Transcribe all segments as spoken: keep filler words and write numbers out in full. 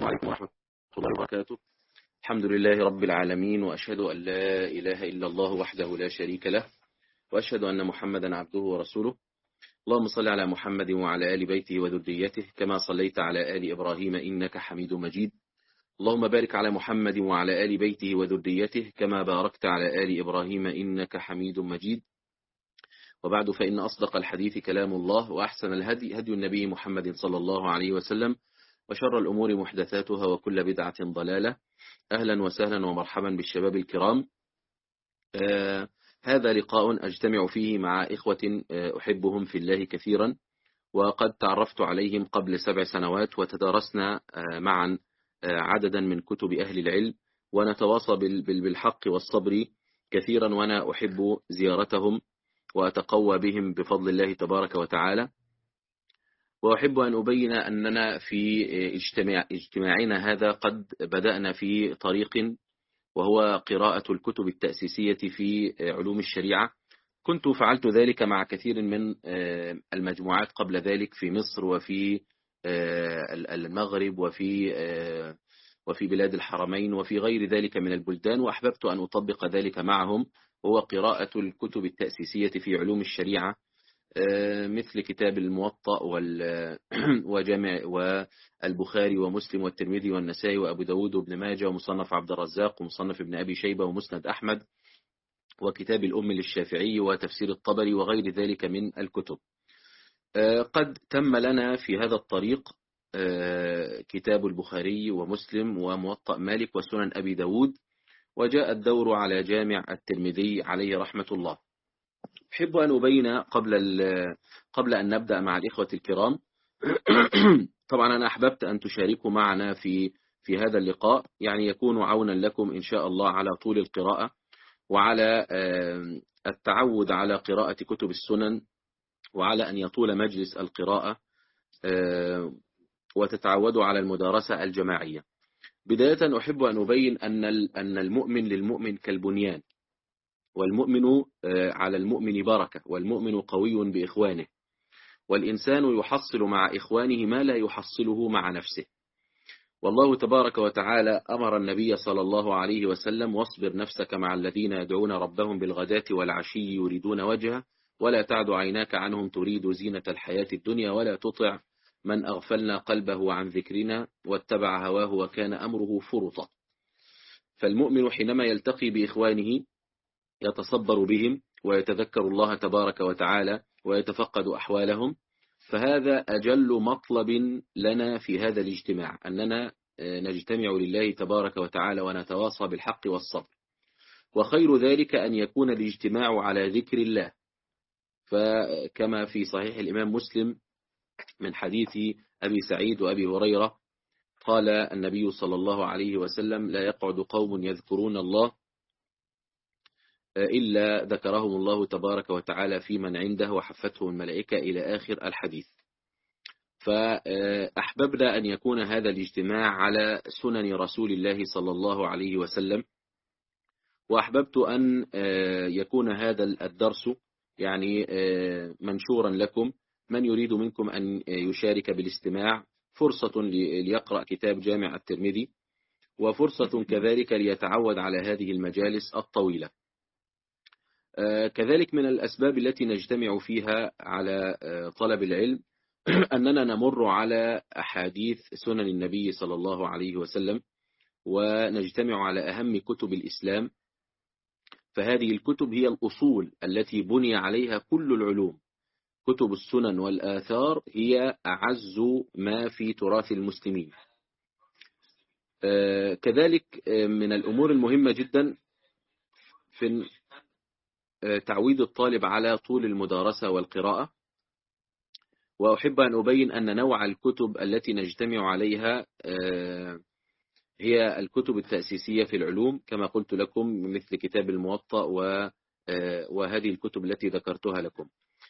عليكم ورحمة الله وبركاته. الحمد لله رب العالمين، وأشهد أن لا إله إلا الله وحده لا شريك له، وأشهد أن محمدا عبده ورسوله. اللهم صل على محمد وعلى آل بيته وذريته كما صليت على آل إبراهيم إنك حميد مجيد. اللهم بارك على محمد وعلى آل بيته وذريته كما باركت على آل إبراهيم إنك حميد مجيد. وبعد، فإن أصدق الحديث كلام الله، وأحسن الهدي هدي النبي محمد صلى الله عليه وسلم، وشر الأمور محدثاتها، وكل بدعة ضلالة. أهلا وسهلا ومرحبا بالشباب الكرام. آه هذا لقاء أجتمع فيه مع إخوة آه أحبهم في الله كثيرا، وقد تعرفت عليهم قبل سبع سنوات، وتدارسنا آه معا آه عددا من كتب أهل العلم، ونتواصى بالحق والصبر كثيرا، وأنا أحب زيارتهم وأتقوى بهم بفضل الله تبارك وتعالى. وأحب أن أبين أننا في اجتماع اجتماعنا هذا قد بدأنا في طريق، وهو قراءة الكتب التأسيسية في علوم الشريعة. كنت فعلت ذلك مع كثير من المجموعات قبل ذلك في مصر وفي المغرب وفي وفي بلاد الحرمين وفي غير ذلك من البلدان، وأحببت أن أطبق ذلك معهم، وهو قراءة الكتب التأسيسية في علوم الشريعة، مثل كتاب الموطأ وجامع والبخاري ومسلم والترمذي والنسائي وأبو داود وابن ماجه ومصنف عبد الرزاق ومصنف ابن أبي شيبة ومسند أحمد وكتاب الأم للشافعي وتفسير الطبري وغير ذلك من الكتب. قد تم لنا في هذا الطريق كتاب البخاري ومسلم وموطأ مالك وسنن أبي داود، وجاء الدور على جامع الترمذي عليه رحمة الله. أحب أن أبين قبل قبل أن نبدأ مع الإخوة الكرام طبعا أنا أحببت أن تشاركوا معنا في في هذا اللقاء، يعني يكون عونا لكم إن شاء الله على طول القراءة، وعلى التعود على قراءة كتب السنن، وعلى أن يطول مجلس القراءة، وتتعودوا على المدارسة الجماعية. بداية أحب أن أبين أن أن المؤمن للمؤمن كالبنيان، والمؤمن على المؤمن بركة، والمؤمن قوي بإخوانه، والإنسان يحصل مع إخوانه ما لا يحصله مع نفسه. والله تبارك وتعالى أمر النبي صلى الله عليه وسلم: واصبر نفسك مع الذين يدعون ربهم بالغداة والعشي يريدون وجهه، ولا تعد عيناك عنهم تريد زينة الحياة الدنيا، ولا تطع من أغفلنا قلبه عن ذكرنا واتبع هواه وكان أمره فرطا. فالمؤمن حينما يلتقي بإخوانه يتصبر بهم، ويتذكر الله تبارك وتعالى، ويتفقد أحوالهم. فهذا أجل مطلب لنا في هذا الاجتماع، أننا نجتمع لله تبارك وتعالى ونتواصى بالحق والصبر. وخير ذلك أن يكون الاجتماع على ذكر الله، فكما في صحيح الإمام مسلم من حديث أبي سعيد وأبي هريرة قال النبي صلى الله عليه وسلم: لا يقعد قوم يذكرون الله إلا ذكرهم الله تبارك وتعالى في من عنده وحفتهم الملائكة، إلى آخر الحديث. فأحببنا أن يكون هذا الاجتماع على سنن رسول الله صلى الله عليه وسلم، وأحببت أن يكون هذا الدرس يعني منشورا لكم، من يريد منكم أن يشارك بالاستماع، فرصة ليقرأ كتاب جامع الترمذي، وفرصة كذلك ليتعود على هذه المجالس الطويلة. كذلك من الأسباب التي نجتمع فيها على طلب العلم أننا نمر على أحاديث سنن النبي صلى الله عليه وسلم، ونجتمع على أهم كتب الإسلام. فهذه الكتب هي الأصول التي بني عليها كل العلوم. كتب السنن والآثار هي أعز ما في تراث المسلمين. كذلك من الأمور المهمة جدا في تعويد الطالب على طول المدارسة والقراءة. وأحب أن أبين أن نوع الكتب التي نجتمع عليها هي الكتب التأسيسية في العلوم كما قلت لكم، مثل كتاب الموطأ وهذه الكتب التي ذكرتها لكم.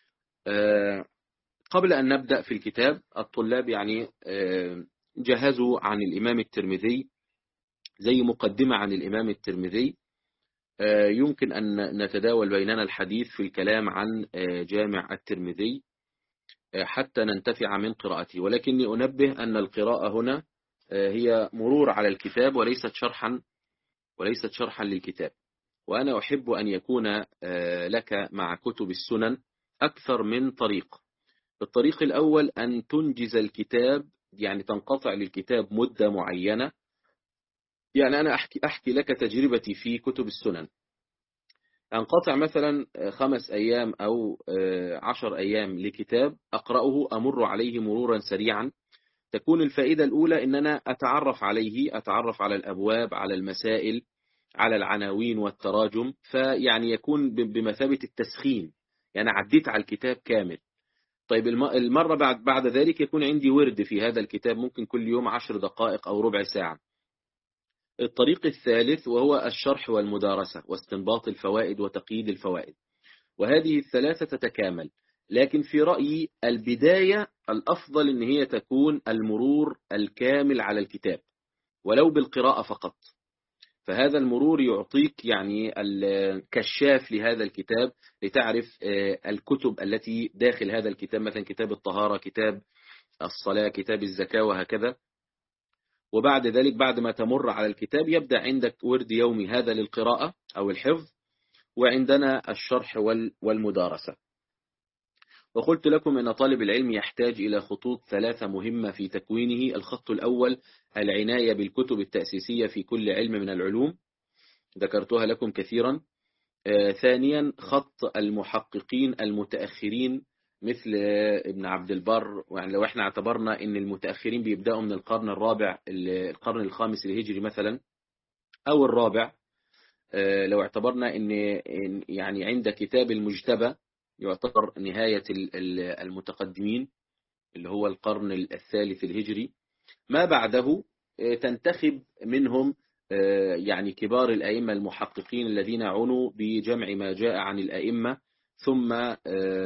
قبل أن نبدأ في الكتاب، الطلاب يعني جهزوا عن الإمام الترمذي زي مقدمة عن الإمام الترمذي، يمكن أن نتداول بيننا الحديث في الكلام عن جامع الترمذي حتى ننتفع من قراءته. ولكني أنبه أن القراءة هنا هي مرور على الكتاب وليست شرحا وليست شرحا للكتاب. وأنا أحب أن يكون لك مع كتب السنن أكثر من طريق. الطريق الأول أن تنجز الكتاب، يعني تنقطع للكتاب مدة معينة. يعني أنا أحكي, أحكي لك تجربتي في كتب السنن. أنقطع مثلا خمس أيام أو عشر أيام لكتاب أقرأه، أمر عليه مرورا سريعا. تكون الفائدة الأولى أن أنا أتعرف عليه، أتعرف على الأبواب، على المسائل، على العناوين والتراجم، فيعني يكون بمثابة التسخين، يعني عديت على الكتاب كامل. طيب المرة بعد بعد ذلك يكون عندي ورد في هذا الكتاب، ممكن كل يوم عشر دقائق أو ربع ساعة. الطريق الثالث وهو الشرح والمدارسة واستنباط الفوائد وتقييد الفوائد، وهذه الثلاثة تتكامل. لكن في رأيي البداية الأفضل أن هي تكون المرور الكامل على الكتاب ولو بالقراءة فقط، فهذا المرور يعطيك يعني الكشاف لهذا الكتاب، لتعرف الكتب التي داخل هذا الكتاب، مثلا كتاب الطهارة، كتاب الصلاة، كتاب الزكاة، وهكذا. وبعد ذلك بعد ما تمر على الكتاب يبدأ عندك ورد يومي، هذا للقراءة أو الحفظ، وعندنا الشرح والمدارسة. وقلت لكم أن طالب العلم يحتاج إلى خطوط ثلاثة مهمة في تكوينه. الخط الأول العناية بالكتب التأسيسية في كل علم من العلوم، ذكرتها لكم كثيرا. آه ثانيا خط المحققين المتأخرين مثل ابن عبد البر، يعني لو احنا اعتبرنا ان المتأخرين بيبدأوا من القرن الرابع، القرن الخامس الهجري مثلا او الرابع، آه لو اعتبرنا ان يعني عند كتاب المجتبى يعتبر نهاية المتقدمين اللي هو القرن الثالث الهجري، ما بعده تنتخب منهم يعني كبار الأئمة المحققين الذين عنوا بجمع ما جاء عن الأئمة ثم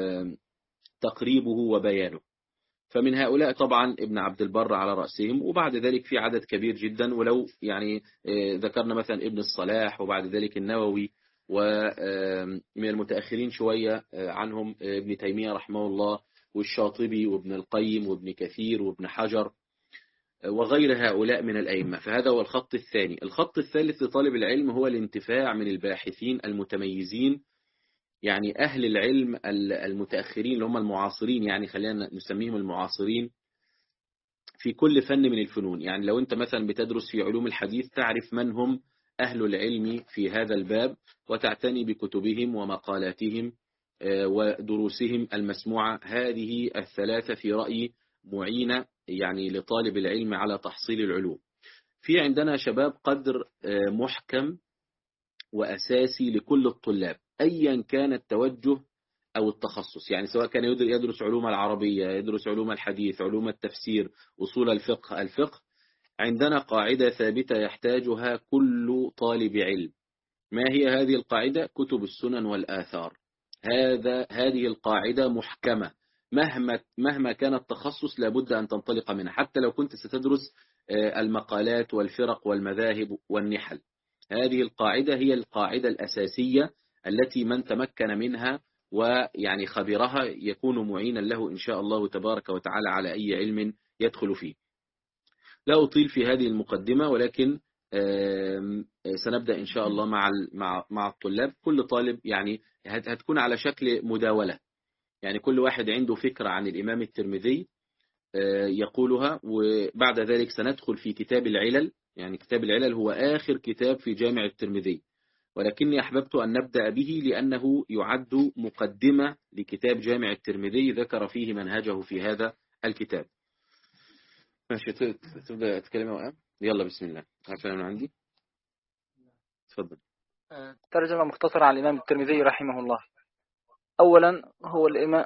تقريبه وبيانه. فمن هؤلاء طبعا ابن عبد البر على رأسهم، وبعد ذلك في عدد كبير جدا، ولو يعني ذكرنا مثلا ابن الصلاح وبعد ذلك النووي، ومن المتأخرين شوية عنهم ابن تيمية رحمه الله والشاطبي وابن القيم وابن كثير وابن حجر وغير هؤلاء من الأئمة. فهذا هو الخط الثاني. الخط الثالث لطالب العلم هو الانتفاع من الباحثين المتميزين، يعني أهل العلم المتأخرين اللي هم المعاصرين، يعني خلينا نسميهم المعاصرين في كل فن من الفنون. يعني لو أنت مثلا بتدرس في علوم الحديث تعرف من هم أهل العلم في هذا الباب، وتعتني بكتبهم ومقالاتهم ودروسهم المسموعة. هذه الثلاثة في رأيي معينة يعني لطالب العلم على تحصيل العلوم. في عندنا شباب قدر محكم وأساسي لكل الطلاب أيا كان التوجه أو التخصص، يعني سواء كان يدرس علوم العربية، يدرس علوم الحديث، علوم التفسير، أصول الفقه، الفقه. عندنا قاعدة ثابتة يحتاجها كل طالب علم. ما هي هذه القاعدة؟ كتب السنن والآثار. هذا هذه القاعدة محكمة، مهما مهما كان التخصص لابد أن تنطلق منها، حتى لو كنت ستدرس المقالات والفرق والمذاهب والنحل. هذه القاعدة هي القاعدة الأساسية التي من تمكن منها ويعني خبرها يكون معينا له إن شاء الله تبارك وتعالى على أي علم يدخل فيه. لا أطيل في هذه المقدمة، ولكن سنبدأ إن شاء الله مع مع مع الطلاب. كل طالب يعني هتكون على شكل مداولة، يعني كل واحد عنده فكرة عن الإمام الترمذي يقولها، وبعد ذلك سندخل في كتاب العلل. يعني كتاب العلل هو آخر كتاب في جامع الترمذي، ولكني أحببت أن نبدأ به لأنه يعد مقدمة لكتاب جامع الترمذي ذكر فيه منهجه في هذا الكتاب. ماشي، تبدأ تتكلم وقام. يلا بسم الله. عارفة أنا عندي. تفضل. ترجمة مختصرة عن الإمام الترمذي رحمه الله. أولا هو الإمام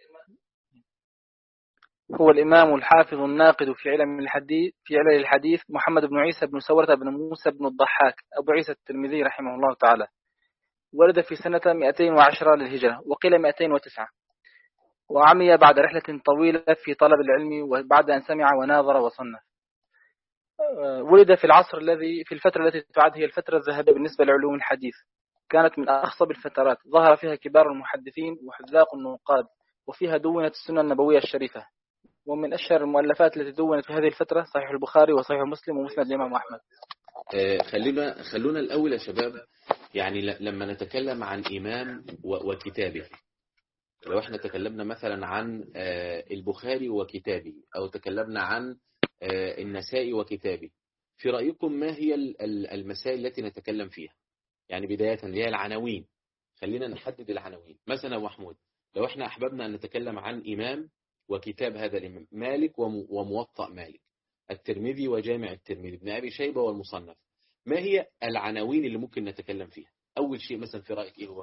هو الإمام الحافظ الناقد في علم الحديث في علل الحديث محمد بن عيسى بن سورة بن موسى بن الضحاك أبو عيسى الترمذي رحمه الله تعالى. ولد في سنة مئتين وعشرة للهجرة وقيل مئتين وتسعة، وعمي بعد رحلة طويلة في طلب العلم وبعد أن سمع وناظر وصنف. ولد في العصر الذي في الفترة التي تعد هي الفترة الذهبية بالنسبة لعلوم الحديث، كانت من أخصب الفترات، ظهر فيها كبار المحدثين وحذاق النقاد، وفيها دونت السنة النبوية الشريفة ومن أشهر المؤلفات التي دونت في هذه الفترة صحيح البخاري وصحيح مسلم ومسند الإمام أحمد. آه، خلينا خلونا الأول يا شباب، يعني ل- لما نتكلم عن إمام و- وكتابه، لو احنا تكلمنا مثلا عن آه، البخاري وكتابه، أو تكلمنا عن آه، النسائي وكتابه، في رأيكم ما هي ال- ال- المسائل التي نتكلم فيها؟ يعني بداية اللي هي العناوين، خلينا نحدد العناوين. مثلا يا أبو محمود، لو احنا أحببنا أن نتكلم عن إمام وكتاب هذا الإمام، مالك وم- وموطأ مالك، الترمذي وجامع الترمذي، ابن أبي شيبة والمصنف، ما هي العناوين اللي ممكن نتكلم فيها؟ أول شيء مثلا في رأيك إيه هو؟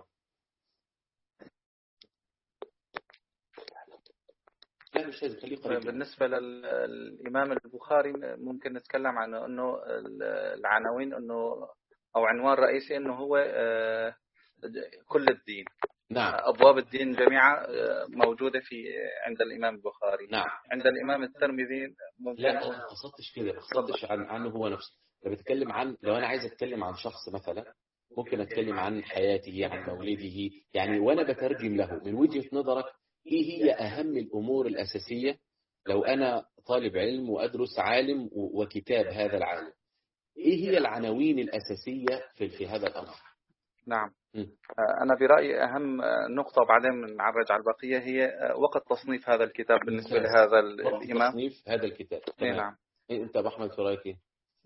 لا مش لازم، خليه قريب. بالنسبة للإمام البخاري ممكن نتكلم عن أنه العناوين أنه أو عنوان رئيسي أنه هو آه، كل الدين. نعم. أبواب الدين جميعا آه، موجودة في عند الإمام البخاري. نعم. عند الإمام الترمذي ممكن. لا أنا ما قصدتش كده، ما قصدتش عن عنه هو نفسه. أنا بتكلم عن، لو أنا عايز أتكلم عن شخص مثلا، ممكن أتكلم عن حياته، عن مولده، يعني وأنا بترجم له من وجهة نظرك إيه هي أهم الأمور الأساسية. لو أنا طالب علم وأدرس عالم و- وكتاب هذا العالم، إيه هي العناوين الأساسية في في هذا الأمر؟ نعم. م. أنا برأيي أهم نقطة وبعدين نعرج على البقية هي وقت تصنيف هذا الكتاب بالنسبة ممتاز. لهذا وقت الإمام. تصنيف هذا الكتاب. إيه تمام. نعم. إيه أنت أبو أحمد في رأيك إيه؟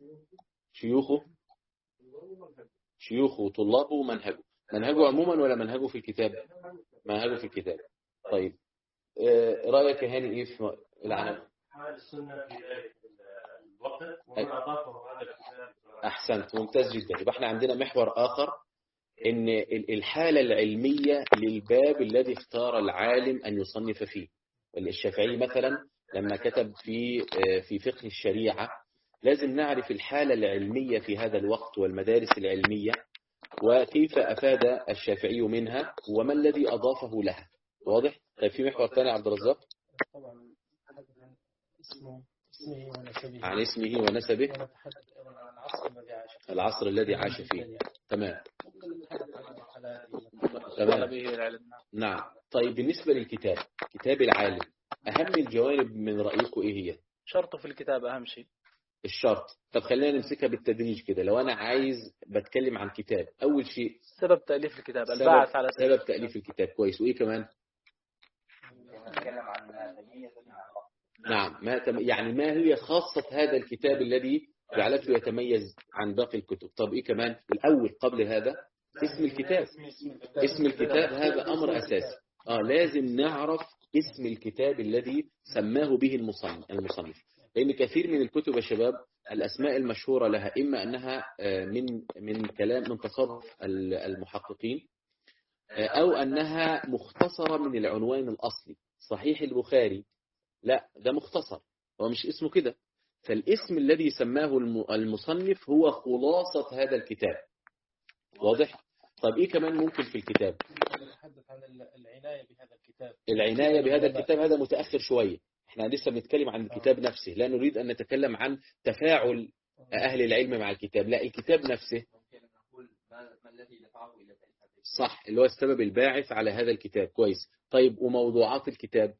شيوخه شيوخه وطلابه ومنهجه، منهجه عموما ولا منهجه في الكتاب؟ منهجه في الكتاب. طيب آه، رأيك يا هاني إيه في العناوين؟ السنة في ذلك الوقت ومن أضافه هذا الكتاب. أحسنت، ممتاز جدا. يبقى احنا عندنا محور آخر، إن ال- الحالة العلمية للباب الذي اختار العالم أن يصنف فيه. الشافعي مثلا لما كتب في آه، في فقه الشريعة، لازم نعرف الحالة العلمية في هذا الوقت والمدارس العلمية، وكيف أفاد الشافعي منها، وما الذي أضافه لها. واضح؟ طيب في محور ثاني عبد الرزاق؟ طبعا اسمه اسمه ونسبه عن اسمه ونسبه، ونتحدث أيضا عن العصر الذي عاش فيه. العصر الذي عاش فيه. تمام. ممكن نتحدث عن المرحلات تمام. به العلم. نعم. طيب بالنسبة للكتاب، كتاب العالم، أهم الجوانب من رأيكم إيه هي؟ شرطه في الكتاب أهم شيء. الشرط. طب خلينا نمسكها بالتدريج كده. لو أنا عايز بتكلم عن كتاب، أول شيء سبب تأليف الكتاب سبب, الباعث على سبب تأليف الكتاب. كويس. وإيه كمان؟ نتكلم عن نعم. ما تم... يعني ما هي خاصة هذا الكتاب الذي جعلته يتميز عن باقي الكتب؟ طب إيه كمان؟ الأول قبل هذا اسم الكتاب. اسم الكتاب هذا أمر أساسي. آه لازم نعرف اسم الكتاب الذي سماه به المصنف المصنف لأن كثير من الكتب يا شباب الأسماء المشهورة لها إما أنها آه، من من كلام من تصرف ال- المحققين، آه، أو أنها مختصرة من العنوان الأصلي. صحيح البخاري، لا ده مختصر، هو مش اسمه كده. فالاسم الذي سماه الم- المصنف هو خلاصة هذا الكتاب. واضح؟ طب إيه كمان ممكن في الكتاب؟ نتحدث عن العناية بهذا الكتاب. العناية بهذا الكتاب هذا متأخر شوية، احنا لسه بنتكلم عن الكتاب نفسه، لا نريد أن نتكلم عن تفاعل أهل العلم مع الكتاب، لا الكتاب نفسه. صح، اللي هو السبب الباعث على هذا الكتاب. كويس. طيب وموضوعات الكتاب؟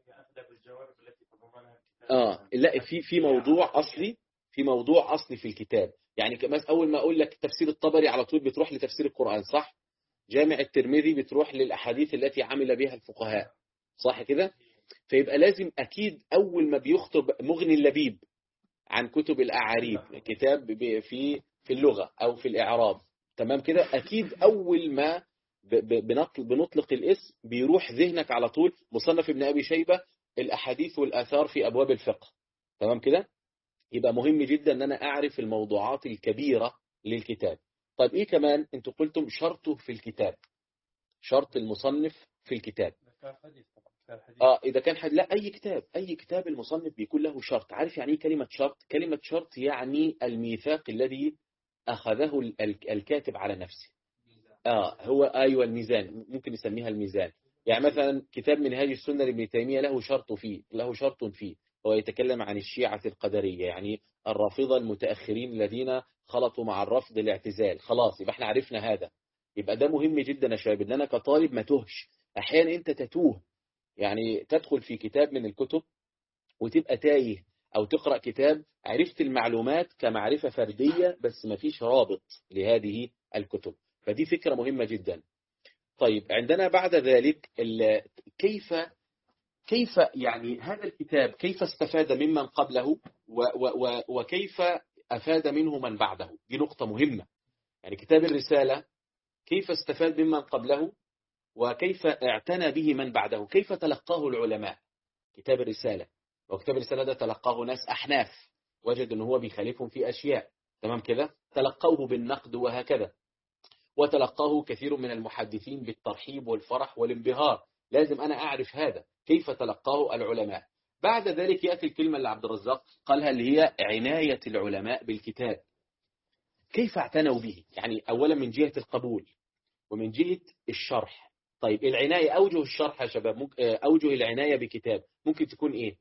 اه لا في في موضوع أصلي، في موضوع أصلي في الكتاب. يعني مثلا أول ما أقول لك تفسير الطبري على طول بتروح لتفسير القرآن، صح؟ جامع الترمذي بتروح للأحاديث التي عمل بها الفقهاء، صح كده؟ فيبقى لازم أكيد أول ما بيخطب مغني اللبيب عن كتب الأعاريب، كتاب ب- في في اللغة أو في الإعراب، تمام كده؟ أكيد أول ما ب- ب- بنطل- بنطلق الاسم بيروح ذهنك على طول مصنف ابن أبي شيبة، الأحاديث والآثار في أبواب الفقه، تمام كده؟ يبقى مهم جدا أن أنا أعرف الموضوعات الكبيرة للكتاب. طيب إيه كمان؟ أنتوا قلتم شرطه في الكتاب، شرط المصنف في الكتاب. اه اذا كان حد، لا اي كتاب، اي كتاب المصنف بيكون له شرط. عارف يعني ايه كلمه شرط؟ كلمه شرط يعني الميثاق الذي اخذه ال- ال- الكاتب على نفسه. اه هو ايوه الميزان، ممكن نسميها الميزان. يعني مثلا كتاب منهاج السنه لابن تيميه له شرط فيه، له شرط فيه، هو يتكلم عن الشيعه القدريه، يعني الرافضه المتاخرين الذين خلطوا مع الرفض الاعتزال. خلاص يبقى احنا عرفنا هذا. يبقى ده مهم جدا يا شباب ان انا كطالب ما توهش. احيانا انت تتوه، يعني تدخل في كتاب من الكتب وتبقى تايه، أو تقرأ كتاب عرفت المعلومات كمعرفة فردية بس ما فيش رابط لهذه الكتب. فدي فكرة مهمة جدا. طيب عندنا بعد ذلك كيف كيف يعني هذا الكتاب كيف استفاد ممن قبله و و وكيف أفاد منه من بعده. دي نقطة مهمة. يعني كتاب الرسالة كيف استفاد ممن قبله وكيف اعتنى به من بعده، كيف تلقاه العلماء. كتاب الرسالة، وكتاب الرسالة ده تلقاه ناس أحناف وجد أنه هو بيخالفهم في أشياء، تمام كده، تلقوه بالنقد وهكذا. وتلقاه كثير من المحدثين بالترحيب والفرح والانبهار. لازم أنا أعرف هذا كيف تلقاه العلماء. بعد ذلك يأتي الكلمة اللي عبد الرزاق قالها اللي هي عناية العلماء بالكتاب. كيف اعتنوا به؟ يعني أولا من جهة القبول ومن جهة الشرح. طيب العناية، أوجه الشرح يا شباب، أوجه العناية بكتاب ممكن تكون إيه؟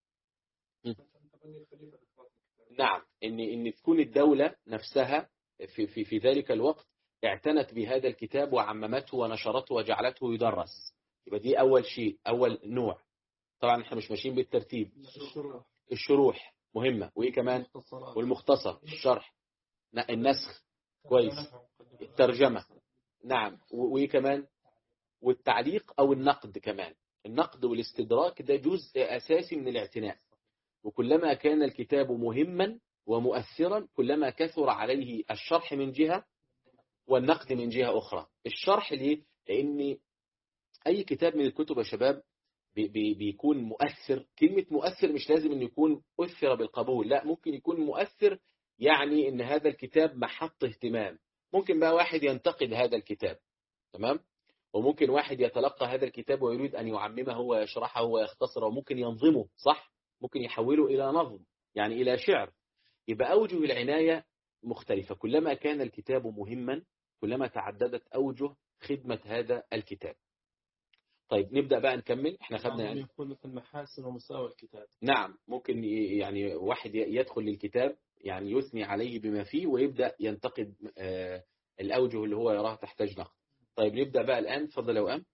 نعم، إن إن تكون الدولة نفسها في في في ذلك الوقت اعتنت بهذا الكتاب وعممته ونشرته وجعلته يدرس. يبقى دي أول شيء، أول نوع. طبعا احنا مش ماشيين بالترتيب. الشروح الشروح مهمة، وإيه كمان؟ والمختصر، الشرح، النسخ كويس، الترجمة، نعم، وإيه كمان؟ والتعليق أو النقد كمان. النقد والاستدراك ده جزء أساسي من الاعتناء. وكلما كان الكتاب مهما ومؤثرا كلما كثر عليه الشرح من جهة والنقد من جهة أخرى. الشرح ليه؟ لأن أي كتاب من الكتب يا شباب بي بي بيكون مؤثر. كلمة مؤثر مش لازم أن يكون أثر بالقبول، لا، ممكن يكون مؤثر يعني أن هذا الكتاب محط اهتمام. ممكن بقى واحد ينتقد هذا الكتاب، تمام، وممكن واحد يتلقى هذا الكتاب ويريد أن يعممه ويشرحه ويختصره، وممكن ينظمه، صح، ممكن يحوله إلى نظم، يعني إلى شعر. يبقى أوجه العناية مختلفة. كلما كان الكتاب مهما كلما تعددت أوجه خدمة هذا الكتاب. طيب نبدأ بقى نكمل. احنا خدنا يعني يكون مثل محاسن ومساوئ الكتاب. نعم، ممكن يعني واحد يدخل للكتاب يعني يثني عليه بما فيه ويبدأ ينتقد آه الأوجه اللي هو يراها تحتاج نقد. طيب نبدأ بقى الآن. تفضل يا وئام.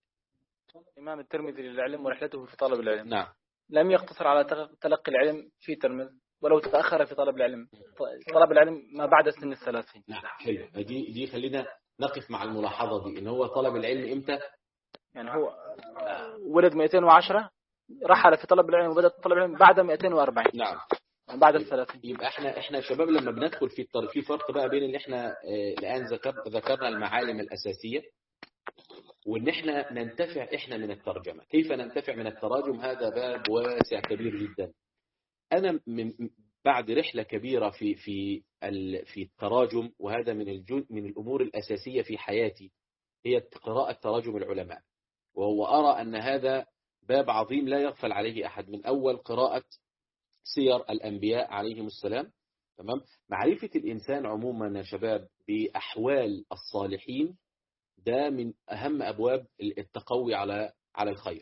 الإمام الترمذي للعلم ورحلته في طلب العلم. نعم. لم يقتصر على تلقي العلم في ترمذ، ولو تأخر في طلب العلم، طلب العلم ما بعد سن الثلاثين. نعم، حلو. دي دي خلينا نقف مع الملاحظة دي، إن هو طلب العلم إمتى؟ يعني هو ولد مئتين وعشرة، رحل في طلب العلم وبدأ طلب العلم بعد مئتين وأربعين. نعم، بعد الثلاثين. يبقى احنا احنا شباب لما بندخل في الطر... في فرق بقى بين اللي احنا اه الآن ذكر... ذكرنا المعالم الأساسية، وإن احنا ننتفع احنا من الترجمة. كيف ننتفع من التراجم؟ هذا باب واسع كبير جدا. أنا من بعد رحلة كبيرة في في ال... في التراجم، وهذا من الجزء من الأمور الأساسية في حياتي، هي قراءة تراجم العلماء. وهو أرى أن هذا باب عظيم لا يغفل عليه أحد. من أول قراءة سير الأنبياء عليهم السلام، تمام، معرفة الإنسان عموما يا شباب بأحوال الصالحين، ده من أهم أبواب التقوي على على الخير.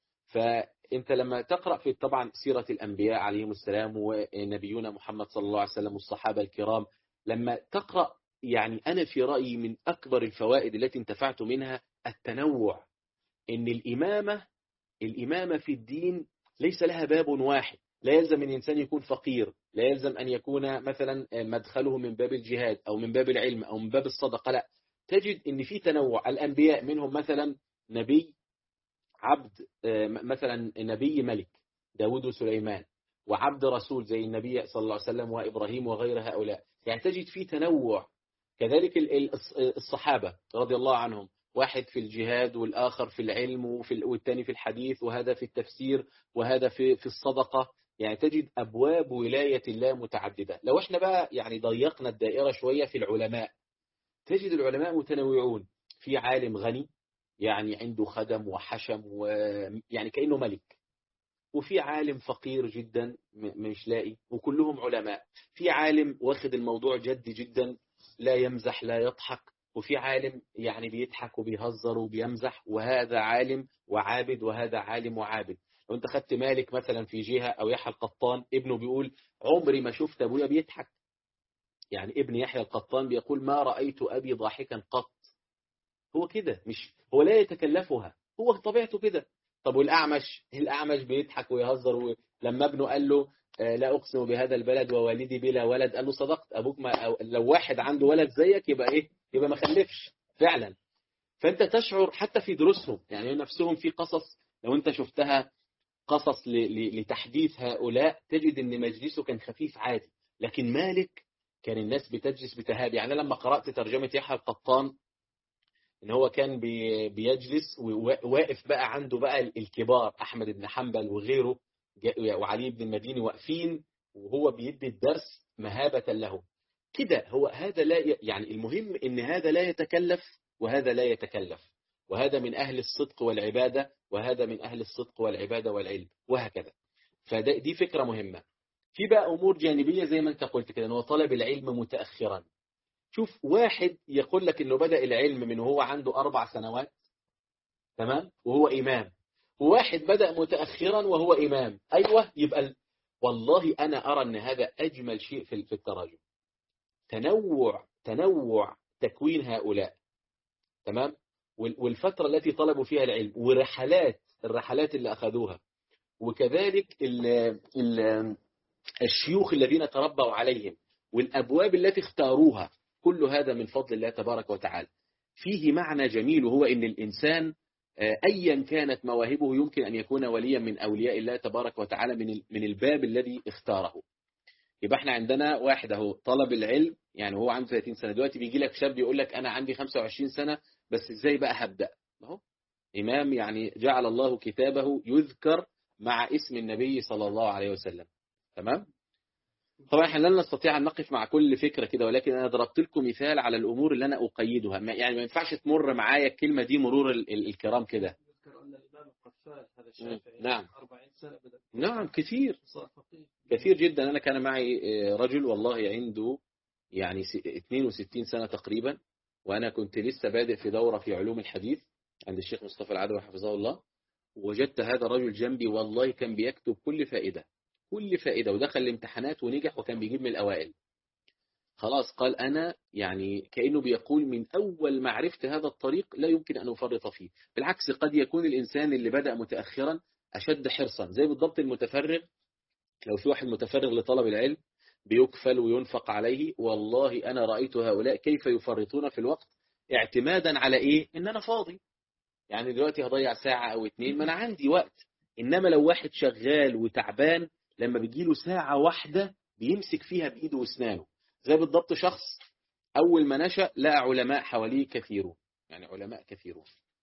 فأنت لما تقرأ في طبعا سيرة الأنبياء عليهم السلام ونبينا محمد صلى الله عليه وسلم والصحابة الكرام، لما تقرأ يعني أنا في رأيي من أكبر الفوائد التي انتفعت منها التنوع. إن الإمامة الإمامة في الدين ليس لها باب واحد. لا يلزم أن الإنسان يكون فقير، لا يلزم أن يكون مثلا مدخله من باب الجهاد أو من باب العلم أو من باب الصدقة، لا، تجد أن في تنوع. الأنبياء منهم مثلا نبي عبد، مثلا نبي ملك داود وسليمان، وعبد رسول زي النبي صلى الله عليه وسلم وإبراهيم وغير هؤلاء. يعني تجد في تنوع. كذلك الصحابة رضي الله عنهم، واحد في الجهاد والآخر في العلم وفي والثاني في الحديث، وهذا في التفسير وهذا في في الصدقة. يعني تجد أبواب ولاية الله متعددة. لو احنا بقى يعني ضيقنا الدائرة شوية في العلماء، تجد العلماء متنوعون. في عالم غني يعني عنده خدم وحشم ويعني كأنه ملك، وفي عالم فقير جدا مش لاقي، وكلهم علماء. في عالم واخد الموضوع جد جدا لا يمزح لا يضحك، وفي عالم يعني بيضحك وبيهزر وبيمزح، وهذا عالم وعابد وهذا عالم وعابد. لو انت خدت مالك مثلا في جهة، او يحيى القطان ابنه بيقول عمري ما شفت ابويا بيضحك. يعني ابن يحيى القطان بيقول ما رأيت أبي ضاحكا قط. هو كده، مش هو لا يتكلفها، هو طبيعته كده. طب والأعمش؟ الأعمش بيضحك ويهزر لما ابنه قال له لا أقسم بهذا البلد ووالدي بلا ولد، قال له صدقت أبوك، ما لو واحد عنده ولد زيك يبقى إيه؟ يبقى ما خلفش فعلا. فأنت تشعر حتى في دروسهم، يعني نفسهم في قصص لو أنت شفتها قصص لتحديث هؤلاء تجد أن مجلسه كان خفيف عادي، لكن مالك كان الناس بتجلس بتهاب. يعني لما قرأت ترجمة يحيى القطان ان هو كان بيجلس وواقف بقى عنده بقى الكبار احمد بن حنبل وغيره وعلي بن المديني واقفين وهو بيدي الدرس مهابة له كده. هو هذا لا ي... يعني المهم ان هذا لا يتكلف وهذا لا يتكلف، وهذا من اهل الصدق والعبادة وهذا من اهل الصدق والعبادة والعلم وهكذا. فدي فكرة مهمة. في بقى امور جانبية زي ما انت قلت كده، ان هو طلب العلم متأخرا. شوف واحد يقول لك انه بدأ العلم من وهو عنده اربع سنوات، تمام، وهو امام، وواحد بدأ متأخرا وهو امام. ايوه، يبقى والله انا ارى ان هذا اجمل شيء في التراجم، تنوع تنوع تكوين هؤلاء، تمام، والفترة التي طلبوا فيها العلم، ورحلات الرحلات اللي اخذوها، وكذلك ال ال الشيوخ الذين تربوا عليهم، والابواب التي اختاروها. كل هذا من فضل الله تبارك وتعالى. فيه معنى جميل، وهو ان الانسان ايا كانت مواهبه يمكن ان يكون وليا من اولياء الله تبارك وتعالى من من الباب الذي اختاره. يبقى احنا عندنا واحد اهو طلب العلم، يعني هو عنده ثلاثين سنة، دلوقتي بيجي لك شاب يقول لك انا عندي خمسة وعشرين سنة بس ازاي بقى هبدأ؟ اهو امام يعني جعل الله كتابه يذكر مع اسم النبي صلى الله عليه وسلم، تمام. طبعا احنا لن نستطيع ان نقف مع كل فكرة كده، ولكن انا ضربت لكم مثال على الامور اللي انا اقيدها، يعني ما ينفعش تمر معايا الكلمة دي مرور الكرام كده. نعم نعم كثير كثير جدا. انا كان معي رجل والله عنده يعني اثنين وستين سنة تقريبا، وانا كنت لسه بادئ في دورة في علوم الحديث عند الشيخ مصطفى العدوي حفظه الله. وجدت هذا الرجل جنبي والله كان بيكتب كل فائدة كل فائدة، ودخل الامتحانات ونجح وكان بيجيب من الأوائل. خلاص قال أنا يعني كأنه بيقول من أول ما عرفت هذا الطريق لا يمكن أن أفرط فيه. بالعكس قد يكون الإنسان اللي بدأ متأخرا أشد حرصا، زي بالضبط المتفرغ. لو في واحد متفرغ لطلب العلم بيكفل وينفق عليه، والله أنا رأيت هؤلاء كيف يفرطون في الوقت اعتمادا على إيه؟ إن أنا فاضي، يعني دلوقتي هضيع ساعة أو اتنين ما أنا عندي وقت. إنما لو واحد شغال وتعبان لما بيجيله ساعة واحدة بيمسك فيها بإيده واسنانه. زي بالضبط شخص أول ما نشأ لقى علماء حواليه كثيرون، يعني علماء كثيرون.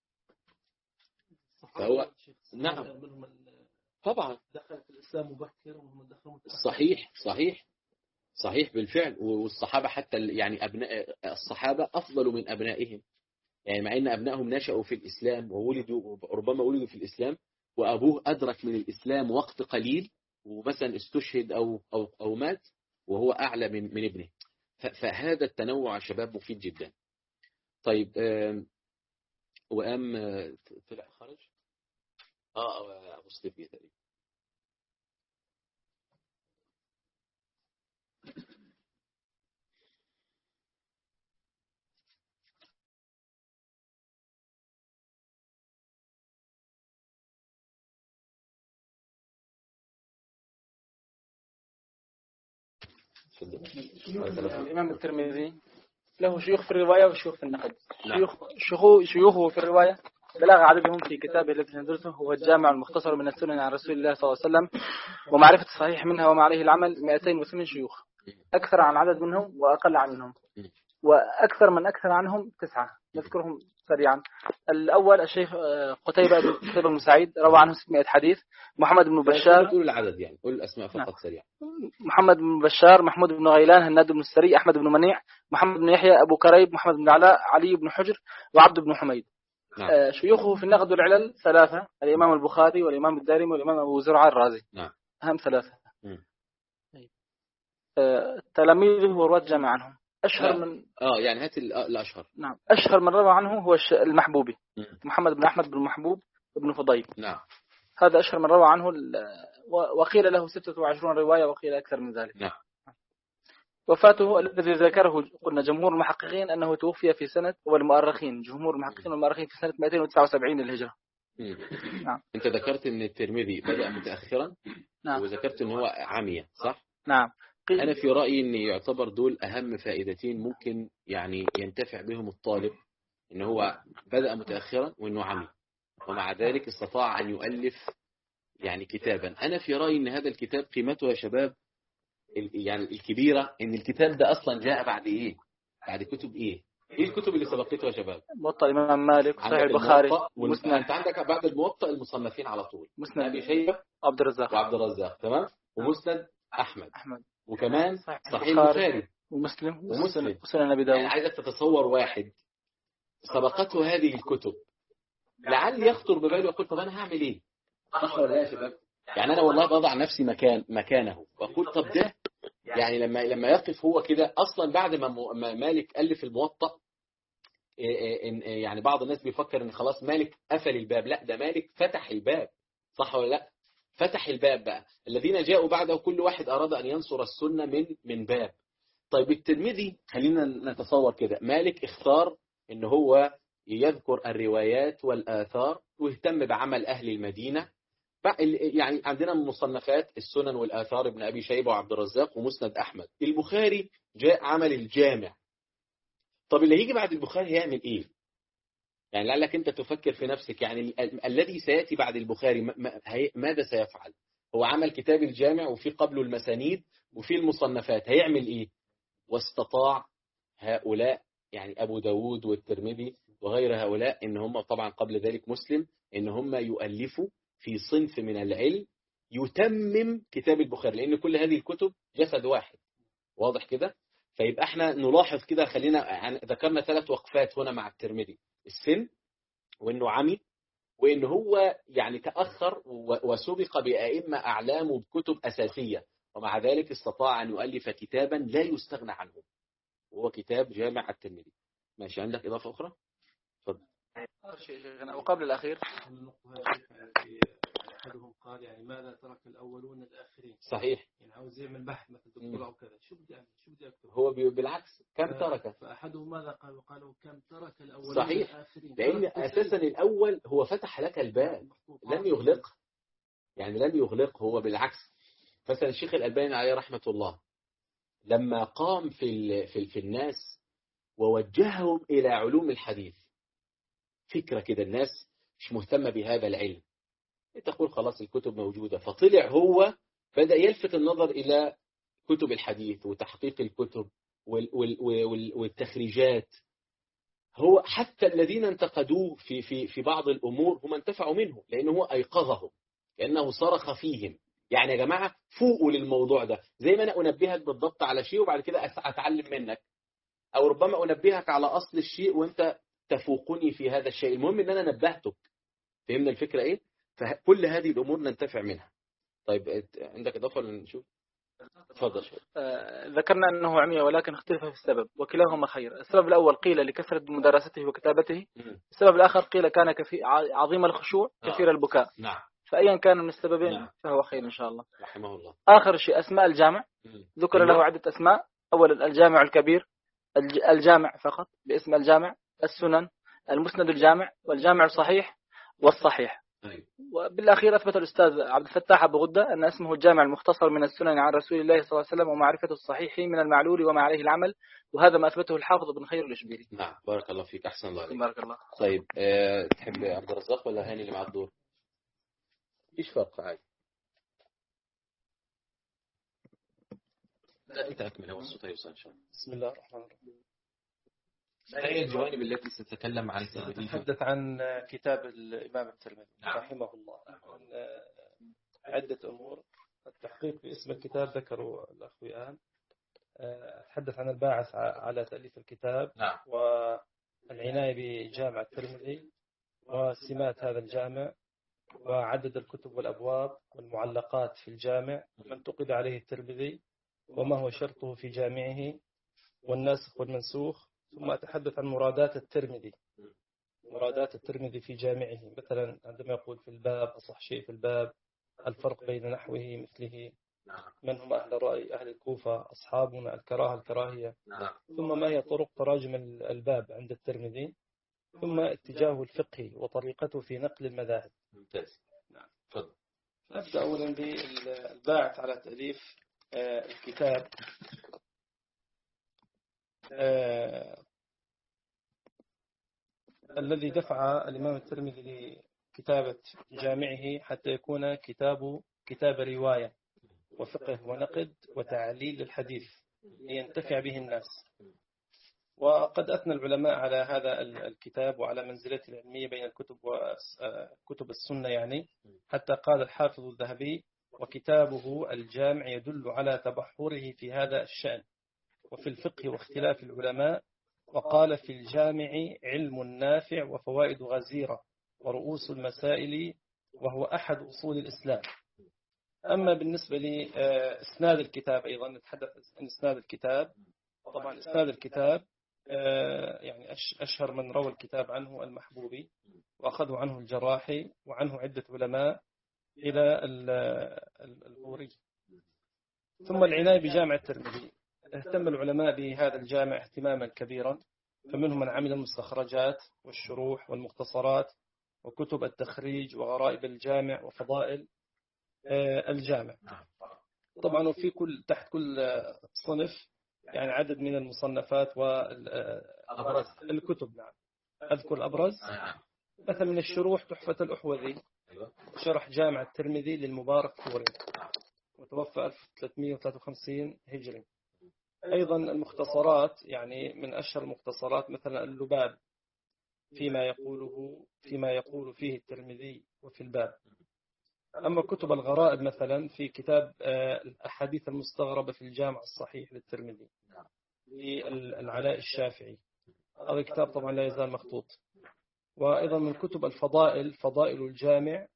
فهو نعم طبعا دخل في الإسلام مبكر وهم دخلوا صحيح صحيح صحيح بالفعل. والصحابة حتى يعني أبناء الصحابة أفضل من أبنائهم، يعني مع أن أبنائهم نشأوا في الإسلام وولدوا ربما ولدوا في الإسلام، وأبوه أدرك من الإسلام وقت قليل ومثلا استشهد أو, أو, أو مات وهو أعلى من, من ابنه. فهذا التنوع شباب مفيد جدا. طيب وأم طلع خرج آه أبو سليبية تقريبا. الإمام الترمذي له شيوخ في الرواية وشيوخ في النقد. شيوخ شيوخه في الرواية بلغ عددهم في كتابه الذي ندرسه هو الجامع المختصر من السنن عن رسول الله صلى الله عليه وسلم، ومعرفة الصحيح منها وما عليه العمل مئتين وثمان شيوخ، أكثر عن عدد منهم وأقل عنهم، وأكثر من أكثر عنهم تسعة نذكرهم سريعا. الأول الشيخ قتيبة قتيبة بن سعيد روى عنه ستمائة حديث. محمد بن بشار، قول العدد يعني قول الأسماء فقط نعم. سريعا. محمد بن بشار، محمود بن غيلان، هناد بن السري، أحمد بن منيع، محمد بن يحيى، أبو كريب، محمد بن علاء، علي بن حجر، وعبد بن حميد. نعم. آه شيوخه في النقد والعلل ثلاثة، الإمام البخاري والإمام الدارمي والإمام أبو زرعة الرازي. نعم. أهم ثلاثة. آه تلاميذه ورواة جامع عنهم. أشهر لا. من آه يعني هات الأشهر. نعم. أشهر من روى عنه هو المحبوبي م. محمد بن أحمد بن محبوب بن فضيل. نعم. هذا أشهر من روى عنه، وقيل له ستة وعشرون رواية وقيل أكثر من ذلك. نعم. وفاته الذي ذكره قلنا جمهور المحققين أنه توفي في سنة، والمؤرخين جمهور المحققين والمؤرخين في سنة مئتين وتسعة وسبعين للهجرة. مم. نعم. انت ذكرت ان الترمذي بدأ متأخرا، نعم. وذكرت ان هو عمية، صح؟ نعم. انا في رأيي ان يعتبر دول اهم فائدتين ممكن يعني ينتفع بهم الطالب، ان هو بدأ متأخرا وانه عمي، ومع ذلك استطاع ان يؤلف يعني كتابا. انا في رأيي ان هذا الكتاب قيمته يا شباب ال- يعني الكبيرة، ان الكتاب ده اصلا جاء بعد ايه؟ بعد كتب ايه؟ ايه الكتب اللي سبقته يا شباب؟ موطأ الإمام مالك وصحيح عندك البخاري الموطأ والم... ومسند. انت عندك بعد الموطأ المصنفين على طول مسند ابي شيبة عبد الرزاق وعبد الرزاق، تمام، ومسند احمد، أحمد وكمان صحيح صحيح البخاري البخاري ومسلم ومسلم. وسنن أبي يعني داود. عايزك تتصور واحد سبقته هذه الكتب، لعل يخطر بباله يقول طب انا هعمل ايه؟ صح ولا لا يا شباب؟ يعني انا والله بضع نفسي مكان مكانه واقول طب ده يعني لما لما يقف هو كده اصلا بعد ما م- ما مالك الف الموطأ، إيه- إيه- إن- يعني بعض الناس بيفكر ان خلاص مالك قفل الباب، لا ده مالك فتح الباب، صح ولا لا؟ فتح الباب بقى، الذين جاءوا بعده كل واحد اراد ان ينصر السنة من من باب. طيب الترمذي خلينا نتصور كده، مالك اختار ان هو يذكر الروايات والآثار ويهتم بعمل أهل المدينة. بقى ال- يعني عندنا من مصنفات السنن والآثار ابن أبي شيبة وعبد الرزاق ومسند أحمد. البخاري جاء عمل الجامع. طب اللي هيجي بعد البخاري هيعمل إيه؟ يعني لعلك أنت تفكر في نفسك، يعني ال- ال- الذي سيأتي بعد البخاري م- م- هي- ماذا سيفعل؟ هو عمل كتاب الجامع وفي قبله المسانيد وفي المصنفات، هيعمل إيه؟ واستطاع هؤلاء يعني أبو داود والترمذي وغير هؤلاء، إن هم طبعا قبل ذلك مسلم، إن هم يؤلفوا في صنف من العلم يتمم كتاب البخاري، لأن كل هذه الكتب جسد واحد، واضح كده؟ فيبقى احنا نلاحظ كده، خلينا يعني ذكرنا ثلاث وقفات هنا مع الترمذي: السن، وإنه عمي، وإن هو يعني تأخر و- وسبق بأئمة أعلام وبكتب أساسية، ومع ذلك استطاع أن يؤلف كتابا لا يستغنى عنه، وهو كتاب جامع الترمذي. ماشي، عندك إضافة أخرى؟ اتفضل. شيخنا وقبل الأخير النقطة هذه يعني في أحدهم قال يعني ماذا ترك الأولون الآخرين، صحيح. يعني عاوز يعمل بحث مثل مم. دكتوراه أو كذا، شو بدي أعمل شو بدي أكتب؟ هو بي- بالعكس كم ف- ترك؟ فأحدهم ماذا قالوا؟ قالوا كم ترك الأولون صحيح، الآخرين، لأن ترك أساسا كثير. الأول هو فتح لك الباب، لم يغلقه، يعني لم يغلقه، هو بالعكس. مثلا الشيخ الألباني عليه رحمة الله لما قام في ال- في ال- في الناس ووجههم إلى علوم الحديث، فكرة كده الناس مش مهتمة بهذا العلم، تقول خلاص الكتب موجودة، فطلع هو بدأ يلفت النظر إلى كتب الحديث وتحقيق الكتب وال- وال- وال- والتخريجات. هو حتى الذين انتقدوه في في في بعض الأمور هم انتفعوا منه، لأنه هو أيقظهم، لأنه صرخ فيهم. يعني يا جماعة فوقوا للموضوع ده، زي ما أنا أنبهك بالضبط على شيء وبعد كده أس- أتعلم منك، أو ربما أنبهك على أصل الشيء وأنت تفوقني في هذا الشيء، المهم أن أنا نبهتك. فهمنا الفكرة إيه؟ فكل هذه الأمور ننتفع منها. طيب ات- عندك إضافة ولا نشوف؟ تفضل. آه، ذكرنا أنه عمي ولكن اختلف في السبب، وكلاهما خير. السبب الأول قيل لكثرة مدارسته وكتابته، مم. السبب الآخر قيل كان كثير عظيم الخشوع آه. كثير البكاء. نعم. فأيا كان من السببين نعم. فهو خير إن شاء الله. رحمه الله. آخر شيء أسماء الجامع، مم. ذكر أيوة. له عدة أسماء. أولا الجامع الكبير، الج- الجامع فقط باسم الجامع، السنن، المسند الجامع، والجامع الصحيح والصحيح. أيوة. وبالأخير أثبت الأستاذ عبد الفتاح أبو غدة أن اسمه الجامع المختصر من السنن عن رسول الله صلى الله عليه وسلم ومعرفة الصحيح من المعلول وما عليه العمل، وهذا ما أثبته الحافظ بن خير الإشبيلي. نعم، بارك الله فيك، أحسن الله عليك. بارك الله. طيب أه تحب عبد الرزاق ولا هاني اللي معاه الدور؟ ايش فرق عادي؟ لا انت اكمل، هو الصوت هيوصل ان شاء الله. بسم الله الرحمن الرحيم. ما هي الجوانب التي ستتكلم عن نتحدث عن كتاب الإمام الترمذي نعم. رحمه الله، عن عدة أمور. التحقيق في اسم الكتاب ذكروا الأخويان. أتحدث عن الباعث على تأليف الكتاب، نعم. والعناية بجامع الترمذي وسمات هذا الجامع، وعدد الكتب والأبواب والمعلقات في الجامع، من انتقد عليه الترمذي، وما هو شرطه في جامعه، والناسخ والمنسوخ. ثم أتحدث عن مرادات الترمذي، مرادات الترمذي في جامعه، مثلا عندما يقول في الباب أصح شيء في الباب، الفرق بين نحوه مثله، من هم أهل الرأي، أهل الكوفة، أصحابنا، الكراهة الكراهية. ثم ما هي طرق تراجم الباب عند الترمذي، ثم اتجاهه الفقهي وطريقته في نقل المذاهب. ممتاز. نعم تفضل. نبدأ أولا بالباعث على تأليف الكتاب. الذي دفع الإمام الترمذي لكتابة جامعه حتى يكون كتاب كتاب رواية وفقه ونقد وتعليل للحديث لينتفع به الناس. وقد أثنى العلماء على هذا الكتاب وعلى منزلته العلمية بين الكتب وكتب السنة يعني، حتى قال الحافظ الذهبي: وكتابه الجامع يدل على تبحره في هذا الشأن وفي الفقه واختلاف العلماء. وقال في الجامع: علم نافع وفوائد غزيرة ورؤوس المسائل، وهو أحد أصول الإسلام. أما بالنسبة لإسناد الكتاب، أيضا نتحدث عن إسناد الكتاب. طبعا إسناد الكتاب يعني أشهر من روى الكتاب عنه المحبوبي، وأخذه عنه الجراحي وعنه عدة علماء إلى البوري. ثم العناية بجامع الترمذي. اهتم العلماء بهذا الجامع اهتماما كبيرا، فمنهم من عمل المستخرجات والشروح والمختصرات وكتب التخريج وغرائب الجامع وفضائل الجامع. طبعا وفي كل تحت كل صنف يعني عدد من المصنفات والكتب. نعم أذكر أبرز مثلا من الشروح: تحفة الأحوذي، شرح جامع الترمذي للمبارك فوري، وتوفى ألف وثلاثمئة وثلاثة وخمسين هجري. أيضا المختصرات، يعني من أشهر المختصرات مثلا اللباب فيما يقوله فيما يقول فيه الترمذي وفي الباب. أما كتب الغرائب مثلا في كتاب الأحاديث المستغربة في الجامع الصحيح للترمذي للعلاء الشافعي، هذا الكتاب طبعا لا يزال مخطوط. وأيضا من كتب الفضائل فضائل الجامع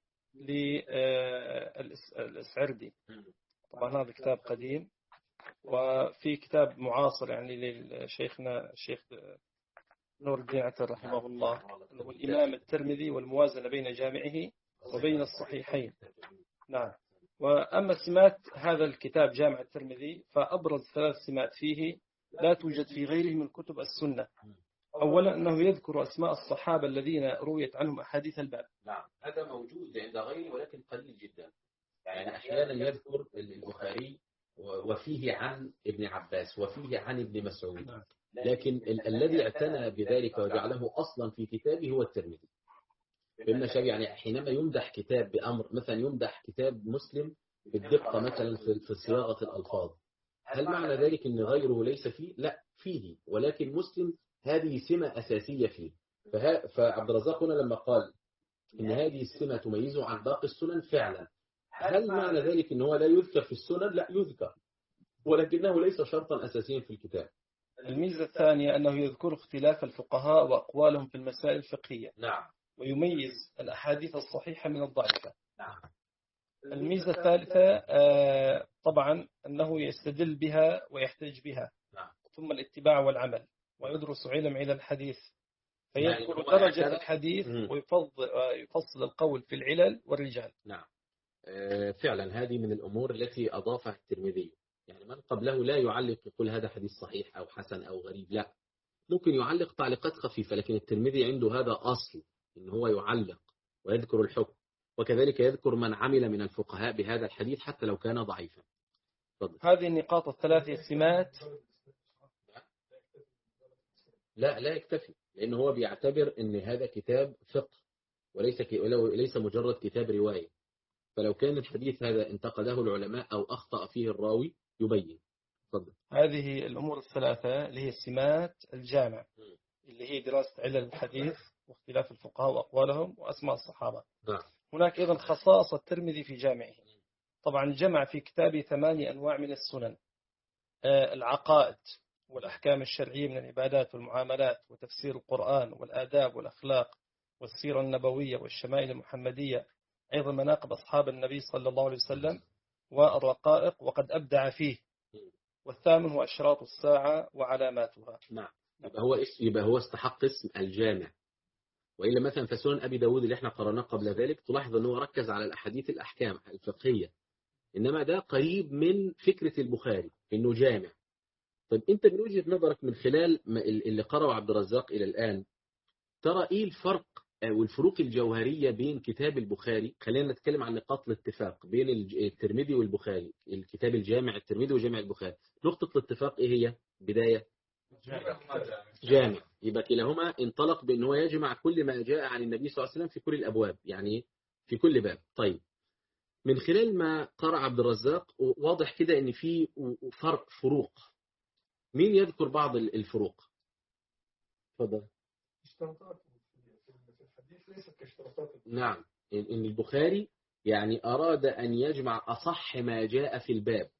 للإسعردي، طبعا هذا كتاب قديم. وفي كتاب معاصر يعني لشيخنا الشيخ نور الدين عتر رحمه الله، هو الإمام الترمذي والموازنة بين جامعه وبين الصحيحين. نعم. وأما سمات هذا الكتاب جامع الترمذي، فأبرز ثلاث سمات فيه لا توجد في غيره من كتب السنة. أولا أنه يذكر أسماء الصحابة الذين رويت عنهم أحاديث الباب. نعم هذا موجود عند غيره ولكن قليل جدا. يعني أحيانا يذكر البخاري وفيه عن ابن عباس وفيه عن ابن مسعود، لكن ال الذي اعتنى بذلك وجعله أصلا في كتابه هو الترمذي. فإن شاب يعني حينما يمدح كتاب بأمر، مثلا يمدح كتاب مسلم بالدقة مثلا في صياغة الألفاظ، هل معنى ذلك أن غيره ليس فيه؟ لا، فيه، ولكن مسلم هذه سمة أساسية فيه. فعبد الرزاق هنا لما قال إن هذه السمة تميزه عن باقي السنن فعلا، هل معنى ذلك أنه لا يذكر في السنن؟ لا، يذكر، ولكنه ليس شرطا أساسيا في الكتاب. الميزة الثانية أنه يذكر اختلاف الفقهاء وأقوالهم في المسائل الفقهية. نعم. ويميز الأحاديث الصحيحة من الضعيفة. نعم. الميزة الثالثة طبعا أنه يستدل بها ويحتج بها. نعم. ثم الاتباع والعمل، ويدرس علم إلى الحديث، فيذكر درجة الحديث ويفصل القول في العلل والرجال. نعم. فعلا هذه من الأمور التي أضافها الترمذي. يعني من قبله لا يعلق يقول هذا حديث صحيح أو حسن أو غريب، لا، ممكن يعلق تعليقات خفيفة، لكن الترمذي عنده هذا أصل إن هو يعلق ويذكر الحكم، وكذلك يذكر من عمل من الفقهاء بهذا الحديث حتى لو كان ضعيفا. فضل. هذه النقاط الثلاثة السمات لا لا يكتفي، لأنه هو بيعتبر أن هذا كتاب فقه وليس ليس مجرد كتاب رواية. فلو كان الحديث هذا انتقده العلماء أو أخطأ فيه الراوي يبين. فضل. هذه الأمور الثلاثة اللي هي السمات الجامع، اللي هي دراسة علل الحديث واختلاف الفقهاء وأقوالهم وأسماء الصحابة. نعم. هناك أيضا خصائص الترمذي في جامعه. طبعا جمع في كتابه ثمانية أنواع من السنن: العقائد والأحكام الشرعية من العبادات والمعاملات وتفسير القرآن والآداب والأخلاق والسيرة النبوية والشمائل المحمدية، أيضا مناقب أصحاب النبي صلى الله عليه وسلم والرقائق، وقد أبدع فيه. والثامن هو أشراط الساعة وعلاماتها. نعم. يبقى هو يبقى هو استحق اسم الجامع. وإلا مثلا في سنن أبي داود اللي احنا قرأناه قبل ذلك تلاحظ أنه ركز على الأحاديث الأحكام الفقهية، إنما ده قريب من فكرة البخاري إنه جامع. طيب أنت من وجهة نظرك من خلال اللي قرأه عبد الرزاق إلى الآن، ترى إيه الفرق والفروق الجوهرية بين كتاب البخاري؟ خلينا نتكلم عن نقاط الاتفاق بين الترمذي والبخاري، الكتاب الجامع الترمذي وجامع البخاري. نقطة الاتفاق إيه هي؟ بداية جامع، يبقى كلاهما انطلق بأن هو يجمع كل ما جاء عن النبي صلى الله عليه وسلم في كل الأبواب، يعني في كل باب. طيب، من خلال ما قرأ عبد الرزاق واضح كده أن في فرق فروق. مين يذكر بعض الفروق؟ تفضل. اشتراطات في الحديث ليست كاشتراطات. نعم، إن البخاري يعني أراد أن يجمع أصح ما جاء في الباب،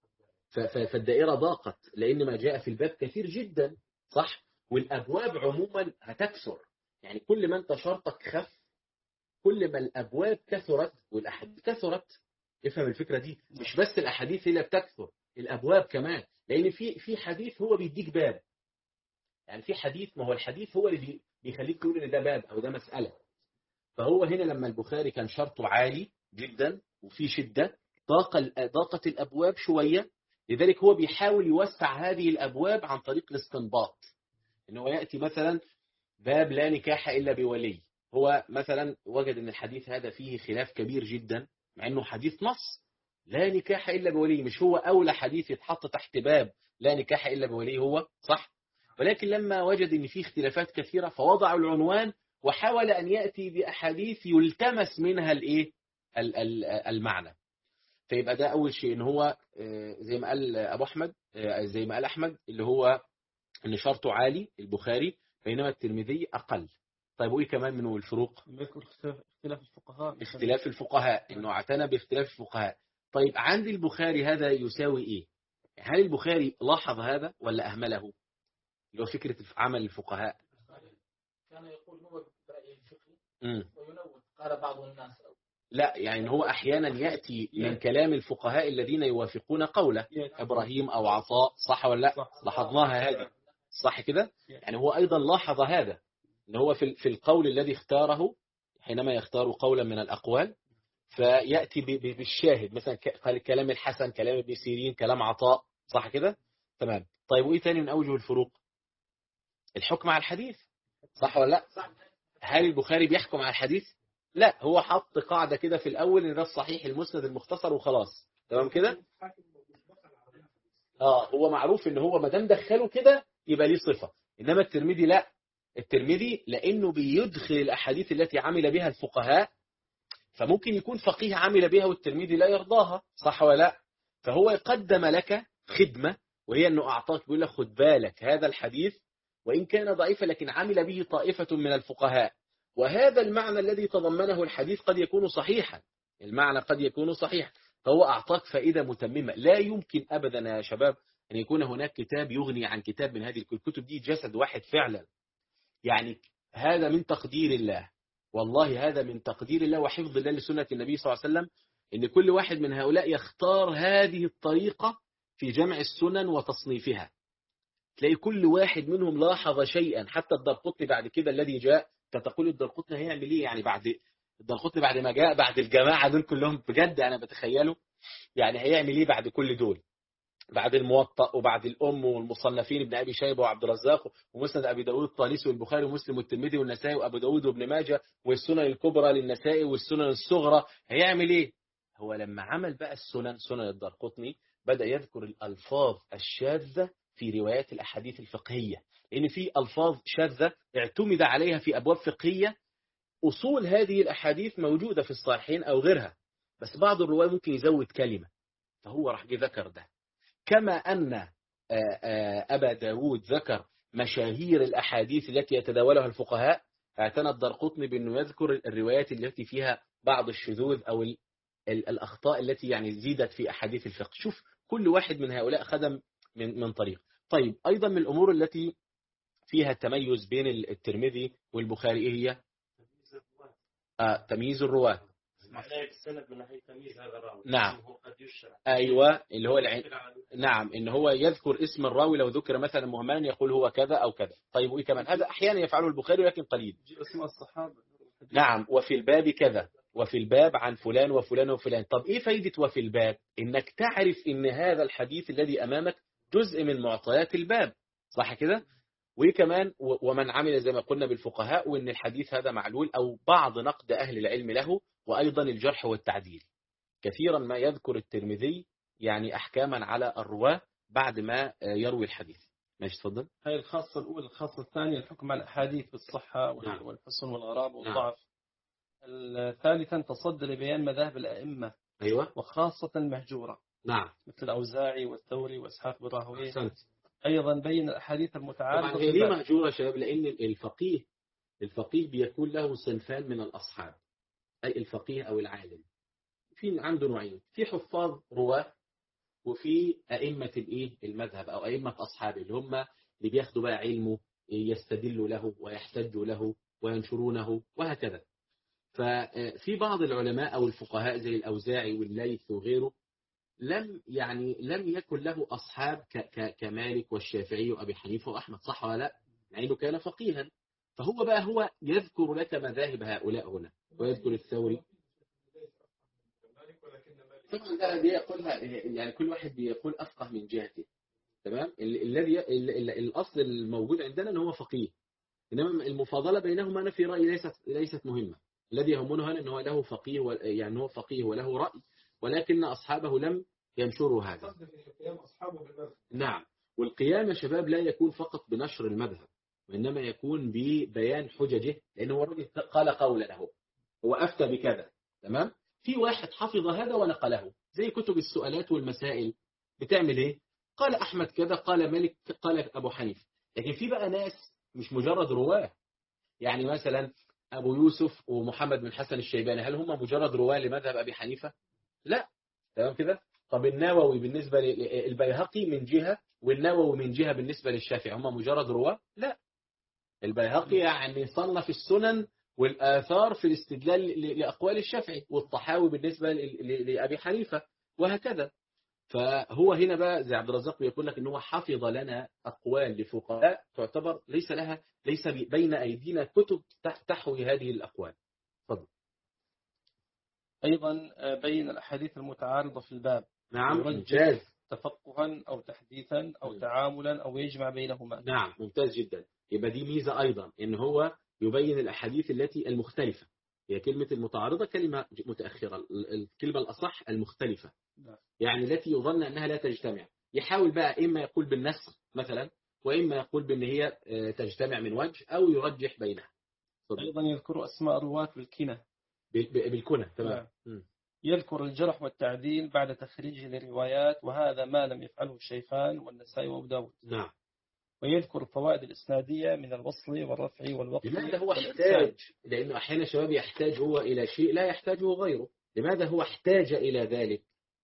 فالدائرة ضاقت لأن ما جاء في الباب كثير جدا، صح؟ والأبواب عموما هتكثر، يعني كل ما أنت شرطك خف كل ما الأبواب كثرت والأحاديث كثرت. افهم الفكرة دي، مش بس الأحاديث هي اللي بتكثر، الأبواب كمان، لأن في في حديث هو بيديك باب، يعني في حديث، ما هو الحديث هو اللي بيخليك تقول إن ده باب أو ده مسألة. فهو هنا لما البخاري كان شرطه عالي جدا وفي شدة، ضاق ضاقت الأبواب شوية، لذلك هو بيحاول يوسع هذه الأبواب عن طريق الاستنباط. إن هو يأتي مثلا باب لا نكاح إلا بولي، هو مثلا وجد أن الحديث هذا فيه خلاف كبير جدا، مع أنه حديث نص لا نكاح إلا بولي، مش هو أولى حديث يتحط تحت باب لا نكاح إلا بولي هو، صح؟ ولكن لما وجد أن فيه اختلافات كثيرة فوضع العنوان وحاول أن يأتي بأحاديث يلتمس منها الإيه؟ المعنى. فيبقى ده أول شيء، إن هو زي ما قال أبو أحمد، زي ما قال أحمد، اللي هو إن شرطه عالي البخاري بينما الترمذي أقل. طيب وإيه كمان من الفروق؟ اختلاف الفقهاء اختلاف الفقهاء، إنه اعتنى باختلاف الفقهاء. طيب عند البخاري هذا يساوي إيه؟ هل البخاري لاحظ هذا ولا أهمله؟ اللي هو فكرة عمل الفقهاء. كان يقول هو برأيه الفقهي امم وينوه، قال بعض الناس أو. لا، يعني هو أحيانا يأتي من كلام الفقهاء الذين يوافقون قوله، إبراهيم أو عطاء، صح ولا لا؟ لاحظناها هذه، صح كده؟ يعني هو أيضا لاحظ هذا، إن هو في في القول الذي اختاره، حينما يختار قولا من الأقوال فيأتي بالشاهد، مثلا كلام الحسن، كلام ابن سيرين، كلام عطاء، صح كده؟ تمام. طيب وإيه تاني من أوجه الفروق؟ الحكم على الحديث، صح ولا لا؟ هل البخاري بيحكم على الحديث؟ لا، هو حط قاعدة كده في الأول إن ده الصحيح المسند المختصر وخلاص، تمام كده؟ آه هو معروف إن هو ما دام دخله كده يبقى ليه صفة. إنما الترمذي لا، الترمذي لأنه بيدخل الأحاديث التي عمل بها الفقهاء، فممكن يكون فقيه عمل بها والترمذي لا يرضاها، صح ولا لا؟ فهو يقدم لك خدمة، وهي أنه أعطاك، بيقول لك خد بالك هذا الحديث وإن كان ضعيفا لكن عمل به طائفة من الفقهاء، وهذا المعنى الذي تضمنه الحديث قد يكون صحيحا، المعنى قد يكون صحيحا، فهو أعطاك فائدة متممة. لا يمكن أبدا يا شباب أن يكون هناك كتاب يغني عن كتاب من هذه الكتب، دي جسد واحد فعلا. يعني هذا من تقدير الله، والله هذا من تقدير الله وحفظ الله لسنة النبي صلى الله عليه وسلم، إن كل واحد من هؤلاء يختار هذه الطريقة في جمع السنن وتصنيفها. تلاقي كل واحد منهم لاحظ شيئا، حتى الدرقطني بعد كده الذي جاء، تقول الدرقطني هيعمل ايه يعني بعد الدرقطني بعد ما جاء بعد الجماعة دول كلهم، بجد أنا بتخيله يعني هيعمل ايه بعد كل دول، بعد الموطأ وبعد الأم والمصنفين ابن أبي شيبة وعبد الرزاق ومسند أبي داود الطالسي والبخاري ومسلم والترمذي والنسائي وأبو داود وابن ماجه والسنن الكبرى للنسائي والسنن الصغرى، هيعمل ايه؟ هو لما عمل بقى السنن، سنن الدرقطني، بدأ يذكر الألفاظ الشاذة في روايات الأحاديث الفقهية، لأن في ألفاظ شاذة اعتمد عليها في أبواب فقهية، أصول هذه الأحاديث موجودة في الصحيحين أو غيرها، بس بعض الرواة ممكن يزود كلمة، فهو راح ذكر ده. كما أن أبا داود ذكر مشاهير الأحاديث التي يتداولها الفقهاء، اعتنى الدرقطني بأنه يذكر الروايات التي فيها بعض الشذوذ أو الأخطاء التي يعني زيدت في أحاديث الفقه. شوف كل واحد من هؤلاء خدم من من طريق. طيب أيضا من الأمور التي فيها التميز بين الترمذي والبخاري إيه هي؟ آه تمييز الرواة. السند من ناحية تمييز هذا الراوي. نعم. أيوة اللي هو العين. نعم إن هو يذكر اسم الراوي، لو ذكر مثلا مهملا يقول هو كذا أو كذا. طيب وإيه كمان؟ هذا أحيانا يفعله البخاري لكن قليل. اسم الصحابة. نعم، وفي الباب كذا، وفي الباب عن فلان وفلان وفلان. طب إيه فايدة وفي الباب؟ إنك تعرف إن هذا الحديث الذي أمامك جزء من معطيات الباب، صح كده؟ وكمان ومن عمل زي ما قلنا بالفقهاء، وإن الحديث هذا معلول أو بعض نقد أهل العلم له، وأيضا الجرح والتعديل. كثيرا ما يذكر الترمذي يعني أحكاما على الرواة بعد ما يروي الحديث. ماشي تفضل. هاي الخاصة الأولى. الخاصة الثانية الحكم على الأحاديث بالصحة نعم. والحسن والغراب والضعف. نعم. ثالثا تصدى لبيان مذاهب الأئمة، أيوة. وخاصة المهجورة، نعم، مثل الأوزاعي والثوري وإسحاق بن راهويه. أحسنت. أيضا بين الأحاديث المتعارضة. طبعا هي ليه مهجورة يا شباب؟ لأن الفقيه الفقيه بيكون له صنفان من الأصحاب، أي الفقيه أو العالم. في عنده نوعين، في حفاظ رواة، وفي أئمة الإيه المذهب أو أئمة أصحابه اللي هم اللي بياخدوا بقى علمه يستدلوا له ويحتجوا له وينشرونه وهكذا. ففي بعض العلماء أو الفقهاء زي الأوزاعي والليث وغيره لم يعني لم يكن له أصحاب كمالك والشافعي وأبي حنيفة وأحمد، صح ولا لا؟ لأنه كان فقيها. فهو بقى هو يذكر لك مذاهب هؤلاء هنا، ويذكر الثوري. طبعا ده بيقولها يعني كل واحد بيقول أفقه من جهته، تمام. الذي الأصل الموجود عندنا أنه هو فقيه، إنما المفاضلة بينهما أنا في رأيي ليست ليست مهمة. الذي يهمنا هنا أنه له فقيه، يعني هو فقيه وله رأي، ولكن أصحابه لم ينشروا هذا. نعم. والقيام يا شباب لا يكون فقط بنشر المذهب، وإنما يكون ببيان حججه، لأنه هو الرجل قال قولا له، هو أفتى بكذا، تمام. في واحد حفظ هذا ونقله، زي كتب السؤالات والمسائل بتعمل إيه؟ قال أحمد كذا، قال مالك، قال أبو حنيفة. لكن في بقى ناس مش مجرد رواه، يعني مثلا أبو يوسف ومحمد بن حسن الشيباني، هل هم مجرد رواه لمذهب أبي حنيفة؟ لا، تمام كده. طب النووي بالنسبة للبيهقي من جهة، والنووي من جهة بالنسبة للشافعي، هم مجرد رواه؟ لا. البيهقي يعني صنف السنن والآثار في الاستدلال لأقوال الشافعي، والطحاوي بالنسبة لأبي حنيفة وهكذا. فهو هنا بقى زي عبد الرزاق بيقول لك ان هو حفظ لنا أقوال لفقهاء تعتبر ليس لها ليس بين أيدينا كتب تحوي هذه الأقوال. تفضل. أيضا بين الأحاديث المتعارضة في الباب. نعم، ممتاز. تفقها أو تحديثا أو م. تعاملا أو يجمع بينهما. نعم، ممتاز جدا. يبقى دي ميزة أيضا، إن هو يبين الأحاديث التي المختلفة. هي كلمة المتعارضة كلمة متأخرة، الكلمة الأصح المختلفة. نعم. يعني التي يظن أنها لا تجتمع. يحاول بقى إما يقول بالنسخ مثلا، وإما يقول بأن هي تجتمع من وجه، أو يرجح بينها. أيضا يذكر أسماء رواة بالكنة. بالكنة، تمام. نعم. يذكر الجرح والتعديل بعد تخريجه للروايات، وهذا ما لم يفعله الشيخان والنسائي وأبو داود. نعم. ويذكر الفوائد الإسنادية من الوصل والرفع والوقف. لماذا هو احتاج؟ لأنه أحيانا شباب يحتاج هو إلى شيء لا يحتاجه غيره. لماذا هو احتاج إلى ذلك؟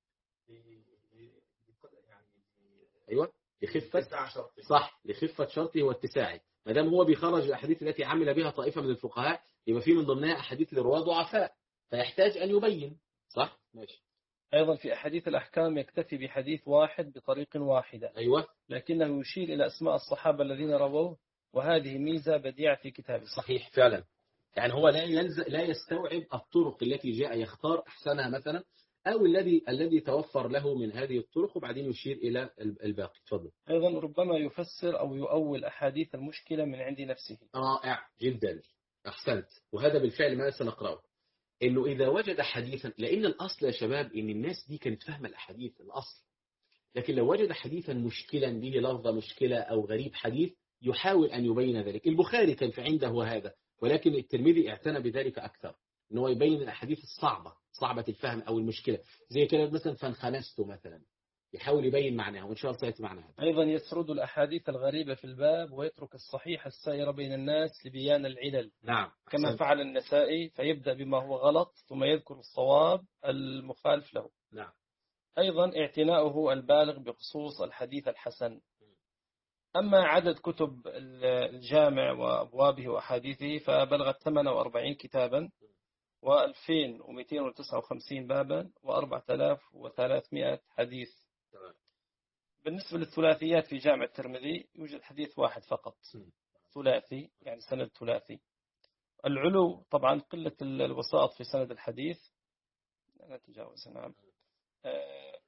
أيوة، لخفة صح لخفة شرطه واتساعه. ما دام هو بيخرج الأحاديث التي عمل بها طائفة من الفقهاء، يبقى في من ضمنها أحاديث للرواة ضعفاء، فيحتاج أن يبين. صح؟ ماشي. أيضا في أحاديث الأحكام يكتفي بحديث واحد بطريق واحدة. أيوة. لكنه يشير إلى أسماء الصحابة الذين رووه، وهذه ميزة بديعة في كتابه. صحيح فعلا. يعني هو لا يلز... لا يستوعب الطرق التي جاء يختار أحسنها مثلا، أو الذي الذي توفر له من هذه الطرق، وبعدين يشير إلى الباقي. تفضل. أيضا ربما يفسر أو يؤول أحاديث المشكلة من عند نفسه. رائع جدا، أحسنت. وهذا بالفعل ما سنقرأه، إنه إذا وجد حديثا، لأن الأصل يا شباب إن الناس دي كانت فاهمة الأحاديث الأصل، لكن لو وجد حديثا مشكلا به لفظة مشكلة أو غريب حديث، يحاول أن يبين ذلك. البخاري كان في عنده هذا، ولكن الترمذي اعتنى بذلك أكثر، إنه يبين الأحاديث الصعبة صعبة الفهم أو المشكلة، زي كده مثلا فانخنست مثلا، يحاول يبين معناها، وإن شاء الله سيأتي معناها. أيضا يسرد الأحاديث الغريبة في الباب، ويترك الصحيح السائر بين الناس لبيان العلل. نعم. كما أحسن. فعل النسائي، فيبدأ بما هو غلط ثم يذكر الصواب المخالف له. نعم. أيضا اعتناؤه البالغ بخصوص الحديث الحسن. أما عدد كتب الجامع وأبوابه وأحاديثه فبلغت ثمانية وأربعين كتابا، وألفين ومئتين وتسعة وخمسين بابا، وأربعة آلاف وثلاثمائة حديث. بالنسبة للثلاثيات في جامع الترمذي يوجد حديث واحد فقط ثلاثي، يعني سند ثلاثي. العلو طبعا قلة الوساط في سند الحديث، لا تجاوز. نعم.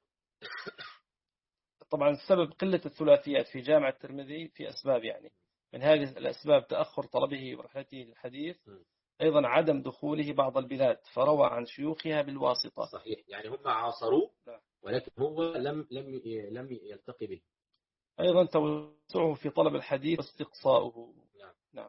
طبعا السبب قلة الثلاثيات في جامع الترمذي في أسباب، يعني من هذه الأسباب تأخر طلبه ورحلته للحديث أيضا عدم دخوله بعض البلاد فروى عن شيوخها بالواسطة. صحيح، يعني هم عاصروه ولكن هو لم لم لم يلتقي به. أيضا توسعه في طلب الحديث واستقصاؤه. نعم. نعم.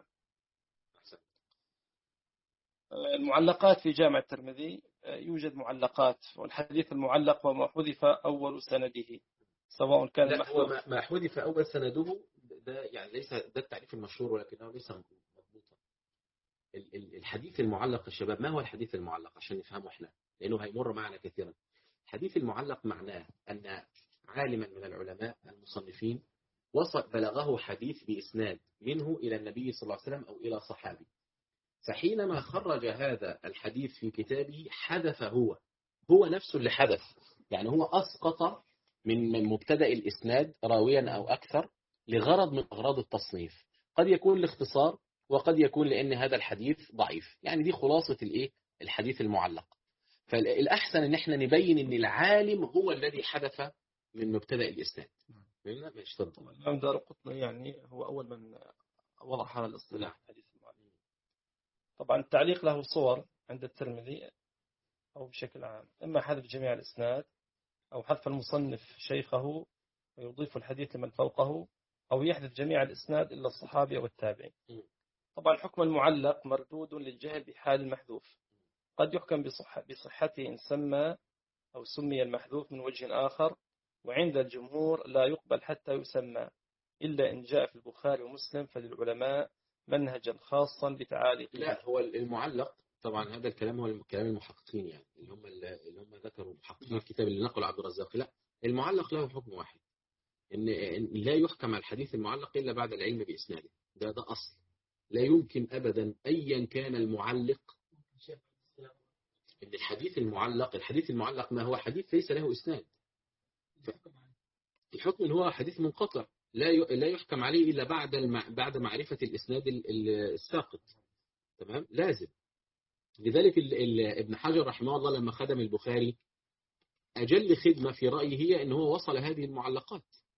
المعلقات في جامع الترمذي، يوجد معلقات، والحديث المعلق وما حذف أول سنده سواء كان لا هو محذوف. ما حذف أول سنده ده يعني ليس ده التعريف المشهور ولكنه ليس مضبوطا. الحديث المعلق الشباب، ما هو الحديث المعلق عشان نفهمه احنا، لأنه هيمر معنا كثيرا. الحديث المعلق معناه أن عالما من العلماء المصنفين وصل بلغه حديث بإسناد منه إلى النبي صلى الله عليه وسلم أو إلى صحابي، فحينما خرج هذا الحديث في كتابه حذف هو هو نفسه اللي حذف، يعني هو أسقط من من مبتدأ الإسناد راويا أو أكثر لغرض من أغراض التصنيف، قد يكون لاختصار وقد يكون لأن هذا الحديث ضعيف. يعني دي خلاصة الإيه الحديث المعلق. فالأحسن إن احنا نبين إن العالم هو الذي حذف من مبتدأ الإسناد. مش تفضل. الإمام دارقطني يعني هو أول من وضع هذا الاصطلاح حديث المعلق. طبعا التعليق له صور عند الترمذي أو بشكل عام، إما حذف جميع الإسناد أو حذف المصنف شيخه ويضيف الحديث لمن فوقه، أو يحذف جميع الإسناد إلا الصحابي والتابعين. طبعا حكم المعلق مردود للجهل بحال المحذوف، قد يحكم بصح بصحته إن سمى أو سمي المحذوف من وجه آخر، وعند الجمهور لا يقبل حتى يسمى إلا إن جاء في البخاري ومسلم، فللعلماء منهجا خاصا بتعاليقه. لا هو المعلق طبعا هذا الكلام هو كلام المحققين، يعني اللي هم اللي هم ذكروا محققين الكتاب اللي نقل عبد الرزاق. لا المعلق له حكم واحد، إن لا يحكم على الحديث المعلق إلا بعد العلم بإسناده. ده ده أصل، لا يمكن أبدا أيا كان المعلق إن الحديث المعلق الحديث المعلق ما هو حديث ليس له إسناد، الحكم إن هو حديث منقطع لا لا يحكم عليه إلا بعد بعد معرفة الإسناد الساقط. تمام، لازم. لذلك ابن حجر رحمه الله لما خدم البخاري أجل خدمة في رأيه هي أنه هو وصل هذه المعلقات،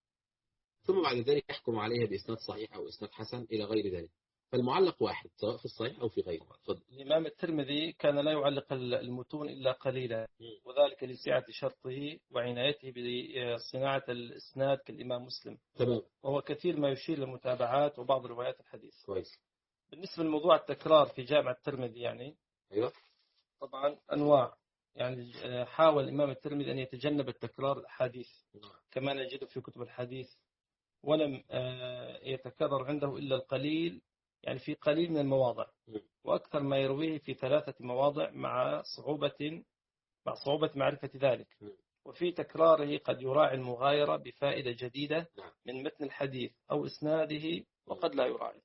ثم بعد ذلك يحكم عليها بإسناد صحيح أو إسناد حسن إلى غير ذلك. فالمعلق واحد سواء في الصحيح أو في غيره. الإمام الترمذي كان لا يعلق المتون إلا قليلا، وذلك لسعة شرطه وعنايته بصناعة الإسناد كالإمام مسلم. تمام. وهو كثير ما يشير للمتابعات وبعض روايات الحديث. كويس. بالنسبة لموضوع التكرار في جامع الترمذي، يعني أيوة. طبعا أنواع، يعني حاول الإمام الترمذي أن يتجنب التكرار الحديث كما نجده في كتب الحديث، ولم يتكرر عنده إلا القليل، يعني في قليل من المواضع، وأكثر ما يرويه في ثلاثة مواضع مع صعوبة مع صعوبة معرفة ذلك. وفي تكراره قد يراعي المغايرة بفائدة جديدة من متن الحديث أو إسناده، وقد لا يراعي.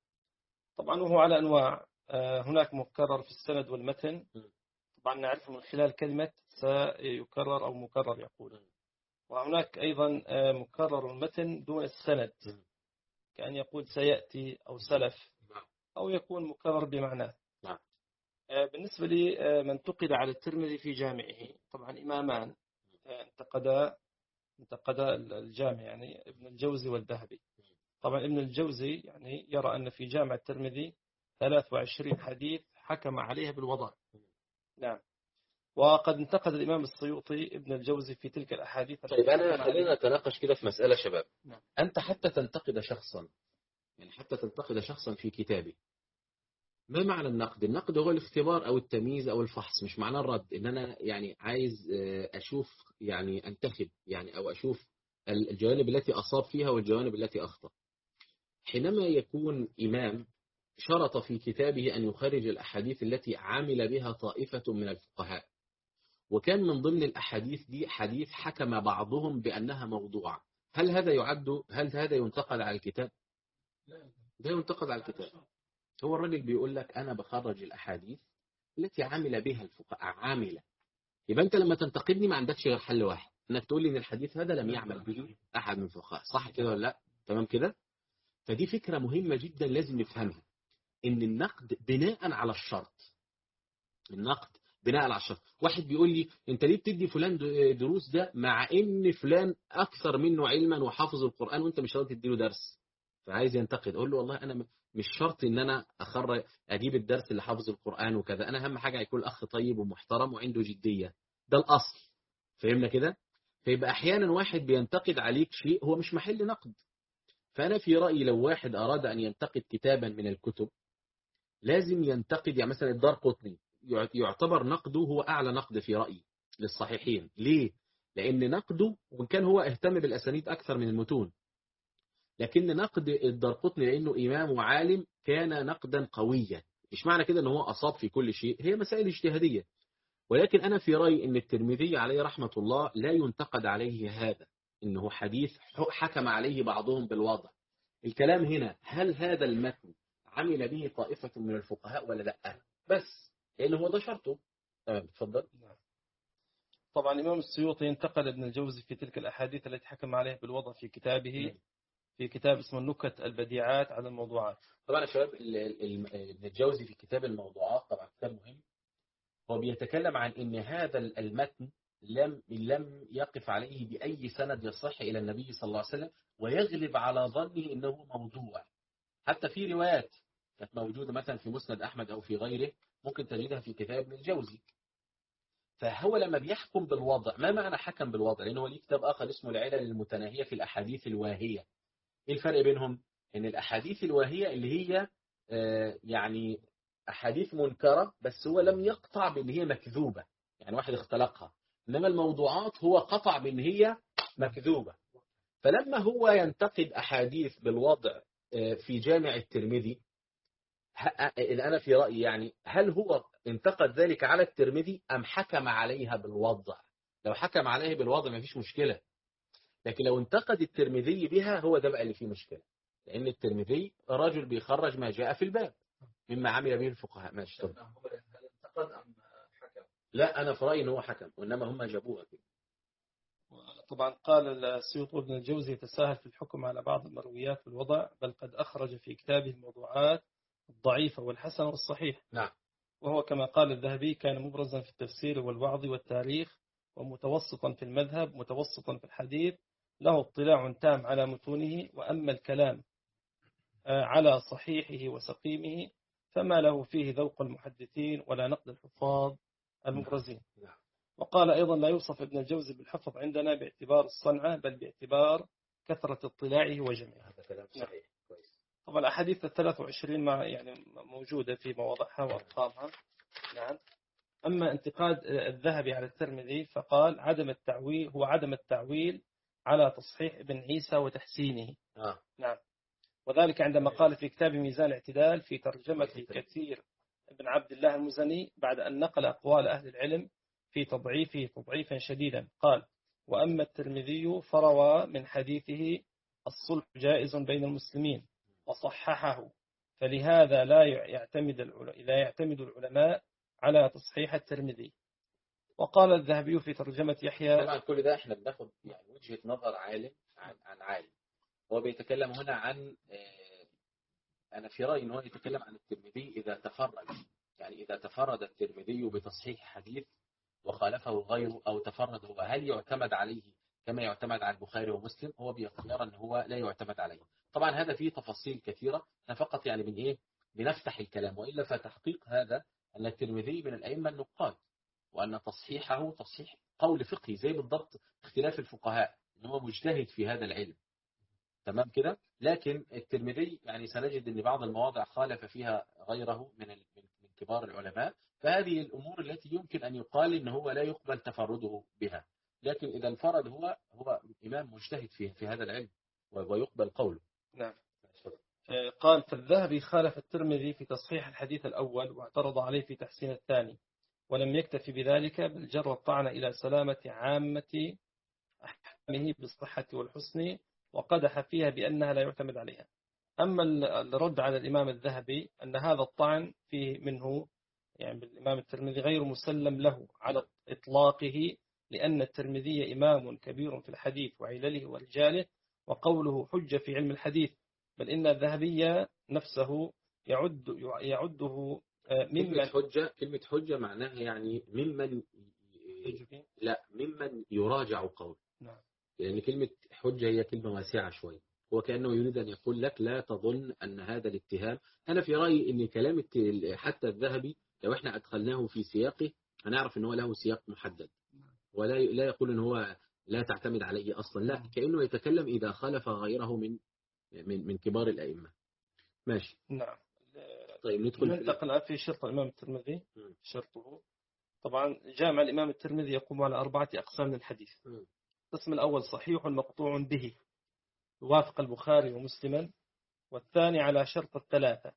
طبعا وهو على أنواع، هناك مكرر في السند والمتن، طبعا نعرف من خلال كلمة سيكرر أو مكرر يقول، وهناك أيضا مكرر المتن دون السند، كأن يقول سيأتي أو سلف، أو يكون مكرر بمعناه. بالنسبة لي من انتقد على الترمذي في جامعه، طبعا إمامان انتقدا انتقدا الجامع، يعني ابن الجوزي والذهبي. طبعا ابن الجوزي يعني يرى أن في جامع الترمذي ثلاث وعشرين حديث حكم عليها بالوضع. نعم. وقد انتقد الإمام السيوطي ابن الجوزي في تلك الأحاديث. طيب أنا خلينا نتناقش كده في مسألة شباب. نعم. أنت حتى تنتقد شخصا، يعني حتى تنتقد شخصا في كتابه، ما معنى النقد؟ النقد هو الاختبار أو التمييز أو الفحص، مش معناه الرد. إن أنا يعني عايز أشوف، يعني أنتخب، يعني أو أشوف الجوانب التي أصاب فيها والجوانب التي أخطأ. حينما يكون إمام شرط في كتابه أن يخرج الأحاديث التي عمل بها طائفة من الفقهاء، وكان من ضمن الأحاديث دي حديث حكم بعضهم بأنها موضوعة، هل هذا يعد هل هذا ينتقد على الكتاب؟ لا ينتقد على الكتاب. هو الراجل بيقول لك أنا بخرج الأحاديث التي عمل بها الفقهاء عاملة. يبقى أنت لما تنتقدني ما عندكش غير حل واحد، أنك تقول لي إن الحديث هذا لم يعمل به أحد من الفقهاء، صح كده ولا لا؟ تمام كده؟ فدي فكرة مهمة جدا لازم نفهمها، إن النقد بناء على الشرط. النقد بناء على الشرط. واحد بيقول لي أنت ليه بتدي فلان دروس ده مع إن فلان أكثر منه علما وحافظ القرآن وأنت مش راضي تديله درس؟ فعايز ينتقد، اقول له والله انا م- مش شرط ان انا اخرج اجيب الدرس اللي حافظ القرآن وكذا، انا اهم حاجة يكون الاخ طيب ومحترم وعنده جدية، ده الاصل. فهمنا كده؟ فيبقى احيانا واحد بينتقد عليك شيء هو مش محل نقد. فانا في رأيي لو واحد اراد ان ينتقد كتابا من الكتب لازم ينتقد، يعني مثلا الدارقطني يعتبر نقده هو اعلى نقد في رأيي للصحيحين. ليه؟ لان نقده، وان كان هو اهتم بالاسانيد اكثر من المتون، لكن نقد الدارقطني لانه امام وعالم كان نقدا قويا. مش معنى كده ان هو اصاب في كل شيء، هي مسائل اجتهادية. ولكن انا في رأيي ان الترمذي عليه رحمة الله لا ينتقد عليه هذا، انه حديث حكم عليه بعضهم بالوضع. الكلام هنا هل هذا المتن عمل به طائفة من الفقهاء ولا لا، بس لأن هو ده شرطه. تمام، اتفضل. طبعا الإمام السيوطي انتقل ابن الجوزي في تلك الأحاديث التي حكم عليه بالوضع في كتابه، في كتاب اسمه النكت البديعات على الموضوعات. طبعا يا شباب ال- ال- ابن الجوزي في كتاب الموضوعات طبعا كتاب مهم، هو بيتكلم عن ان هذا المتن لم لم يقف عليه بأي سند يصح إلى النبي صلى الله عليه وسلم، ويغلب على ظنه انه موضوع. حتى في روايات كانت موجودة مثلا في مسند أحمد أو في غيره ممكن تجدها في كتاب ابن الجوزي. فهو لما بيحكم بالوضع، ما معنى حكم بالوضع؟ لأنه هو ليه كتاب آخر اسمه العلل المتناهية في الأحاديث الواهية. إيه الفرق بينهم؟ إن الأحاديث الواهية اللي هي آه، يعني أحاديث منكرة، بس هو لم يقطع بأن هي مكذوبة، يعني واحد اختلقها. إنما الموضوعات هو قطع بأن هي مكذوبة. فلما هو ينتقد أحاديث بالوضع آه، في جامع الترمذي، أنا في رأيي يعني هل هو انتقد ذلك على الترمذي أم حكم عليها بالوضع؟ لو حكم عليه بالوضع ما فيش مشكلة، لكن لو انتقد الترمذي بها هو ده بقى اللي فيه مشكلة، لأن الترمذي رجل بيخرج ما جاء في الباب مما عمل به الفقهاء. ماشي، طب هل انتقد أم حكم؟ لا، أنا في رأيي إن هو حكم، وإنما هم جابوها كده. طبعا قال السيوطي ابن الجوزي يتساهل في الحكم على بعض المرويات بالوضع، بل قد أخرج في كتابه الموضوعات الضعيفة والحسن والصحيح. نعم. وهو كما قال الذهبي كان مبرزا في التفسير والوعظ والتاريخ، ومتوسطا في المذهب، متوسطا في الحديث، له اطلاع تام على متونه. وأما الكلام على صحيحه وسقيمه فما له فيه ذوق المحدثين ولا نقد الحفاظ المبرزين. وقال أيضا لا يوصف ابن الجوزي بالحفظ عندنا باعتبار الصنعة، بل باعتبار كثرة اطلاعه وجمعه. هذا كلام صحيح. كويس. طبعا الأحاديث الثلاث وعشرين ما يعني موجودة في مواضعها وأرقامها. نعم. أما انتقاد الذهبي على الترمذي فقال عدم التعويل هو عدم التعويل على تصحيح ابن عيسى وتحسينه. آه. نعم. وذلك عندما قال في كتاب ميزان الاعتدال في ترجمة كثير بن عبد الله المزني بعد أن نقل أقوال أهل العلم في تضعيفه تضعيفا شديدا، قال وأما الترمذي فروى من حديثه الصلح جائز بين المسلمين وصححه، فلهذا لا يعتمد لا يعتمد العلماء على تصحيح الترمذي. وقال الذهبي في ترجمة يحيى. طبعا كل ده احنا بناخد يعني وجهة نظر عالم عن, عن عالم. هو بيتكلم هنا عن أنا في رأيي أنه يتكلم عن الترمذي إذا تفرد، يعني إذا تفرد الترمذي بتصحيح حديث وخالفه غيره، أو تفرد هو، هل يعتمد عليه كما يعتمد على البخاري ومسلم؟ هو بيختار أن هو لا يعتمد عليه. طبعا هذا فيه تفاصيل كثيرة، أنا فقط يعني من إيه بنفتح الكلام، وإلا فتحقيق هذا أن الترمذي من الأئمة النقاد، وأن تصحيحه تصحيح قول فقهي زي بالضبط اختلاف الفقهاء، أنه مجتهد في هذا العلم. تمام كده. لكن الترمذي يعني سنجد أن بعض المواضع خالف فيها غيره من من كبار العلماء، فهذه الأمور التي يمكن أن يقال أنه هو لا يقبل تفرده بها. لكن إذا انفرد هو هو إمام مجتهد في في هذا العلم ويقبل قوله. نعم. قال فالذهبي خالف الترمذي في تصحيح الحديث الأول واعترض عليه في تحسين الثاني، ولم يكتفي بذلك بل جر الطعن إلى سلامة عامة أحكامه بالصحة والحسن، وقدح فيها بأنها لا يعتمد عليها. أما الرد على الإمام الذهبي أن هذا الطعن فيه منه يعني بالإمام الترمذي غير مسلم له على إطلاقه، لأن الترمذي إمام كبير في الحديث وعلله ورجاله، وقوله حجة في علم الحديث، بل إن الذهبي نفسه يعد يعده ممن كلمة حجة كلمة حجة معناها يعني ممن لا ممن يراجع قول. نعم. لأن كلمة حجة هي كلمة واسعة شوي، هو كأنه يريد أن يقول لك لا تظن أن هذا الاتهام. أنا في رأيي أن كلام الت- حتى الذهبي لو احنا أدخلناه في سياقه هنعرف أنه له سياق محدد، ولا لا يقول أن هو لا تعتمد عليه أصلا، لا، كأنه يتكلم إذا خالف غيره من من من كبار الأئمة. ماشي. نعم. طيب ندخل في ننتقل الآن في شرط الإمام الترمذي. م. شرطه طبعا جامع الإمام الترمذي يقوم على أربعة أقسام للحديث. م. القسم الأول صحيح مقطوع به يوافق البخاري ومسلما، والثاني على شرط الثلاثة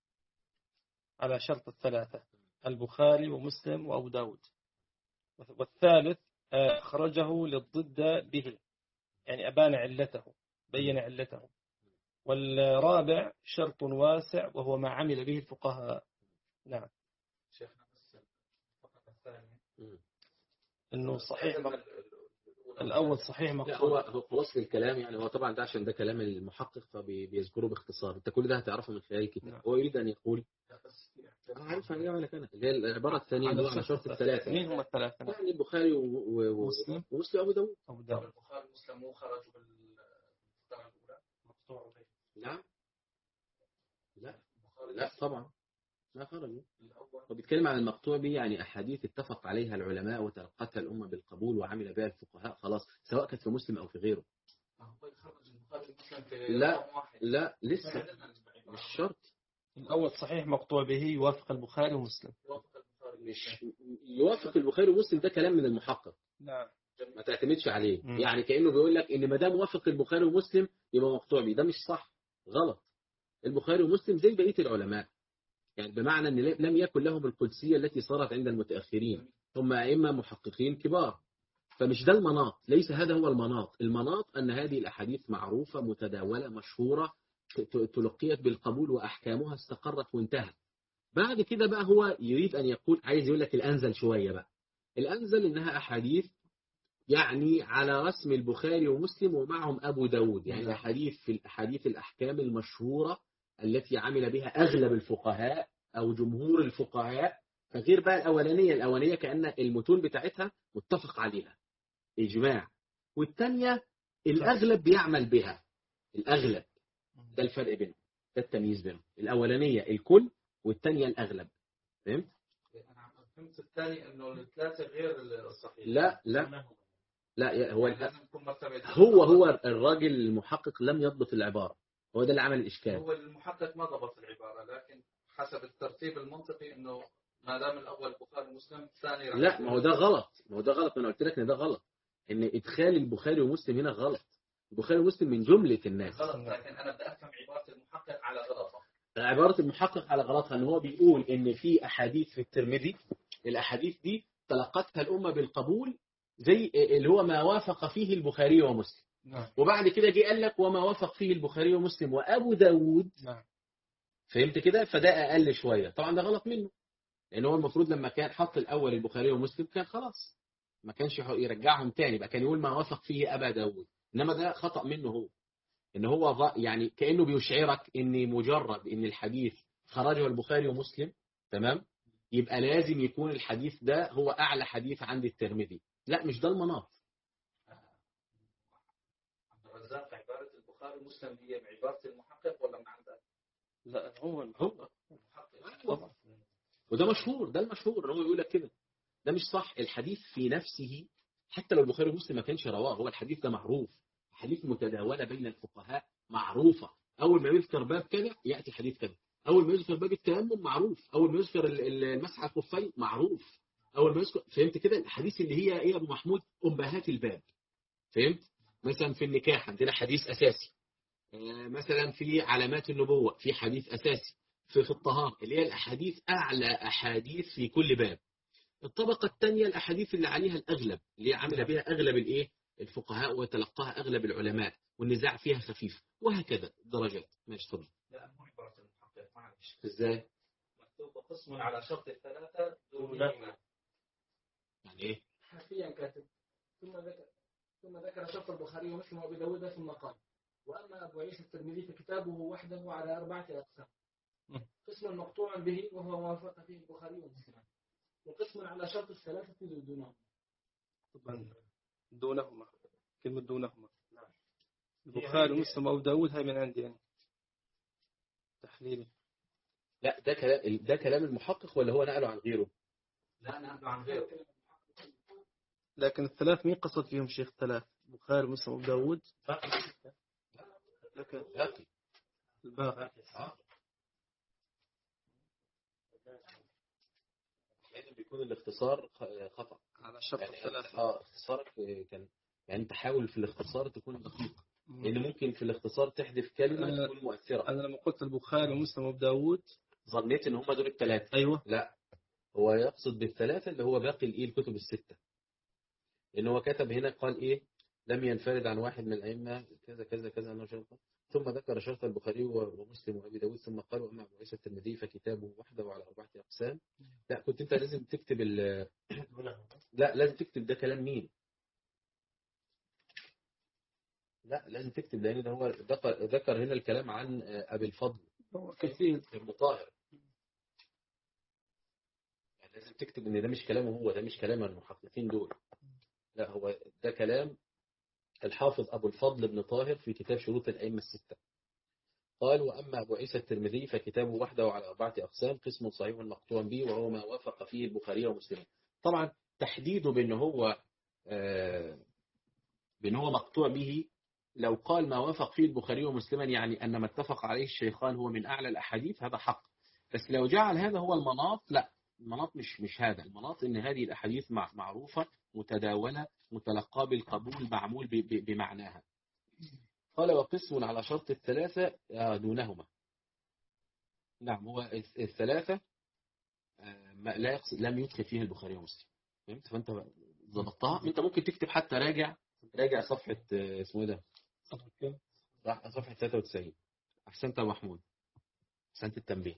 على شرط الثلاثة البخاري ومسلم وأبو داود، والثالث آه، أخرجه للضد به، يعني أبان علته، بين علته. والرابع شرط واسع وهو ما عمل به الفقهاء. نعم. شيخنا بس الفقرة الثانية م. إنه صحيح مق... الأول صحيح لا، مقطوع. هو هو خلاص الكلام يعني، هو طبعا ده عشان ده كلام المحقق فبيذكره باختصار، انت كل ده هتعرفه من خلال الكتاب. نعم. هو يريد ان يقول بس انا عارف انا جاي لك انا اللي هي العباره الثانيه اللي هو على شرط الثلاثه، مين هم الثلاثة؟ يعني البخاري و- و- و- مسلم ومسلم ابو داود. أبو داود. البخاري ومسلم مو خرجوا بالفترة الأولى مقطوع به. نعم. لا البخاري لا طبعا ما خرجوا. الأول هو بيتكلم عن المقطوع به، يعني احاديث اتفق عليها العلماء وتلقتها الامه بالقبول وعمل بها الفقهاء خلاص، سواء كانت في مسلم او في غيره. هو يخرج البخاري ومسلم في لا رقم واحد. لا لسه مش شرط. الأول صحيح مقطوع به يوافق البخاري ومسلم. يوافق البخاري مش يوافق البخاري ومسلم، ده كلام من المحقق نعم. ما تعتمدش عليه. مم. يعني كأنه بيقول لك ان ما دام وافق البخاري ومسلم يبقى مقطوع به، ده مش صح، غلط. البخاري ومسلم زي بقية العلماء، يعني بمعنى ان لم يكن لهم القدسية التي صارت عند المتأخرين، هم أئمة محققين كبار، فمش ده المناط، ليس هذا هو المناط. المناط أن هذه الأحاديث معروفة متداولة مشهورة ت- تلقيت بالقبول وأحكامها استقرت وانتهت. بعد كده بقى هو يريد أن يقول، عايز يقول لك الأنزل شوية بقى. الأنزل إنها أحاديث يعني على رسم البخاري ومسلم ومعهم أبو داود، يعني أحاديث في الأحاديث الأحكام المشهورة التي عمل بها أغلب الفقهاء أو جمهور الفقهاء، فغير بقى الأولانية. الأولانية كأن المتون بتاعتها متفق عليها إجماع، والثانية الأغلب بيعمل بها، الأغلب، ده الفرق بينهم، ده التمييز بينهم. الأولانية الكل والثانية الأغلب. فهمت؟ أنا فهمت الثاني إنه الثلاثة غير الصحيح. لا لا لا يا- هو يعني لازم يكون مرتبة هو هو الراجل المحقق لم يضبط العبارة، هو ده اللي عمل الإشكال. هو المحقق ما ضبط العبارة، لكن حسب الترتيب المنطقي إنه ما دام الأول البخاري ومسلم الثاني راح لا يكون- ما هو ده غلط، ما هو ده غلط، ما انا قلت لك ان ده غلط، ان ادخال البخاري ومسلم هنا غلط. البخاري ومسلم من جملة الناس. غلط، لكن أنا بدي أفهم عبارة المحقق على غلطه. عبارة المحقق على غلطها ان هو بيقول ان في احاديث في الترمذي، الاحاديث دي تلقتها الامة بالقبول زي اللي هو ما وافق فيه البخاري ومسلم. نعم. وبعد كده جه قال لك وما وافق فيه البخاري ومسلم وابو داود. نعم. فهمت كده؟ فده اقل شوية، طبعا ده غلط منه، لان هو المفروض لما كان حط الاول البخاري ومسلم كان خلاص ما كانش يرجعهم تاني بقى، كان يقول ما وافق فيه ابا داود. انما ده خطأ منه هو، ان هو ض- يعني كأنه بيشعرك ان مجرد ان الحديث خرجه البخاري ومسلم تمام يبقى لازم يكون الحديث ده هو اعلى حديث عند الترمذي. لا مش ده المناط. عبد الرزاق عبارة البخاري ومسلم هي عبارة المحقق ولا من عندك؟ لا هو هو المحقق. طبعا. وده مشهور، ده المشهور ان هو يقول لك كده. ده مش صح. الحديث في نفسه حتى لو البخاري ومسلم ما كانش رواه، هو الحديث ده معروف، حديث متداولة بين الفقهاء معروفة. أول ما يذكر باب كذا يأتي حديث كذا، أول ما يذكر باب التيمم معروف، أول ما يذكر ال- ال- المسح على الخفين معروف، أول ما يذكر، فهمت كده؟ الحديث اللي هي إيه يا أبو محمود؟ أمهات الباب. فهمت؟ مثلا في النكاح عندنا حديث أساسي، آه، مثلا في علامات النبوة في حديث أساسي، في في الطهارة اللي هي الأحاديث أعلى أحاديث في كل باب. الطبقة الثانية الأحاديث اللي عليها الأغلب، اللي عمل بها أغلب الإيه؟ الفقهاء وتلقاها أغلب العلماء والنزاع فيها خفيف، وهكذا درجات. ماشي تفضل. لا مو عبارة المحقق، معلش. إزاي؟ مكتوب قسم على شرط الثلاثة دون لا. إيمان. يعني إيه؟ حرفيا كاتب ثم ذكر ثم ذكر شرط البخاري ومسلم وابي داود ثم قال واما ابو عيسى الترمذي فكتابه وحده على اربعه اقسام. قسم مقطوع به وهو ما وافق فيه البخاري ومسلم، وقسم على شرط الثلاثه دونهم. طبعا دونهما، كلمة دونهما. هي البخاري البخاري ومسلم وأبو داود هاي من عندي يعني تحليلي. لا ده كلام ده كلام المحقق ولا هو نقله عن غيره؟ لا نقله عن غيره. لكن الثلاث مين قصد فيهم شيخ ثلاث؟ البخاري ومسلم وأبو داود. لكن باقي الباقي لازم بيكون الاختصار خطأ على شرط يعني الثلاثة. اه اختصارك كان يعني انت حاول في الاختصار تكون دقيق لان ممكن في الاختصار تحذف كلمة أنا تكون مؤثرة. أنا لما قلت البخاري ومسلم وأبو داود ظنيت ان هم دول الثلاثة. أيوة. لا هو يقصد بالثلاثة اللي هو باقي الايه الكتب الستة لان هو كتب هنا قال ايه لم ينفرد عن واحد من الائمه كذا كذا كذا انه شرط ثم ذكر شرط البخاري ومسلم وابي داود ثم قال واما ابو عيسى الترمذي فكتابه وحده وعلى اربعه اقسام. لا كنت انت لازم تكتب ال لا لازم تكتب ده كلام مين. لا لازم تكتب لان هو ذكر ذكر هنا الكلام عن ابي الفضل كثير ابن طاهر يعني لازم تكتب ان ده مش كلامه هو ده مش كلام المحققين دول. لا هو ده كلام الحافظ أبو الفضل بن طاهر في كتاب شروط الأئمة الستة. قال وأما أبو عيسى الترمذي فكتابه وحده على أربعة أقسام قسم صحيح مقطوع به وهو ما وافق فيه البخاري ومسلم. طبعا تحديده بأن هو آه بأن هو مقطوع به لو قال ما وافق فيه البخاري ومسلما يعني أن ما اتفق عليه الشيخان هو من أعلى الأحاديث هذا حق. بس لو جعل هذا هو المناط لا المناط مش مش هذا المناط ان هذه الاحاديث معروفه متداوله متلقاه بالقبول معمول بمعناها. قال وقسم على شرط الثلاثه دونهما. نعم هو الثلاثه لا يقصد لم يدخل فيه البخاري ومسلم. فهمت فانت ضبطتها. انت ممكن تكتب حتى راجع راجع صفحه اسمه ايه ده صفحه كام صفحه ثلاثة وتسعين. احسنت يا محمود احسنت التنبيه.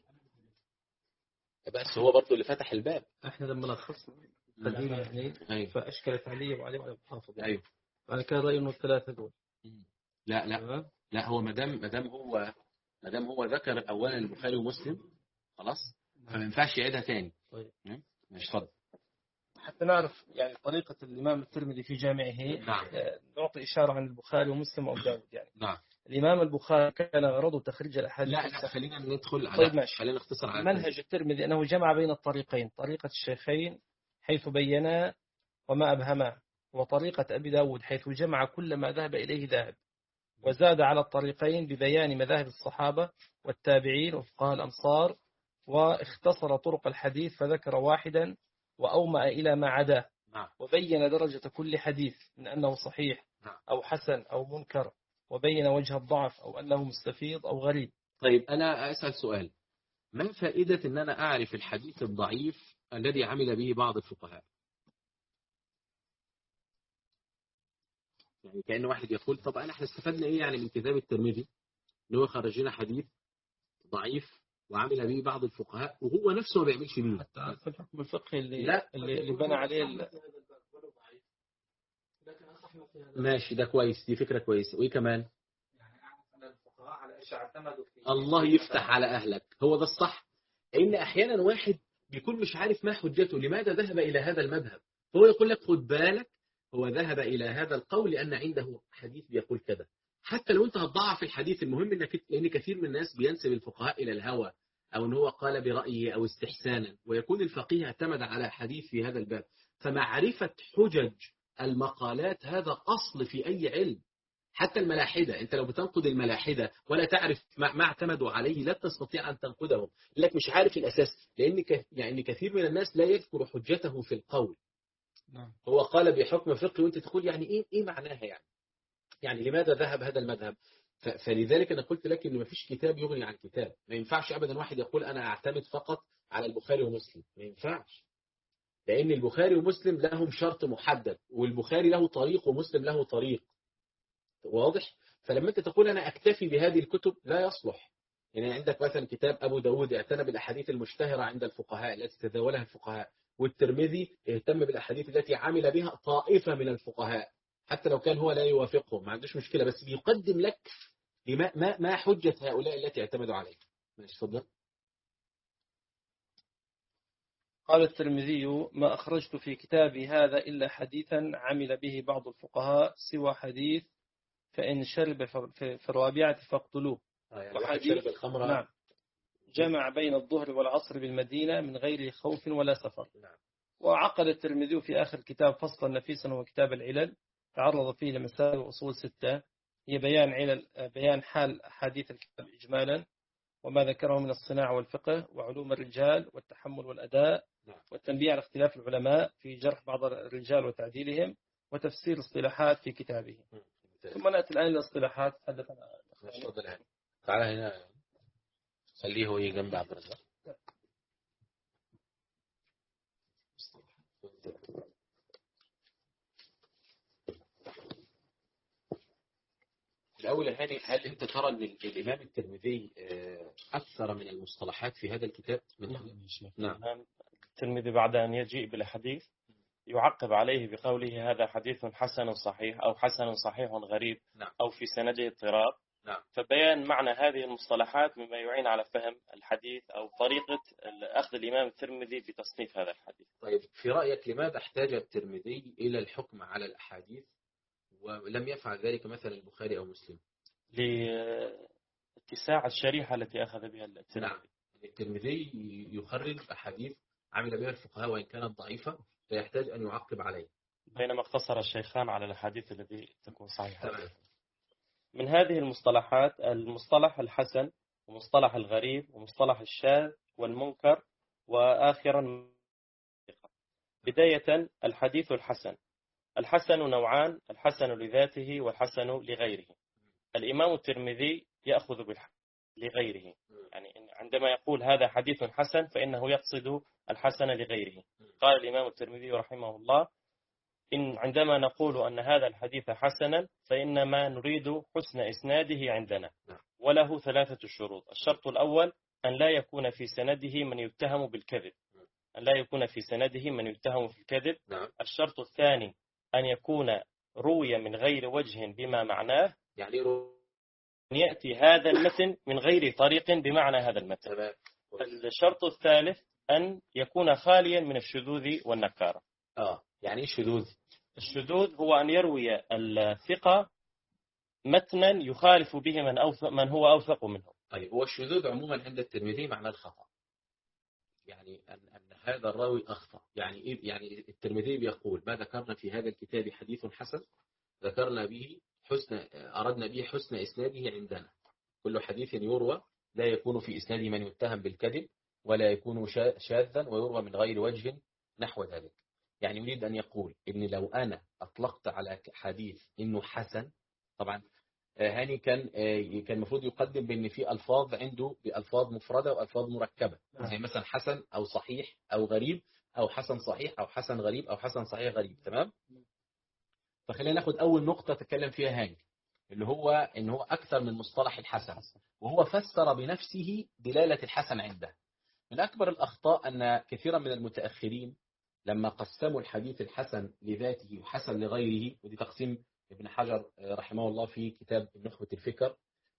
بس هو برضه اللي فتح الباب. احنا لما لخصنا قديما يعني أيوة. فاشكلت علي وعلي وعلى الحافظ ايوه انا كان رايي انه الثلاثه دول. لا لا لا هو ما دام ما دام هو ما دام هو ذكر اولا البخاري ومسلم خلاص فما ينفعش يعيدها ثاني. طيب مش فضل حتى نعرف يعني طريقه الامام الترمذي في جامعه. نعم. نعطي اشاره عن البخاري ومسلم وابو داود يعني. نعم. الامام البخاري كان غرضه تخريج الاحاديث. لا لا خلينا ندخل على طيب خلينا نختصر على منهج الترمذي انه جمع بين الطريقين طريقه الشيخين حيث بينا وما ابهما وطريقه ابي داود حيث جمع كل ما ذهب اليه ذاهب وزاد على الطريقين ببيان مذاهب الصحابه والتابعين وفقهاء الامصار واختصر طرق الحديث فذكر واحدا واومأ الى ما عداه. نعم. وبين درجه كل حديث من انه صحيح نعم. او حسن او منكر وبين وجه الضعف او انه مستفيض او غريب. طيب انا اسال سؤال ما فائده ان انا اعرف الحديث الضعيف الذي عمل به بعض الفقهاء؟ يعني كأن واحد يقول طب انا احنا استفدنا ايه يعني من كتاب الترمذي ان هو خرج لنا حديث ضعيف وعمل به بعض الفقهاء وهو نفسه ما بيعملش بيه. حتى في الحكم الفقهي اللي لا. اللي, اللي بنى عليه ال... ماشي ده كويس دي فكرة كويسة. وايه كمان؟ يعني أعرف أن الفقهاء على إيش اعتمدوا في الله يفتح على اهلك هو ده الصح. ان احيانا واحد بيكون مش عارف ما حجته لماذا ذهب الى هذا المذهب فهو يقول لك خد بالك هو ذهب الى هذا القول لان عنده حديث بيقول كذا. حتى لو انت هتضعف الحديث المهم انك لان كثير من الناس بينسب الفقهاء الى الهوى او ان هو قال برأيه او استحسانا ويكون الفقيه اعتمد على حديث في هذا الباب. فمعرفة حجج المقالات هذا اصل في اي علم. حتى الملاحدة انت لو بتنقد الملاحدة ولا تعرف ما اعتمدوا عليه لا تستطيع ان تنقدهم لك مش عارف الاساس لان يعني كثير من الناس لا يذكر حجته في القول. نعم. هو قال بحكم فقهي وانت تقول يعني ايه ايه معناها يعني يعني لماذا ذهب هذا المذهب. فلذلك انا قلت لك ان ما فيش كتاب يغني عن كتاب. ما ينفعش ابدا واحد يقول انا اعتمد فقط على البخاري ومسلم ما ينفعش لان البخاري ومسلم لهم شرط محدد والبخاري له طريق ومسلم له طريق واضح. فلما انت تقول انا اكتفي بهذه الكتب لا يصلح. يعني عندك مثلا كتاب ابو داود اعتنى بالاحاديث المشتهره عند الفقهاء التي تداولها الفقهاء والترمذي اهتم بالاحاديث التي عمل بها طائفه من الفقهاء حتى لو كان هو لا يوافقهم ما عندوش مشكله بس بيقدم لك ما ما ما حجه هؤلاء التي اعتمدوا عليها. ماشي اتفضل. قال الترمذي ما أخرجت في كتابي هذا إلا حديثا عمل به بعض الفقهاء سوى حديث فإن شرب في في الرابعة فاقتلوه. يعني وحديث شرب الخمر. نعم جمع بين الظهر والعصر بالمدينة من غير خوف ولا سفر. نعم. وعقد الترمذي في آخر كتاب فصلا نفيسا هو كتاب العلل تعرض فيه لمسائل وأصول ستة هي بيان علل بيان حال أحاديث الكتاب إجمالا وما ذكره من الصناعة والفقه وعلوم الرجال والتحمل والأداء والتنبيه على اختلاف العلماء في جرح بعض الرجال وتعديلهم وتفسير اصطلاحات في كتابه. ثم نأتي الآن إلى الاصطلاحات. حدثنا تعال هنا خليه هو جنب عبد الرزاق. الأول هاني، هل أنت ترى أن الإمام الترمذي أكثر من المصطلحات في هذا الكتاب؟ نعم. الترمذي بعد أن يجيء بالحديث يعقب عليه بقوله هذا حديث حسن صحيح أو حسن صحيح غريب. نعم. أو في سنده اضطراب. نعم. فبيان معنى هذه المصطلحات مما يعين على فهم الحديث أو طريقة أخذ الإمام الترمذي بتصنيف هذا الحديث. طيب في رأيك لماذا احتاج الترمذي إلى الحكم على الأحاديث ولم يفعل ذلك مثلا البخاري أو مسلم؟ لاتساع الشريحة التي أخذ بها الترمذي. نعم. الترمذي يخرج أحاديث عمل بها الفقهاء وإن كانت ضعيفة فيحتاج أن يعقب عليه، بينما اقتصر الشيخان على الأحاديث التي تكون صحيحة. تمام. من هذه المصطلحات المصطلح الحسن ومصطلح الغريب ومصطلح الشاذ والمنكر وآخرا. بداية الحديث الحسن. الحسن نوعان، الحسن لذاته والحسن لغيره. الإمام الترمذي يأخذ بالحسن لغيره، يعني عندما يقول هذا حديث حسن فإنه يقصد الحسن لغيره. قال الإمام الترمذي رحمه الله إن عندما نقول أن هذا الحديث حسنا فإنما نريد حسن إسناده عندنا، وله ثلاثة شروط. الشرط الأول أن لا يكون في سنده من يتهم بالكذب، أن لا يكون في سنده من يتهم في الكذب. الشرط الثاني أن يكون روي من غير وجه بما معناه، يعني أن يأتي هذا المتن من غير طريق بمعنى هذا المتن. الشرط الثالث أن يكون خاليا من الشذوذ والنكارة. آه يعني الشذوذ الشذوذ هو أن يروي الثقة متنا يخالف به من أوثق من هو أوثق منه. طيب هو الشذوذ عموما عند الترمذي معنى الخطأ، يعني أن, أن هذا الراوي أخطأ. يعني إيه؟ يعني الترمذي بيقول ما ذكرنا في هذا الكتاب حديث حسن ذكرنا به حسن أردنا به حسن إسناده عندنا. كل حديث يروى لا يكون في إسناده من يتهم بالكذب ولا يكون شاذا ويروى من غير وجه نحو ذلك. يعني يريد أن يقول إن لو أنا أطلقت على حديث إنه حسن، طبعا هاني كان كان المفروض يقدم بأن في ألفاظ عنده بألفاظ مفردة وألفاظ مركبة، زي مثلا حسن أو صحيح أو غريب أو حسن صحيح أو حسن غريب أو حسن صحيح غريب. تمام. فخلينا ناخد أول نقطة تكلم فيها هاني اللي هو إن هو أكثر من مصطلح الحسن، وهو فسر بنفسه دلالة الحسن عنده. من أكبر الأخطاء أن كثيرا من المتأخرين لما قسموا الحديث الحسن لذاته وحسن لغيره، ودي تقسيم ابن حجر رحمه الله في كتاب نخبة الفكر،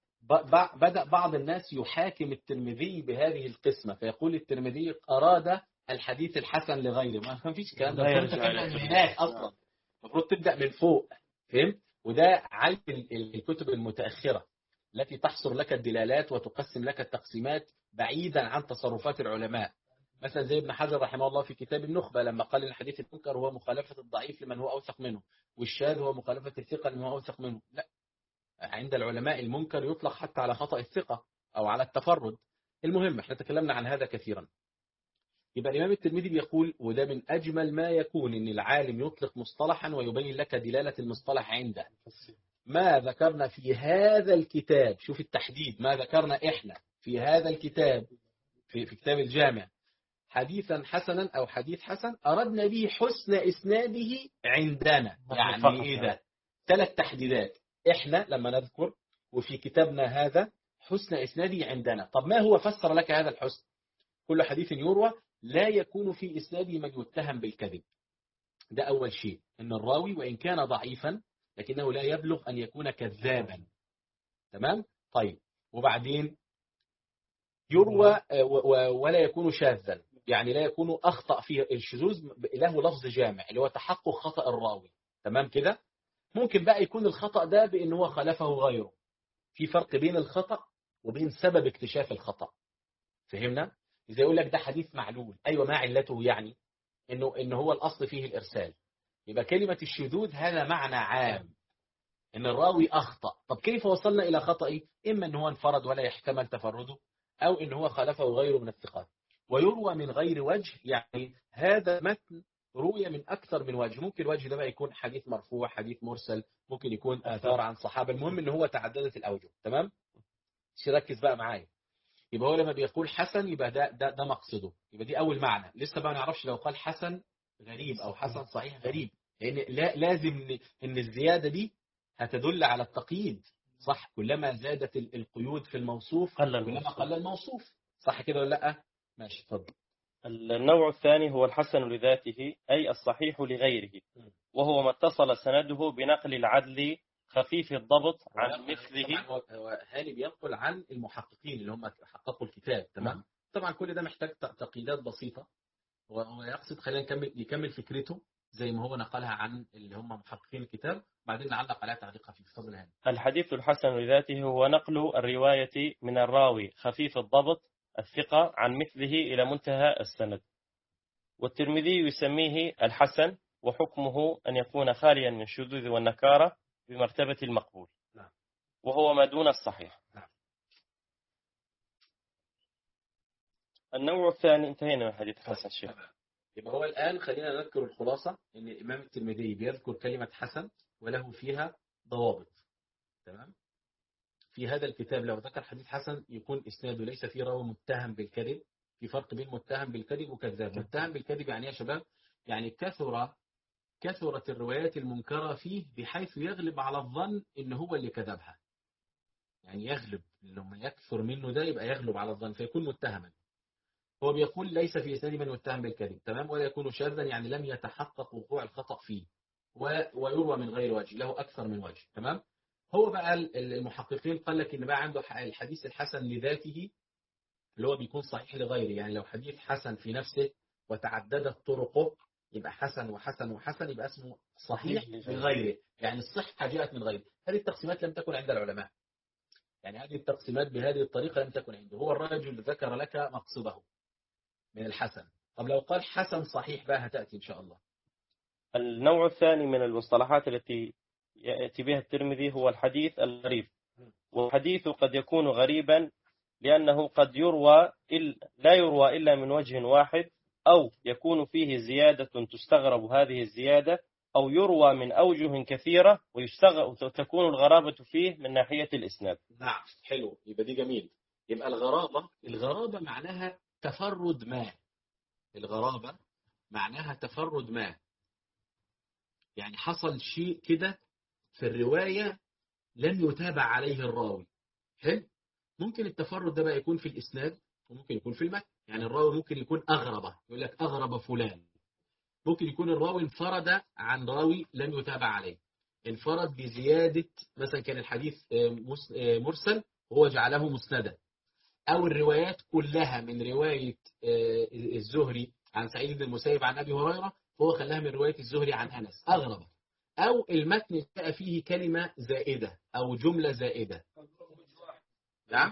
بدأ بعض الناس يحاكم الترمذي بهذه القسمة، فيقول الترمذي أراد الحديث الحسن لغيره. ما فيش كلام ده، هناك أصلا المفروض تبدأ من فوق. فهم؟ وده علم الكتب المتأخرة التي تحصر لك الدلالات وتقسم لك التقسيمات بعيدا عن تصرفات العلماء. مثلا زي ابن حجر رحمه الله في كتاب النخبة لما قال الحديث المنكر هو مخالفة الضعيف لمن هو أوثق منه، والشاذ هو مخالفة الثقة لمن هو أوثق منه. لا، عند العلماء المنكر يطلق حتى على خطأ الثقة أو على التفرد. المهم احنا تكلمنا عن هذا كثيرا. يبقى الإمام الترمذي بيقول، وده من أجمل ما يكون إن العالم يطلق مصطلحا ويبين لك دلالة المصطلح عنده. ما ذكرنا في هذا الكتاب، شوف التحديد، ما ذكرنا إحنا في هذا الكتاب في, في كتاب الجامع حديثا حسنا أو حديث حسن أردنا به حسن إسناده عندنا. يعني إيه ده؟ ثلاث تحديدات. إحنا لما نذكر وفي كتابنا هذا حسن إسناده عندنا. طب ما هو فسر لك هذا الحسن؟ كل حديث يروى لا يكون في إسناده من يتهم بالكذب. ده أول شيء، إن الراوي وإن كان ضعيفا لكنه لا يبلغ أن يكون كذابا. تمام؟ طيب، وبعدين يروى ولا يكون شاذا، يعني لا يكون أخطأ فيه. الشذوذ له لفظ جامع اللي هو تحقق خطأ الراوي. تمام كده؟ ممكن بقى يكون الخطأ ده بأن هو خالفه غيره. في فرق بين الخطأ وبين سبب اكتشاف الخطأ. فهمنا؟ إذا يقول لك ده حديث معلول، أيوة ما علته يعني إنه إنه هو الأصل فيه الإرسال. يبقى كلمة الشذوذ هذا معنى عام، إن الراوي أخطأ. طب كيف وصلنا إلى خطأه؟ إما إن هو انفرد ولا يحتمل تفرده، أو إن هو خالفه غيره من الثقات. ويروى من غير وجه، يعني هذا متن روي من أكثر من وجه. ممكن الوجه ده بقى يكون حديث مرفوع، حديث مرسل، ممكن يكون آثار عن صحابة. المهم إن هو تعددت الأوجه. تمام؟ ركز بقى معايا. يبقى هو لما بيقول حسن يبقى ده ده ده مقصده. يبقى دي أول معنى. لسه بقى ما نعرفش لو قال حسن غريب أو حسن صحيح غريب، لأن لا لازم إن الزيادة دي هتدل على التقييد. صح؟ كلما زادت القيود في الموصوف كلما قل الموصوف. صح كده ولا لا؟ ماشي، اتفضل. النوع الثاني هو الحسن لذاته، أي الصحيح لغيره، وهو ما اتصل سنده بنقل العدل خفيف الضبط عن مثله. هو هاني بينقل عن المحققين اللي هم حققوا الكتاب. تمام. طبعا كل ده محتاج تقييدات بسيطة. وهو يقصد خلينا نكمل يكمل فكرته زي ما هو نقلها عن اللي هم محققين الكتاب، بعدين نعلق عليها تعليق خفيف. تفضل هاني. الحديث الحسن لذاته هو نقل الرواية من الراوي خفيف الضبط الثقة عن مثله إلى منتهى السند. والترمذي يسميه الحسن، وحكمه أن يكون خاليا من الشذوذ والنكارة بمرتبة المقبول، وهو ما دون الصحيح. النوع الثاني، انتهينا من حديث حسن الشيخ. يبقى هو الآن خلينا نذكر الخلاصة إن الإمام الترمذي بيذكر كلمة حسن وله فيها ضوابط. تمام. في هذا الكتاب لو ذكر حديث حسن يكون إسناده ليس فيه راوي متهم بالكذب. في فرق بين متهم بالكذب وكذاب. متهم بالكذب يعني يا شباب يعني كثر كثرت الروايات المنكرة فيه بحيث يغلب على الظن إن هو اللي كذبها. يعني يغلب لما يكثر منه ده يبقى يغلب على الظن فيكون متهما. هو بيقول ليس في إسناد من يتهم بالكذب. تمام. ولا يكون شاذا يعني لم يتحقق وقوع الخطأ فيه. ويروى من غير وجه، له أكثر من وجه. تمام. هو بقى المحققين قال لك إن بقى عنده الحديث الحسن لذاته اللي هو بيكون صحيح لغيره. يعني لو حديث حسن في نفسه وتعددت طرقه يبقى حسن وحسن وحسن يبقى اسمه صحيح لغيره. يعني الصحة جاءت من غيره. هذه التقسيمات لم تكن عند العلماء. يعني هذه التقسيمات بهذه الطريقة لم تكن عنده. هو الرجل ذكر لك مقصده من الحسن. طب لو قال حسن صحيح بقى هتأتي إن شاء الله. النوع الثاني من المصطلحات التي يأتي بها الترمذي هو الحديث الغريب. والحديث قد يكون غريبا لأنه قد يروى لا يروى إلا من وجه واحد، أو يكون فيه زيادة تستغرب هذه الزيادة، أو يروى من أوجه كثيرة وتكون الغرابة فيه من ناحية الإسناد. نعم، حلو. يبقى دي جميل. يبقى الغرابة الغرابة معناها تفرد ما. الغرابة معناها تفرد ما. يعني حصل شيء كده في الرواية لم يتابع عليه الراوي. حلو. ممكن التفرد ده بقى يكون في الإسناد وممكن يكون في المتن. يعني الراوي ممكن يكون أغرب، يقول لك أغرب فلان. ممكن يكون الراوي انفرد عن راوي لم يتابع عليه، انفرد بزيادة مثلا كان الحديث مرسل وهو جعله مسندا، أو الروايات كلها من رواية الزهري عن سعيد بن المسيب عن أبي هريرة وهو خلاها من رواية الزهري عن أنس أغرب، أو المتن جاء فيه كلمة زائدة أو جملة زائدة. نعم؟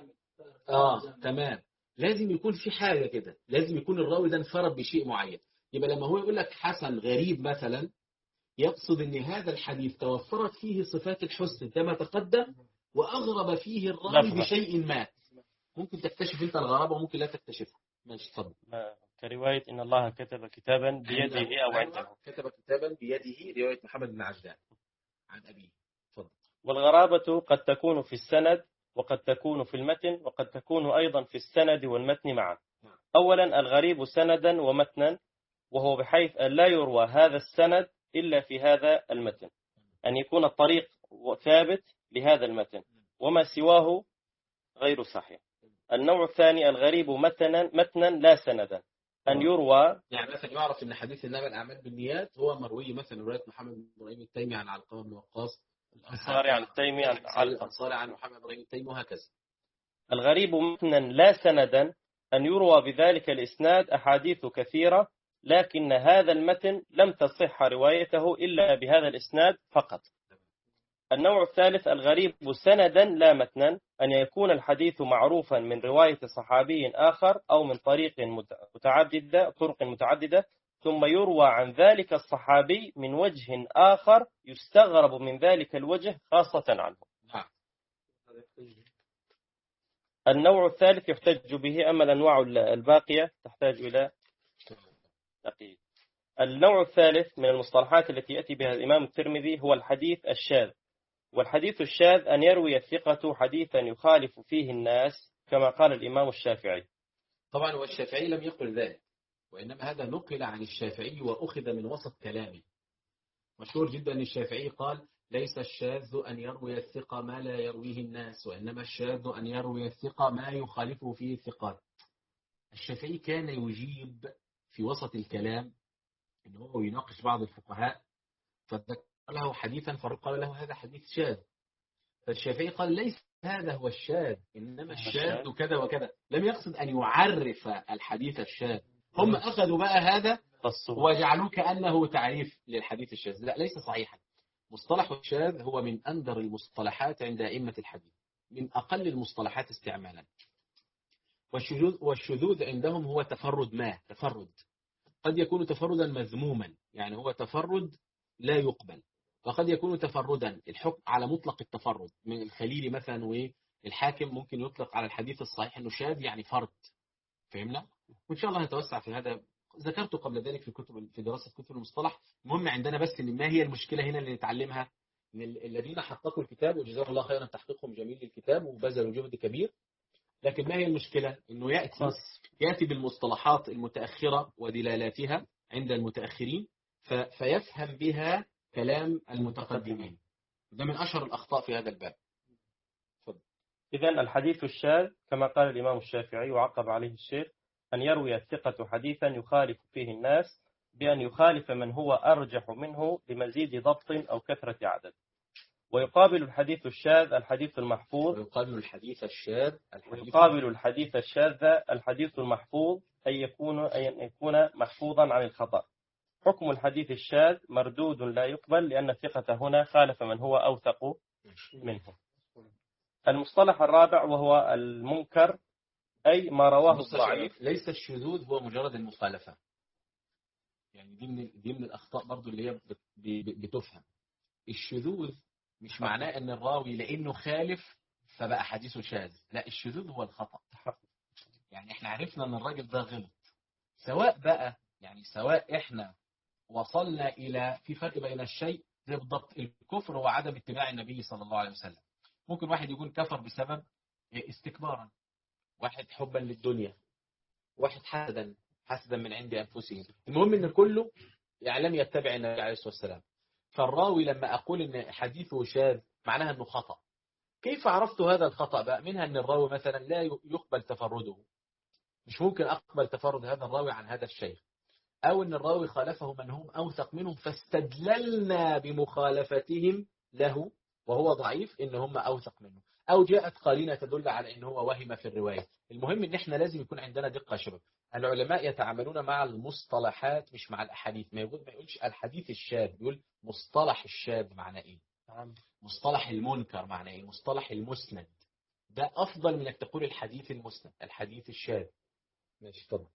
آه تمام. لازم يكون في حاجة كده، لازم يكون الراوي ده انفرد بشيء معين. يبقى لما هو يقول لك حسن غريب مثلا يقصد ان هذا الحديث توفرت فيه صفات الحسن كما تقدم وأغرب فيه الراوي بشيء ما. ممكن تكتشف انت الغرابة وممكن لا تكتشفها. ماشي اتفضل. كرواية إن الله كتب كتابا بيده أو عنده. كتب كتابا بيده رواية محمد بن عجلان عن أبيه. اتفضل. والغرابة قد تكون في السند وقد تكون في المتن وقد تكون أيضا في السند والمتن معا. أولا الغريب سندا ومتنا، وهو بحيث أن لا يروى هذا السند إلا في هذا المتن، أن يكون الطريق ثابت لهذا المتن وما سواه غير صحيح. النوع الثاني الغريب متنا متنا لا سندا، أن يروى يعني مثلا يعرف أن حديث إنما الأعمال بالنيات هو مروي مثلا رواية محمد بن إبراهيم التيمي عن علقمة بن وقاص، الأنصاري عن التيمي عن علقمة، الأنصاري عن محمد بن إبراهيم التيمي وهكذا. الغريب متنا لا سندا، أن يروى بذلك الإسناد أحاديث كثيرة لكن هذا المتن لم تصح روايته إلا بهذا الإسناد فقط. النوع الثالث الغريب سندا لا متنا، أن يكون الحديث معروفا من رواية صحابي آخر أو من طريق متعددة طرق متعددة، ثم يروى عن ذلك الصحابي من وجه آخر يستغرب من ذلك الوجه خاصة عنه. النوع الثالث يحتج به، أما الأنواع الباقية تحتاج إلى تقييد. النوع الثالث من المصطلحات التي يأتي بها الإمام الترمذي هو الحديث الشاذ. والحديث الشاذ أن يروي الثقة حديثا يخالف فيه الناس كما قال الإمام الشافعي. طبعا والشافعي لم يقل ذلك، وإنما هذا نقل عن الشافعي وأخذ من وسط كلامه. مشهور جدا أن الشافعي قال ليس الشاذ أن يروي الثقة ما لا يرويه الناس، وإنما الشاذ أن يروي الثقة ما يخالفه فيه الثقات. الشافعي كان يجيب في وسط الكلام إنه هو يناقش بعض الفقهاء فذكر له حديثا فقال له هذا حديث شاذ، فالشافعي قال ليس هذا هو الشاذ، إنما الشاذ كذا وكذا. لم يقصد أن يعرف الحديث الشاذ، هم أخذوا بقى هذا وجعلوه كأنه تعريف للحديث الشاذ. لا، ليس صحيحا. مصطلح الشاذ هو من أندر المصطلحات عند أئمة الحديث، من أقل المصطلحات استعمالا. والشذوذ, والشذوذ عندهم هو تفرد ما تفرد قد يكون تفردا مذموما، يعني هو تفرد لا يقبل، وقد يكون تفردا الحكم على مطلق التفرد من الخليل مثلا، والحاكم ممكن يطلق على الحديث الصحيح أنه شاذ يعني فرد. فهمنا؟ وإن شاء الله نتوسع في هذا، ذكرته قبل ذلك في كتب في دراسة كتب المصطلح. المهم عندنا بس إن ما هي المشكلة هنا اللي نتعلمها، إن الذين حققوا الكتاب وجزاهم الله خيرا تحقيقهم جميل للكتاب وبذلوا جهد كبير، لكن ما هي المشكلة؟ إنه يأتي يأتي بالمصطلحات المتأخرة ودلالاتها عند المتأخرين فيفهم بها كلام المتقدمين. ده من أشهر الأخطاء في هذا الباب. إذن الحديث الشاذ كما قال الإمام الشافعي وعقب عليه الشيخ أن يروي الثقة حديثا يخالف فيه الناس بأن يخالف من هو أرجح منه لمزيد ضبط أو كثرة عدد. ويقابل الحديث الشاذ الحديث المحفوظ ويقابل الحديث الشاذ ويقابل الحديث الشاذ الحديث المحفوظ أن يكون أن يكون محفوظا عن الخطأ. حكم الحديث الشاذ مردود لا يقبل لأن الثقة هنا خالف من هو أوثق منه. المصطلح الرابع وهو المنكر، أي ما رواه الضعيف. ليس الشذوذ هو مجرد المخالفة، يعني دي من دي من الأخطاء برضو اللي هي بتفهم. الشذوذ مش معناه أن الراوي لأنه خالف فبقى حديثه شاذ، لا، الشذوذ هو الخطأ. يعني احنا عرفنا أن الراجل ده غلط، سواء بقى يعني سواء احنا وصلنا إلى في فرق بين الشيء زي بالضبط الكفر هو عدم اتباع النبي صلى الله عليه وسلم. ممكن واحد يكون كفر بسبب استكبارا، واحد حبا للدنيا، واحد حسدا حسدا من عند أنفسهم. المهم أن كله يعني لم يتبع النبي عليه الصلاة والسلام. فالراوي لما أقول أن حديثه شاذ معناها أنه خطأ. كيف عرفت هذا الخطأ بقى؟ منها أن الراوي مثلا لا يقبل تفرده، مش ممكن أقبل تفرد هذا الراوي عن هذا الشيخ، أو أن الراوي خالفه من هم أوثق منهم فاستدللنا بمخالفتهم له وهو ضعيف إن هم أوثق منه، أو جاءت قرينة تدل على إن هو وهم في الرواية. المهم إن إحنا لازم يكون عندنا دقة شباب. العلماء يتعاملون مع المصطلحات مش مع الأحاديث. ما يقول ما يقولش الحديث الشاذ، يقول مصطلح الشاذ معناه إيه، مصطلح المنكر معناه إيه، مصطلح المسند. ده أفضل من أن تقول الحديث المسند، الحديث الشاذ. ماشي، تفضل.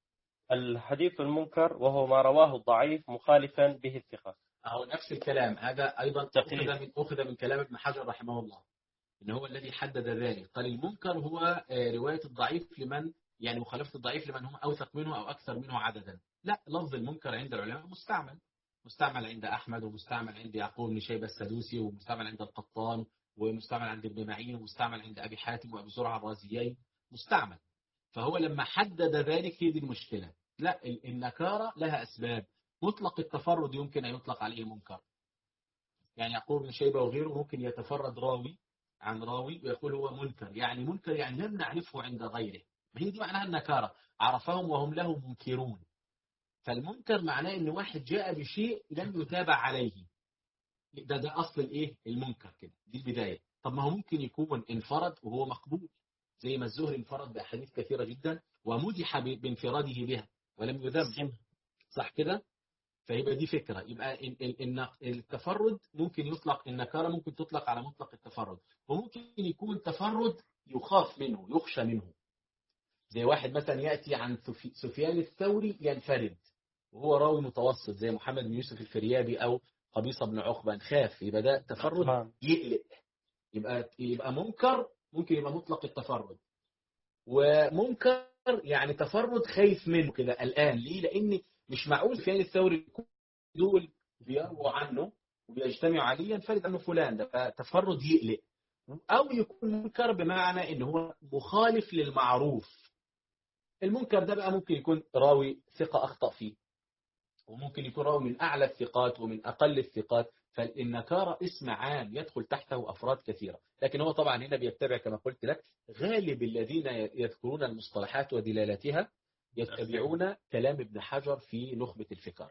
الحديث المنكر وهو ما رواه الضعيف مخالفا به الثقة. أو نفس الكلام هذا أيضا أخذ من أخذ من كلام ابن حجر رحمه الله، إن هو الذي حدد ذلك. قال المنكر هو رواية الضعيف لمن يعني مخالفة الضعيف لمن هم أوثق منه أو أكثر منه عددا. لا، لفظ المنكر عند العلماء مستعمل، مستعمل عند أحمد، ومستعمل عند يعقوب بن شيبة السدوسي، ومستعمل عند القطان، ومستعمل عند ابن معين، ومستعمل عند أبي حاتم وأبي زرعة الرازيين، مستعمل. فهو لما حدد ذلك هي دي المشكلة. لا، النكارة لها أسباب. مطلق التفرد يمكن أن يطلق عليه منكر، يعني يعقوب بن شيبة وغيره ممكن يتفرد راوي عن راوي ويقول هو منكر، يعني منكر يعني لم نعرفه عند غيره. ما هي دي معناها النكارة، عرفهم وهم له منكرون. فالمنكر معناه ان واحد جاء بشيء لم يتابع عليه، ده ده اصل الايه المنكر كده، دي البداية. طب ما هو ممكن يكون انفرد وهو مقبول، زي ما الزهري انفرد باحاديث كثيرة جدا ومدح بانفراده بها ولم يذم. صح كده؟ فيبقى دي فكرة. يبقى التفرد ممكن يطلق، النكارة ممكن تطلق على مطلق التفرد، وممكن يكون تفرد يخاف منه يخشى منه. زي واحد مثلا يأتي عن سفيان الثوري ينفرد وهو راوي متوسط زي محمد بن يوسف الفريابي أو قبيصة بن عقبة، نخاف، يبقى ده تفرد يقلق، يبقى يبقى منكر، ممكن يبقى مطلق التفرد. ومنكر يعني تفرد خايف منه كده الآن. ليه؟ لأن مش معقول سفيان الثوري دول بيرووا عنه وبيجتمعوا عليه ينفرد عنه فلان، ده تفرد يقلق. أو يكون منكر بمعنى إن هو مخالف للمعروف. المنكر ده بقى ممكن يكون راوي ثقة أخطأ فيه، وممكن يكون راوي من أعلى الثقات ومن أقل الثقات. فالنكارة اسم عام يدخل تحته أفراد كثيرة، لكن هو طبعا هنا بيتبع كما قلت لك غالب الذين يذكرون المصطلحات ودلالتها يتبعون كلام ابن حجر في نخبة الفكر.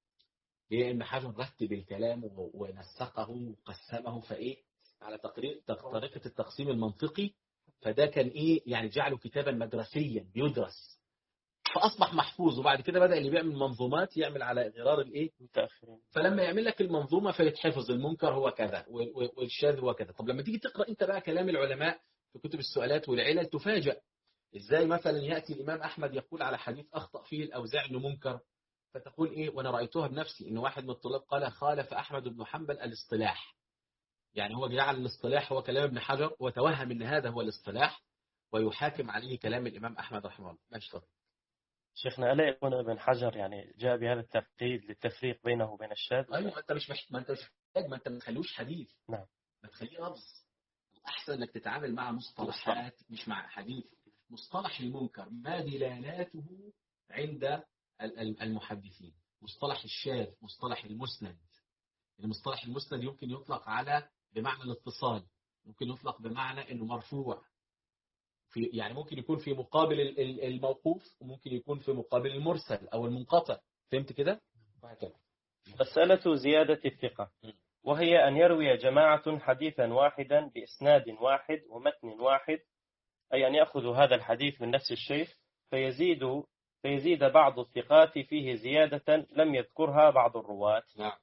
ليه؟ ابن حجر رتب الكلام ونسقه وقسمه فإيه على طريقة التقسيم المنطقي، فده كان إيه يعني جعله كتابا مدرسيا بيدرس، فأصبح محفوظ. وبعد كده بدأ اللي بيعمل منظومات يعمل على غرار الإيه متأخرين. فلما يعمل لك المنظومة فيتحفظ المنكر هو كذا والشاذ هو كذا. طب لما تيجي تقرأ أنت بقى كلام العلماء في كتب السؤالات والعلل تفاجأ إزاي مثلا يأتي الإمام أحمد يقول على حديث أخطأ فيه الأوزاعي إنه منكر، فتقول إيه وأنا رأيتها بنفسي إنه واحد من الطلاب قال خالف أحمد بن حنبل الاصطلاح، يعني هو جعل الاصطلاح هو كلام ابن حجر وتوهم إن هذا هو الاصطلاح ويحاكم عليه كلام الإمام أحمد رحمه الله. ماشي تفضل. شيخنا ألا يكون ابن حجر يعني جاء بهذا التفقيد للتفريق بينه وبين الشاذ؟ أيوة، ما أنت مش محتاج، ما أنت مش محتاج، ما أنت ما تخلوش حديث، نعم، ما تخليه لفظ. أحسن إنك تتعامل مع مصطلحات مش مع حديث. مصطلح المنكر ما دلالاته عند المحدثين، مصطلح الشاذ، مصطلح المسند. المصطلح المسند يمكن يطلق على بمعنى الاتصال، ممكن يطلق بمعنى انه مرفوع، في يعني ممكن يكون في مقابل الموقوف وممكن يكون في مقابل المرسل او المنقطع. فهمت كده؟ وهكذا. مسألة زيادة الثقة، وهي أن يروي جماعة حديثا واحدا بإسناد واحد ومتن واحد، أي أن يأخذ هذا الحديث من نفس الشيخ فيزيد فيزيد بعض الثقات فيه زيادة لم يذكرها بعض الرواة. نعم.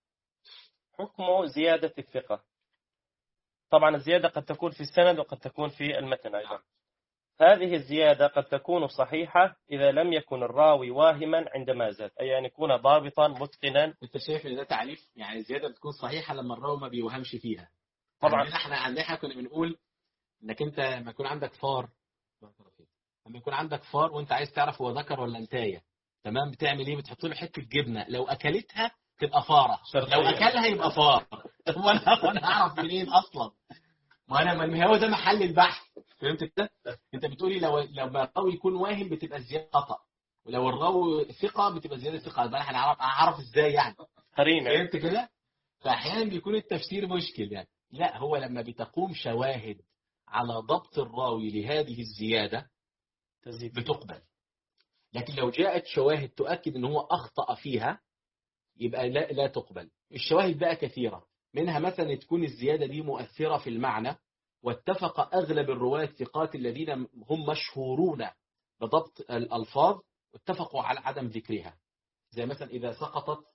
حكم زيادة الثقة، طبعا الزيادة قد تكون في السند وقد تكون في المتن أيضا. هذه الزيادة قد تكون صحيحة إذا لم يكن الراوي واهما عندما زاد، أي أن يكون ضابطا متقنا. أنت شايف إن ده تعريف؟ يعني الزيادة بتكون صحيحة لما الراوي ما بيوهمش فيها. طبعا احنا عندنا كنا بنقول انك انت لما يكون عندك فار، لما يكون عندك فار وانت عايز تعرف هو ذكر ولا انتايه، تمام، بتعمل ايه؟ بتحط له حته جبنه، لو اكلتها تبقى فاره، لو اكلها يبقى فار. وانا وانا اعرف منين اصلا؟ ما انا ما هو ده محل البحث. فهمت كده؟ انت بتقولي لو لو الراوي يكون واهم بتبقى زياده خطا، ولو الراوي ثقه بتبقى زياده ثقه. بقى احنا هنعرف اعرف ازاي يعني؟ قرينه. فهمت كده؟ فاحيانا بيكون التفسير مشكل يعني. لا، هو لما بتقوم شواهد على ضبط الراوي لهذه الزيادة بتقبل. لكن لو جاءت شواهد تؤكد ان هو أخطأ فيها يبقى لا, لا تقبل. الشواهد بقى كثيرة، منها مثلا تكون الزيادة دي مؤثرة في المعنى واتفق أغلب الرواة الثقات الذين هم مشهورون بضبط الألفاظ واتفقوا على عدم ذكرها. زي مثلا إذا سقطت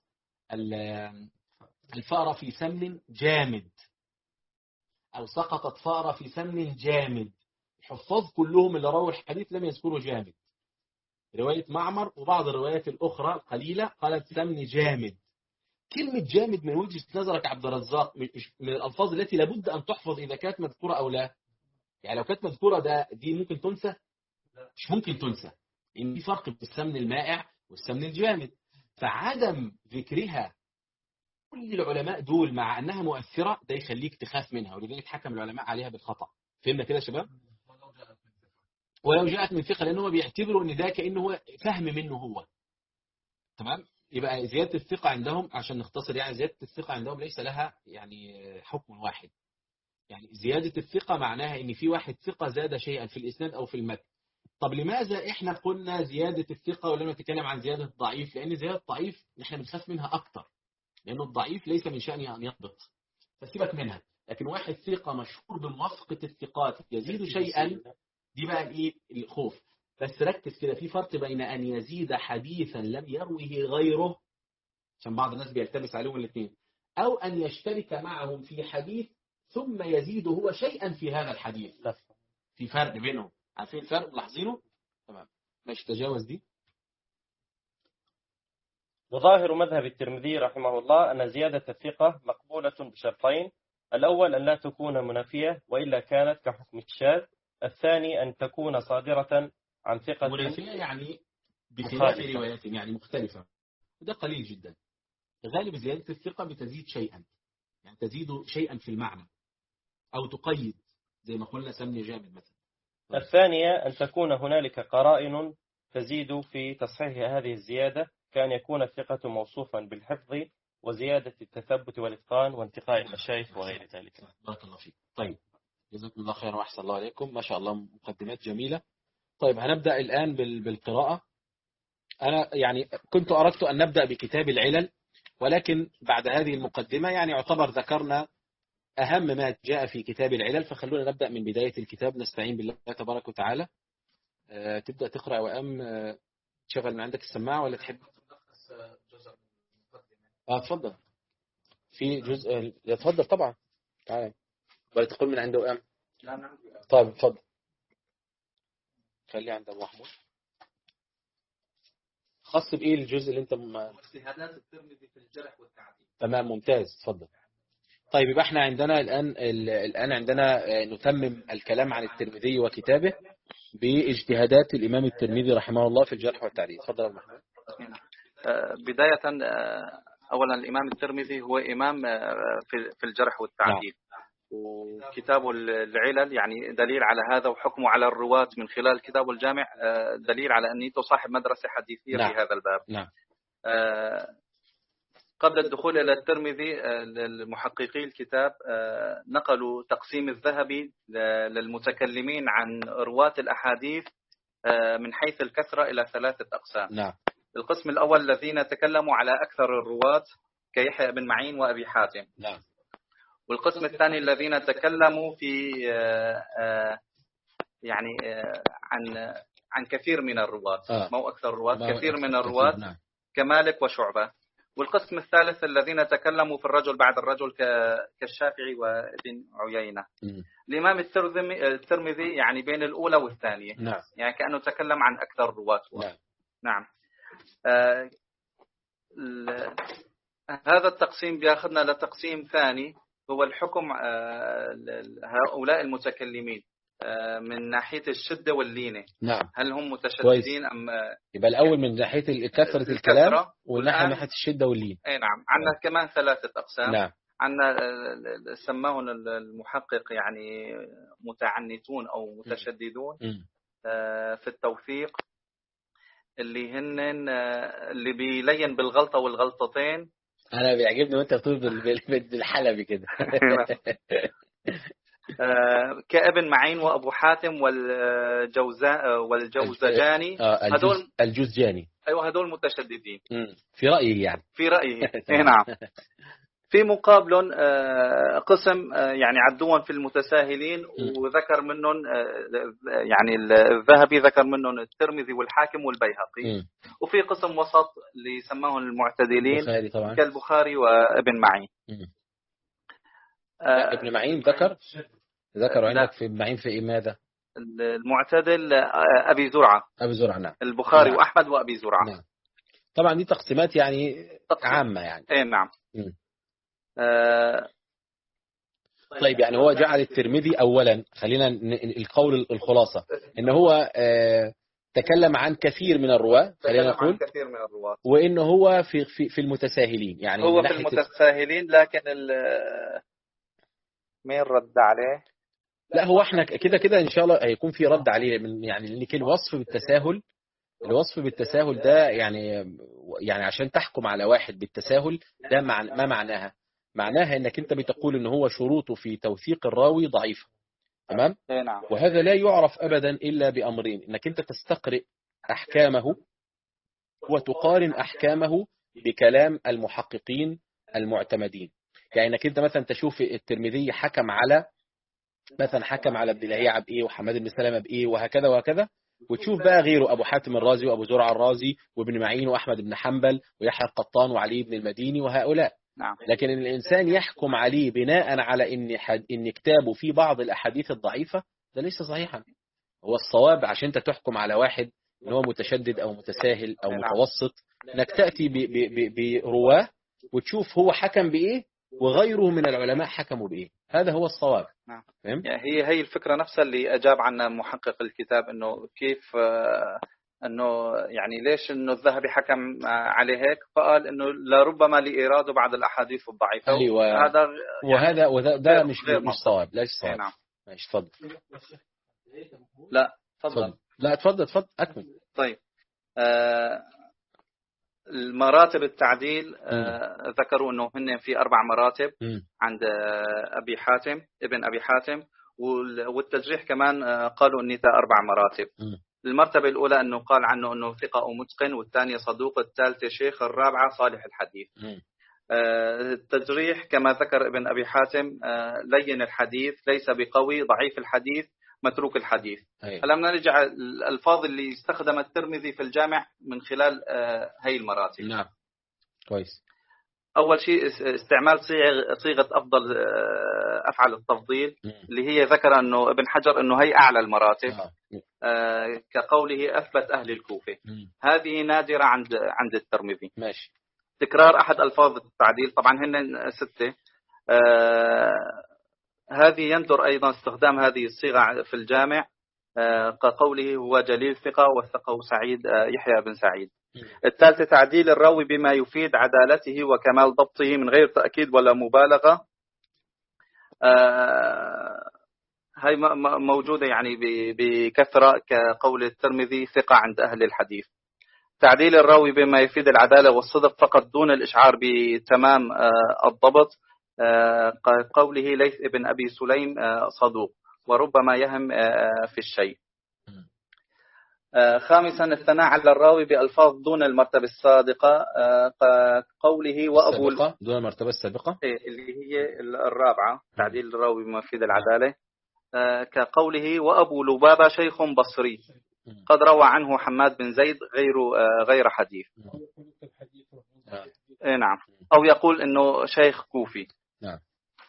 الفأرة في سمن جامد أو سقطت فأرة في سمن جامد، الحفاظ كلهم اللي رووا الحديث لم يذكروا جامد. رواية معمر وبعض الروايات الأخرى القليلة قالت سمن جامد. كلمة جامد من وجهة نظرك عبد الرزاق من الألفاظ التي لابد أن تحفظ إذا كانت مذكورة أو لا. يعني لو كانت مذكورة ده دي ممكن تنسى؟ مش ممكن تنسى، لأن في فرق بين السمن المائع والسمن الجامد. فعدم ذكرها كل العلماء دول مع أنها مؤثرة ده يخليك تخاف منها، ولذلك حكم العلماء عليها بالخطأ. فهمنا كده يا شباب؟ ولو جاءت من ثقة، لأنه بيعتبروا أن ده كأنه هو فهم منه هو. تمام؟ يبقى زيادة الثقة عندهم، عشان نختصر يعني، زيادة الثقة عندهم ليس لها يعني حكم واحد. يعني زيادة الثقة معناها أن في واحد ثقة زاد شيئا في الإسناد أو في المتن. طب لماذا إحنا قلنا زيادة الثقة ولم نتكلم عن زيادة الضعيف؟ لأن زيادة الضعيف إحنا بنخاف منها أكتر، لأنه الضعيف ليس من شأنه أن يضبط، فسيبك منها. لكن واحد ثقة مشهور بموافقة الثقات يزيد شيئا، دي بقى الإيه؟ الخوف. بس ركز كده، في فرق بين أن يزيد حديثا لم يروه غيره، عشان بعض الناس بيلتبس عليهم الاثنين، أو أن يشترك معهم في حديث ثم يزيد هو شيئا في هذا الحديث. في فرق بينهم، عارفين الفرق؟ ملاحظينه؟ تمام، مش تجاوز دي. وظاهر مذهب الترمذي رحمه الله أن زيادة الثقة مقبولة بشرطين: الأول أن لا تكون منافية وإلا كانت كحكم الشاذ، الثاني أن تكون صادرة عن ثقة منافية يعني بخلاف مخالفة. روايات يعني مختلفة، وده قليل جدا. غالب زيادة الثقة بتزيد شيئا، يعني تزيد شيئا في المعنى أو تقيد، زي ما قلنا سمي جامد مثلا. الثانية أن تكون هنالك قرائن تزيد في تصحيح هذه الزيادة، كان يكون الثقة موصوفا بالحفظ وزيادة التثبت والإتقان وانتقاء المشايخ وغير ذلك. بارك الله فيك. طيب، جزاكم الله خيرا وأحسن الله عليكم، ما شاء الله مقدمات جميلة. طيب هنبدأ الآن بالقراءة. أنا يعني كنت أردت أن نبدأ بكتاب العلل، ولكن بعد هذه المقدمة يعني يعتبر ذكرنا أهم ما جاء في كتاب العلل، فخلونا نبدأ من بداية الكتاب، نستعين بالله تبارك وتعالى. أه تبدأ تقرأ وأم أه تشغل من عندك السماعة ولا تحب؟ اه تفضل. في جزء يتفضل طبعا، تعالى ولا تقول من عنده وأم؟ طيب اتفضل، خليه عند أبو محمود. خاص بإيه الجزء اللي أنت م... اجتهادات الترمذي في الجرح والتعديل. تمام ممتاز، اتفضل. طيب يبقى احنا عندنا الآن الآن عندنا نتمم الكلام عن الترمذي وكتابه باجتهادات الإمام الترمذي رحمه الله في الجرح والتعديل. تفضل يا محمد. بداية أولا الإمام الترمذي هو إمام في الجرح والتعديل، وكتاب العلل يعني دليل على هذا، وحكمه على الرواة من خلال كتاب الجامع دليل على أنه صاحب مدرسة حديثية نعم. في هذا الباب. نعم. قبل الدخول إلى الترمذي المحققي الكتاب نقلوا تقسيم الذهبي للمتكلمين عن رواة الأحاديث من حيث الكثرة إلى ثلاثة أقسام. نعم. القسم الأول الذين تكلموا على أكثر الرواة كيحيى بن معين وأبي حاتم. نعم. والقسم الثاني الذين تكلموا في يعني عن عن كثير من الرواة، آه. مو أكثر الرواة، كثير من كثير. الرواة. نعم. كمالك وشعبة. والقسم الثالث الذين تكلموا في الرجل بعد الرجل كالشافعي وابن عيينة. م. الإمام الترمذي يعني بين الأولى والثانية. نعم. يعني كأنه تكلم عن أكثر الرواة. نعم. نعم. آه هذا التقسيم بياخذنا لتقسيم ثاني، هو الحكم آه هؤلاء المتكلمين آه من ناحية الشدة واللينة. نعم. هل هم متشددين أم يبقى الأول من ناحية كثرة الكلام، والناحية من ناحية الشدة واللين. أي نعم. عندنا كمان ثلاثة أقسام. نعم. عندنا سماهم المحقق يعني متعنتون أو متشددون م. في التوثيق، اللي هن اللي بيلين بالغلطة والغلطتين. أنا بيعجبني وأنت بتقول بالحلبي كده. كابن معين وأبو حاتم والجوزاء والجوزجاني. هذول الجوزجاني. أيوة هذول متشددين في رأيي يعني. في رأيي. نعم. في مقابل قسم يعني عدوهم في المتساهلين، وذكر منهم يعني الذهبي ذكر منهم الترمذي والحاكم والبيهقي. وفي قسم وسط اللي يسموهم المعتدلين كالبخاري وابن معين. آه ابن معين ذكر ذكر عندك في ابن معين في إيه ماذا؟ المعتدل أبي زرعة. أبي زرعة نعم. البخاري نعم. وأحمد وأبي زرعة. نعم. طبعا دي تقسيمات يعني تقسيم. عامة يعني. إيه نعم. آه طيب يعني هو جعل الترمذي أولا، خلينا القول الخلاصة إن هو آه تكلم عن كثير من الرواة، خلينا نقول كثير من الرواة، وإنه هو في في في المتساهلين، يعني هو في المتساهلين، لكن مين رد عليه؟ لا هو احنا كده كده ان شاء الله هيكون في رد عليه، من يعني لان كل وصف بالتساهل، الوصف بالتساهل ده يعني يعني عشان تحكم على واحد بالتساهل ده مع ما معناها؟ معناها انك انت بتقول ان هو شروطه في توثيق الراوي ضعيفة، تمام؟ نعم. وهذا لا يعرف ابدا الا بامرين، انك انت تستقرئ احكامه وتقارن احكامه بكلام المحققين المعتمدين. يعني انك انت مثلا تشوف الترمذي حكم على مثلا حكم على ابن لهيعة بايه وحماد بن سلمة بايه وهكذا وهكذا، وتشوف بقى غيره أبو حاتم الرازي وأبو زرع الرازي وابن معين وأحمد بن حنبل ويحيى القطان وعلي بن المديني وهؤلاء. نعم. لكن الإنسان يحكم عليه بناء على إن حد إن كتابه فيه بعض الأحاديث الضعيفة، ده ليس صحيحا. هو الصواب عشان أنت تحكم على واحد إن هو متشدد أو متساهل أو نعم. متوسط، إنك تأتي برواه وتشوف هو حكم بإيه وغيره من العلماء حكموا بإيه. هذا هو الصواب. نعم. فهم؟ يعني هي هي الفكرة نفسها اللي أجاب عنها محقق الكتاب، إنه كيف أنه يعني ليش إنه الذهبي حكم عليه هيك، فقال إنه لربما لإيراده بعض الأحاديث الضعيفة. أيوة. هذا يعني وهذا وده ده مش غير مش صواب، لا صواب. نعم. ماشي اتفضل. لا تفضل. لا اتفضل اتفضل أكمل. طيب آه المراتب التعديل آه ذكروا انه هن في اربع مراتب م. عند آه ابي حاتم ابن ابي حاتم، والتجريح كمان آه قالوا ان اربع مراتب. م. المرتبه الاولى انه قال عنه انه ثقه ومتقن، والثانيه صدوق، الثالثه شيخ، الرابعه صالح الحديث. آه التجريح كما ذكر ابن ابي حاتم آه لين الحديث، ليس بقوي، ضعيف الحديث، متروك الحديث. فلما نرجع الألفاظ اللي استخدم الترمذي في الجامع من خلال هاي المراتب. نعم كويس. أول شيء استعمال صيغة صيغة أفضل أفعل التفضيل م. اللي هي ذكر أنه ابن حجر أنه هي أعلى المراتب. آه. كقوله أثبت أهل الكوفة. م. هذه نادرة عند عند الترمذي. ماشي. تكرار أحد ألفاظ التعديل، طبعا هن ستة. آه هذه يندر أيضا استخدام هذه الصيغة في الجامع آه كقوله هو جليل ثقة وثقه سعيد آه يحيى بن سعيد. الثالثة تعديل الراوي بما يفيد عدالته وكمال ضبطه من غير تأكيد ولا مبالغة. آه هاي موجودة يعني بكثرة كقول الترمذي ثقة عند أهل الحديث. تعديل الراوي بما يفيد العدالة والصدق فقط دون الإشعار بتمام آه الضبط. آه قوله ليث ابن أبي سليم آه صدوق وربما يهم آه في الشيء. آه خامسا الثناء على الراوي بألفاظ دون المرتبة السابقة آه قوله وأبو السابقة دون المرتبة السابقة اللي هي الرابعة تعديل الراوي بما يفيد العدالة آه كقوله وأبو لبابة شيخ بصري قد روى عنه حماد بن زيد غير آه غير حديث. آه نعم. أو يقول إنه شيخ كوفي. نعم.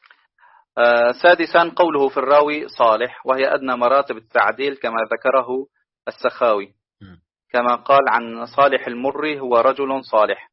آه سادسا قوله في الراوي صالح، وهي أدنى مراتب التعديل كما ذكره السخاوي م. كما قال عن صالح المري هو رجل صالح.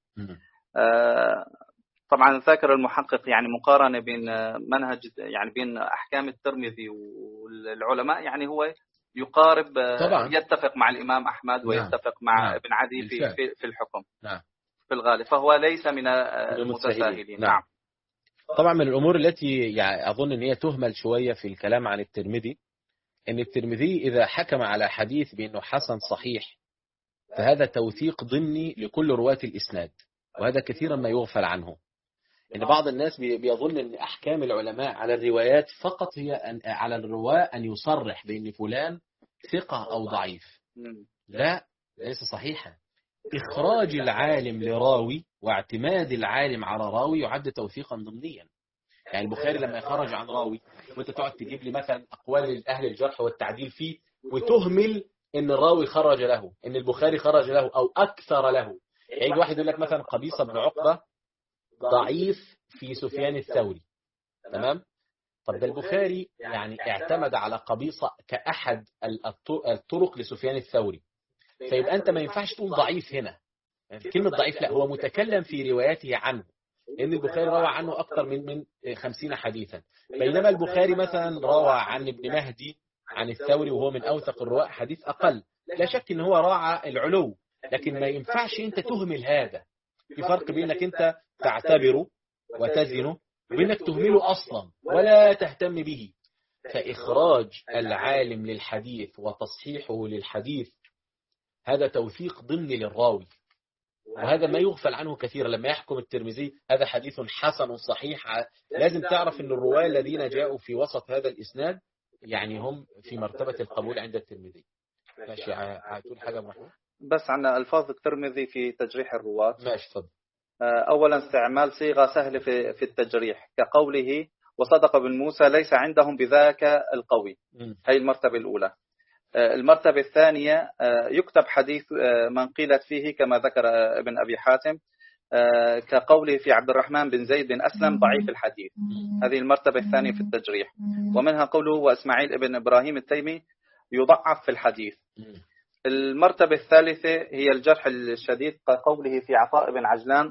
آه طبعا ذكر المحقق يعني مقارنة بين منهج يعني بين أحكام الترمذي والعلماء، يعني هو يقارب طبعا. يتفق مع الإمام أحمد ويتفق مع نعم. ابن عدي في, في في الحكم نعم. في الغالب، فهو ليس من المتساهلين. نعم. نعم. طبعا من الأمور التي يعني أظن أن هي تهمل شوية في الكلام عن الترمذي أن الترمذي إذا حكم على حديث بأنه حسن صحيح فهذا توثيق ضمني لكل رواة الإسناد، وهذا كثيرا ما يغفل عنه. إن بعض الناس بيظن أن أحكام العلماء على الروايات فقط هي أن على الرواة أن يصرح بأن فلان ثقة أو ضعيف. لا، ليس صحيحا. إخراج العالم لراوي واعتماد العالم على راوي يعد توثيقا ضمنيا. يعني البخاري لما يخرج عن راوي وانت تقعد تجيب لي مثلا أقوال أهل الجرح والتعديل فيه وتهمل ان الراوي خرج له، ان البخاري خرج له او اكثر له. يجي واحد يقول لك مثلا قبيصة بن عقبة ضعيف في سفيان الثوري، تمام؟ طب ده البخاري يعني اعتمد على قبيصة كأحد الطرق لسفيان الثوري، فيبقى انت ما ينفعش تقول ضعيف هنا. يعني كلمة ضعيف لا، هو متكلم في رواياته عنه، لأن البخاري روى عنه أكثر من من خمسين حديثا، بينما البخاري مثلا روى عن ابن مهدي عن الثوري وهو من أوثق الرواة حديث أقل. لا شك إن هو راعى العلو، لكن ما ينفعش أنت تهمل هذا. في فرق بينك أنت تعتبره وتزنه وبينك تهمله أصلا ولا تهتم به. فإخراج العالم للحديث وتصحيحه للحديث هذا توثيق ضمني للراوي، وهذا ما يغفل عنه كثيرا. لما يحكم الترمذي هذا حديث حسن صحيح، لازم تعرف أن الرواة الذين جاءوا في وسط هذا الإسناد يعني هم في مرتبة القبول عند الترمذي. ماشي، هتقول حاجة محمود؟ بس عن ألفاظ الترمذي في تجريح الرواة. ماشي تفضل. أولا استعمال صيغة سهلة في في التجريح كقوله وصدق بن موسى ليس عندهم بذاك القوي. م. هي المرتبة الأولى. المرتبة الثانية يكتب حديث من قيلت فيه كما ذكر ابن أبي حاتم كقوله في عبد الرحمن بن زيد بن أسلم ضعيف الحديث. هذه المرتبة الثانية في التجريح. ومنها قوله وإسماعيل بن إبراهيم التيمي يضعف في الحديث. المرتبة الثالثة هي الجرح الشديد كقوله في عطاء بن عجلان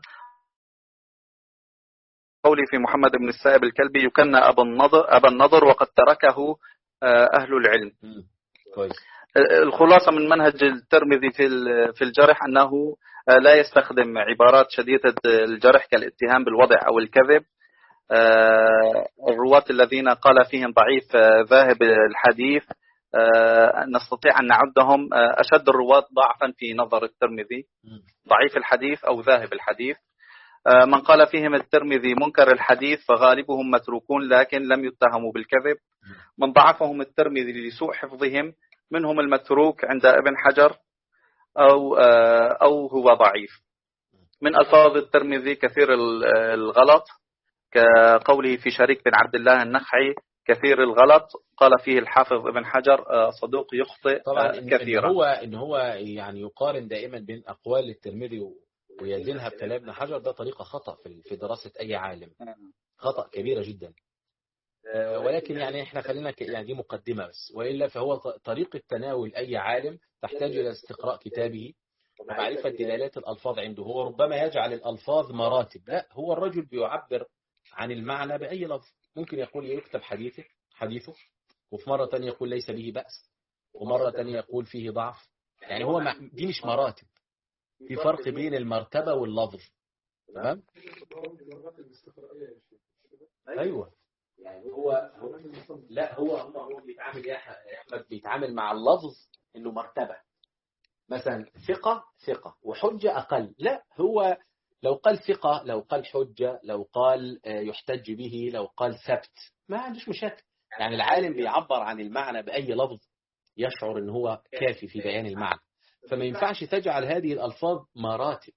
قوله في محمد بن السائب الكلبي يكنى أبا النضر, أبا النضر وقد تركه أهل العلم. الخلاصة من منهج الترمذي في الجرح أنه لا يستخدم عبارات شديدة الجرح كالاتهام بالوضع أو الكذب. الرواة الذين قال فيهم ضعيف ذاهب الحديث نستطيع أن نعدهم أشد الرواة ضعفا في نظر الترمذي، ضعيف الحديث أو ذاهب الحديث. من قال فيهم الترمذي منكر الحديث فغالبهم متروكون لكن لم يتهموا بالكذب. من ضعفهم الترمذي لسوء حفظهم منهم المتروك عند ابن حجر أو أو هو ضعيف. من ألفاظ الترمذي كثير الغلط كقوله في شريك بن عبد الله النخعي كثير الغلط، قال فيه الحافظ ابن حجر صدوق يخطئ طبعا كثيرا. إن هو إن هو يعني يقارن دائما بين أقوال الترمذي ويزنها بكلام ابن حجر، ده طريقة خطأ في دراسة أي عالم، خطأ كبيرة جدا. ولكن يعني احنا خلينا يعني دي مقدمة بس، وإلا فهو طريقة تناول أي عالم تحتاج إلى استقراء كتابه ومعرفة دلالات الألفاظ عنده. هو ربما يجعل الألفاظ مراتب، لا، هو الرجل بيعبر عن المعنى بأي لفظ. ممكن يقول يكتب حديثه حديثه وفي مرة تانية يقول ليس به بأس، ومرة تانية يقول فيه ضعف. يعني هو دي مش مراتب، في فرق بين المرتبة واللفظ. تمام؟ أيوة، يعني هو, هو لا هو هو هو بيتعامل يا أحمد بيتعامل مع اللفظ إنه مرتبة. مثلا ثقة ثقة وحجة أقل، لا، هو لو قال ثقة، لو قال حجة، لو قال يحتج به، لو قال ثبت، ما عندوش مشاكل. يعني العالم بيعبر عن المعنى بأي لفظ يشعر إن هو كافي في بيان المعنى. فما ينفعش تجعل هذه الألفاظ مراتب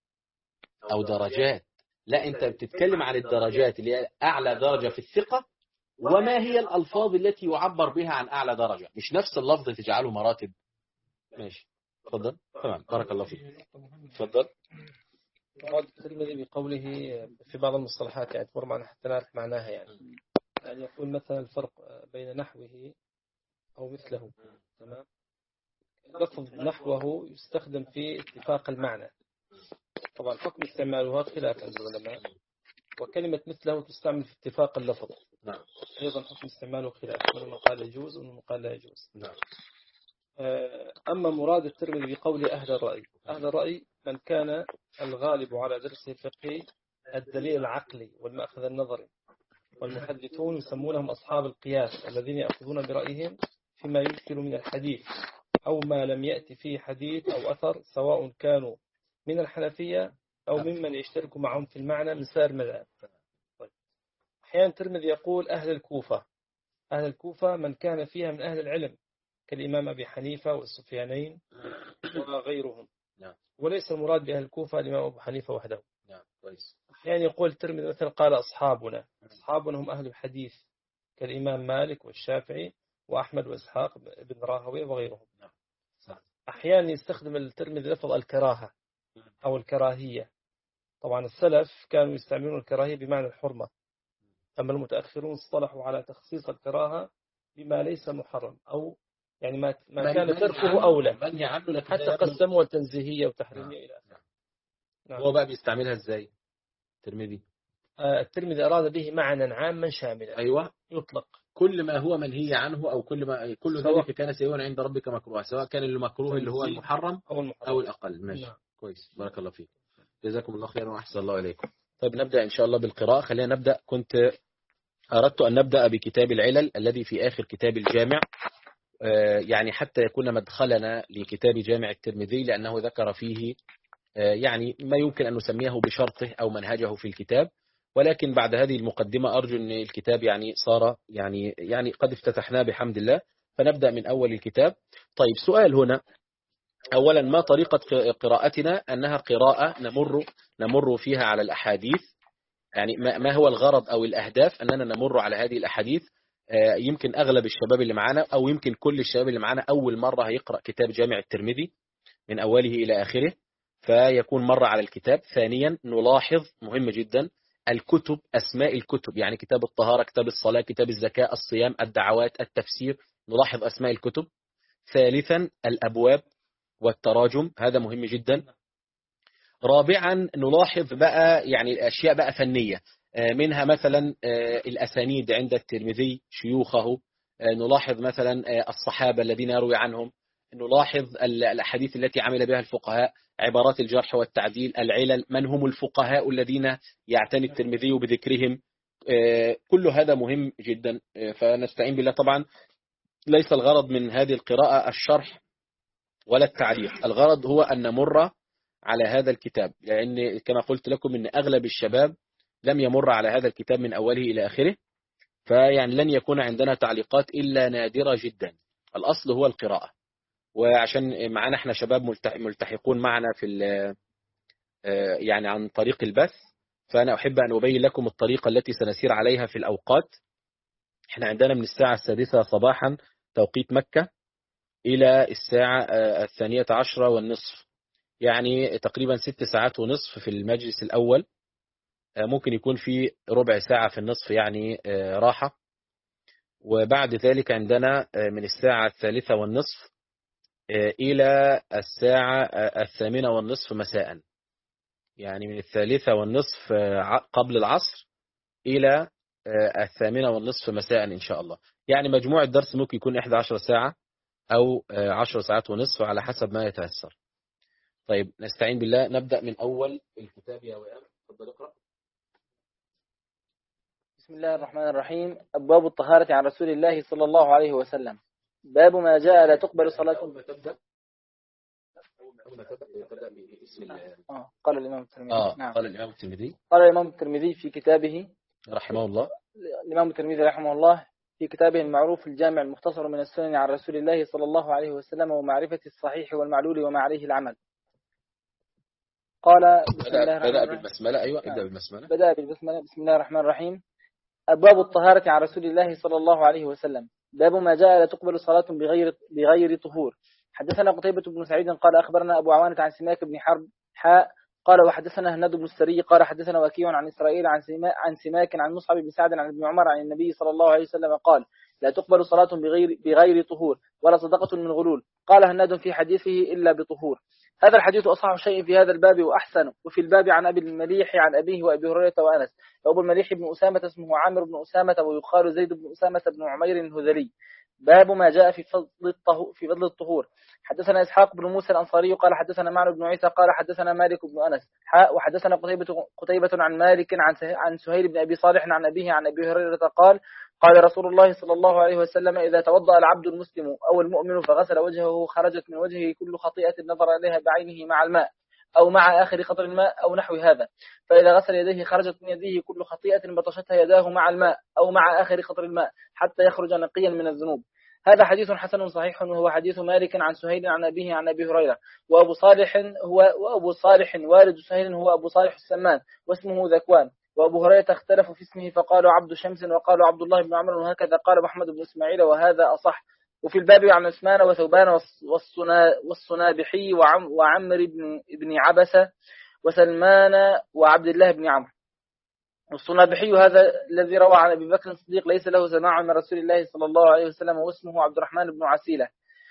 أو درجات، لا، أنت بتتكلم عن الدرجات اللي هي أعلى درجة في الثقة، وما هي الألفاظ التي يعبر بها عن أعلى درجة، مش نفس اللفظ تجعله مراتب. ماشي، تفضل. تمام، بارك الله فيك. تفضل. مراد الترمذي بقوله في بعض المصطلحات يعني تمر معنا حتى نعرف معناها، يعني يعني يقول مثلا الفرق بين نحوه أو مثله. تمام. لفظ نحوه يستخدم في اتفاق المعنى، طبعا حكم استعمالها خلاف عند العلماء، وكلمة مثله تستعمل في اتفاق اللفظ. نعم. أيضا حكم استعماله خلاف، من قال يجوز ومن قال لا يجوز. نعم. أما مراد الترمذي بقول أهل الرأي، أهل الرأي من كان الغالب على درسه الفقهي الدليل العقلي والمأخذ النظري، والمحدثون يسمونهم أصحاب القياس الذين يأخذون برأيهم فيما يشكل من الحديث أو ما لم يأتي فيه حديث أو أثر، سواء كانوا من الحنفية أو ممن يشترك معهم في المعنى من سائر المذاهب. أحيانا الترمذي يقول أهل الكوفة، أهل الكوفة من كان فيها من أهل العلم كالإمام أبي حنيفة والسفيانين وغيرهم، وليس المراد بأهل الكوفة الإمام أبو حنيفة وحده. أحيانا يقول الترمذي مثلا قال أصحابنا، أصحابنا هم أهل الحديث كالإمام مالك والشافعي وأحمد وإسحاق بن راهويه وغيرهم. أحيانا يستخدم الترمذي لفظ الكراهة أو الكراهية. طبعا السلف كانوا يستعملون الكراهية بمعنى الحرمة، أما المتأخرون اصطلحوا على تخصيص الكراهة بما ليس محرم، أو يعني ما ما كان تركه أولى، حتى قسموا التنزيهية وتحريمية إلى آخره. نعم. هو بقى بيستعملها إزاي الترمذي؟ آه الترمذي أراد به معنى عاما شاملا. أيوة، يطلق كل ما هو منهي عنه أو كل ما كل ذلك كان سيئا عند ربك مكروه، سواء كان المكروه اللي هو المحرم أو, المحرم. أو الأقل. ماشي. نعم. كويس، بارك الله فيك، جزاكم الله خيرا وأحسن الله إليكم. طيب نبدأ إن شاء الله بالقراءة. خلينا نبدأ. كنت أردت أن نبدأ بكتاب العلل الذي في آخر كتاب الجامع، يعني حتى يكون مدخلنا لكتاب جامع الترمذي، لأنه ذكر فيه يعني ما يمكن أن نسميه بشرطه أو منهجه في الكتاب. ولكن بعد هذه المقدمة أرجو أن الكتاب يعني صار يعني يعني قد افتتحناه بحمد الله، فنبدأ من أول الكتاب. طيب سؤال هنا، أولا ما طريقة قراءتنا؟ أنها قراءة نمر نمر فيها على الأحاديث. يعني ما هو الغرض أو الأهداف؟ أننا نمر على هذه الأحاديث يمكن أغلب الشباب اللي معانا أو يمكن كل الشباب اللي معانا أول مرة هيقرأ كتاب جامع الترمذي من أوله إلى آخره، فيكون مرة على الكتاب. ثانيا نلاحظ مهم جدا الكتب، أسماء الكتب، يعني كتاب الطهارة، كتاب الصلاة، كتاب الزكاة، الصيام، الدعوات، التفسير، نلاحظ أسماء الكتب. ثالثا الأبواب والتراجم، هذا مهم جدا. رابعا نلاحظ بقى يعني أشياء بقى فنية، منها مثلا الأسانيد عند الترمذي، شيوخه، نلاحظ مثلا الصحابة الذين يروي عنهم، نلاحظ الأحاديث التي عمل بها الفقهاء، عبارات الجرح والتعديل، العلل، من هم الفقهاء الذين يعتني الترمذي بذكرهم. كل هذا مهم جدا. فنستعين بالله. طبعا ليس الغرض من هذه القراءة الشرح ولا التعليق، الغرض هو أن نمر على هذا الكتاب، لأن كما قلت لكم أن أغلب الشباب لم يمر على هذا الكتاب من أوله إلى آخره، فيعني لن يكون عندنا تعليقات إلا نادرة جدا. الأصل هو القراءة. وعشان معنا احنا شباب ملتحقون معنا في يعني عن طريق البث، فأنا أحب أن أبين لكم الطريقة التي سنسير عليها في الأوقات. احنا عندنا من الساعة السادسة صباحا توقيت مكة إلى الساعة الثانية عشرة والنصف، يعني تقريبا ست ساعات ونصف في المجلس الأول، ممكن يكون في ربع ساعة في النصف يعني راحة. وبعد ذلك عندنا من الساعة الثالثة والنصف إلى الساعة الثامنة والنصف مساء، يعني من الثالثة والنصف قبل العصر إلى الثامنة والنصف مساء إن شاء الله. يعني مجموع الدرس ممكن يكون إحدى عشرة ساعة أو عشر ساعات ونصف على حسب ما يتيسر. طيب نستعين بالله، نبدأ من أول الكتاب يا وئام. تفضل اقرأ. بسم الله الرحمن الرحيم. أبواب الطهارة عن رسول الله صلى الله عليه وسلم. باب ما جاء لا تقبل صلاة. أول ما تبدأ أول ما تبدأ تبدأ باسم الله. آه. قال الإمام الترمذي. آه. نعم. قال الإمام الترمذي. قال الإمام الترمذي في كتابه رحمه الله. الإمام الترمذي رحمه الله في كتابه المعروف الجامع المختصر من السنن عن رسول الله صلى الله عليه وسلم ومعرفة الصحيح والمعلول وما عليه العمل. قال بسم الله الرحمن بدأ الرحيم. بالبسملة. أيوة ابدأ بالبسملة. بدأ بالبسملة. بسم الله الرحمن الرحيم. أبواب الطهارة عن رسول الله صلى الله عليه وسلم. باب ما جاء لا تقبل صلاة بغير بغير طهور. حدثنا قتيبة بن سعيد قال أخبرنا أبو عوانة عن سماك بن حرب حاء قال وحدثنا هناد بن السري قال حدثنا وكيع عن إسرائيل عن سماك عن سماك عن مصعب بن سعد عن ابن عمر عن النبي صلى الله عليه وسلم قال لا تقبل صلاة بغير بغير طهور ولا صدقة من غلول. قال هناد في حديثه إلا بطهور. هذا الحديث أصح شيء في هذا الباب وأحسن. وفي الباب عن أبي المليح عن أبيه وأبي هريرة وأنس. وأبو المليح بن أسامة اسمه عامر بن أسامة ويقال زيد بن أسامة بن عمير الهذلي. باب ما جاء في فضل الطهور في فضل الطهور. حدثنا إسحاق بن موسى الأنصاري قال حدثنا معن بن عيسى قال حدثنا مالك بن أنس حاء وحدثنا قتيبة قتيبة عن مالك عن عن سهيل بن أبي صالح عن أبيه عن أبي هريرة قال قال رسول الله صلى الله عليه وسلم إذا توضأ العبد المسلم أو المؤمن فغسل وجهه خرجت من وجهه كل خطيئة نظر إليها بعينه مع الماء أو مع آخر قطر الماء أو نحو هذا. فإذا غسل يديه خرجت من يديه كل خطيئة بطشتها يداه مع الماء أو مع آخر قطر الماء حتى يخرج نقيا من الذنوب. هذا حديث حسن صحيح وهو حديث مالك عن سهيل عن أبيه عن أبي هريرة. وأبو صالح هو وأبو صالح والد سهيل هو أبو صالح السمان واسمه ذكوان. وأبو هريرة اختلفوا في اسمه فقالوا عبد شمس وقالوا عبد الله بن عمرو وهكذا قال محمد بن إسماعيل وهذا أصح. وفي الباب عن عثمان وثوبان والصنابحي وعمر بن ابن عبسة وسلمان وعبد الله بن عمرو. والصنابحي هذا الذي روى عن أبي بكر الصديق ليس له سماع من رسول الله صلى الله عليه وسلم واسمه عبد الرحمن بن عسيلة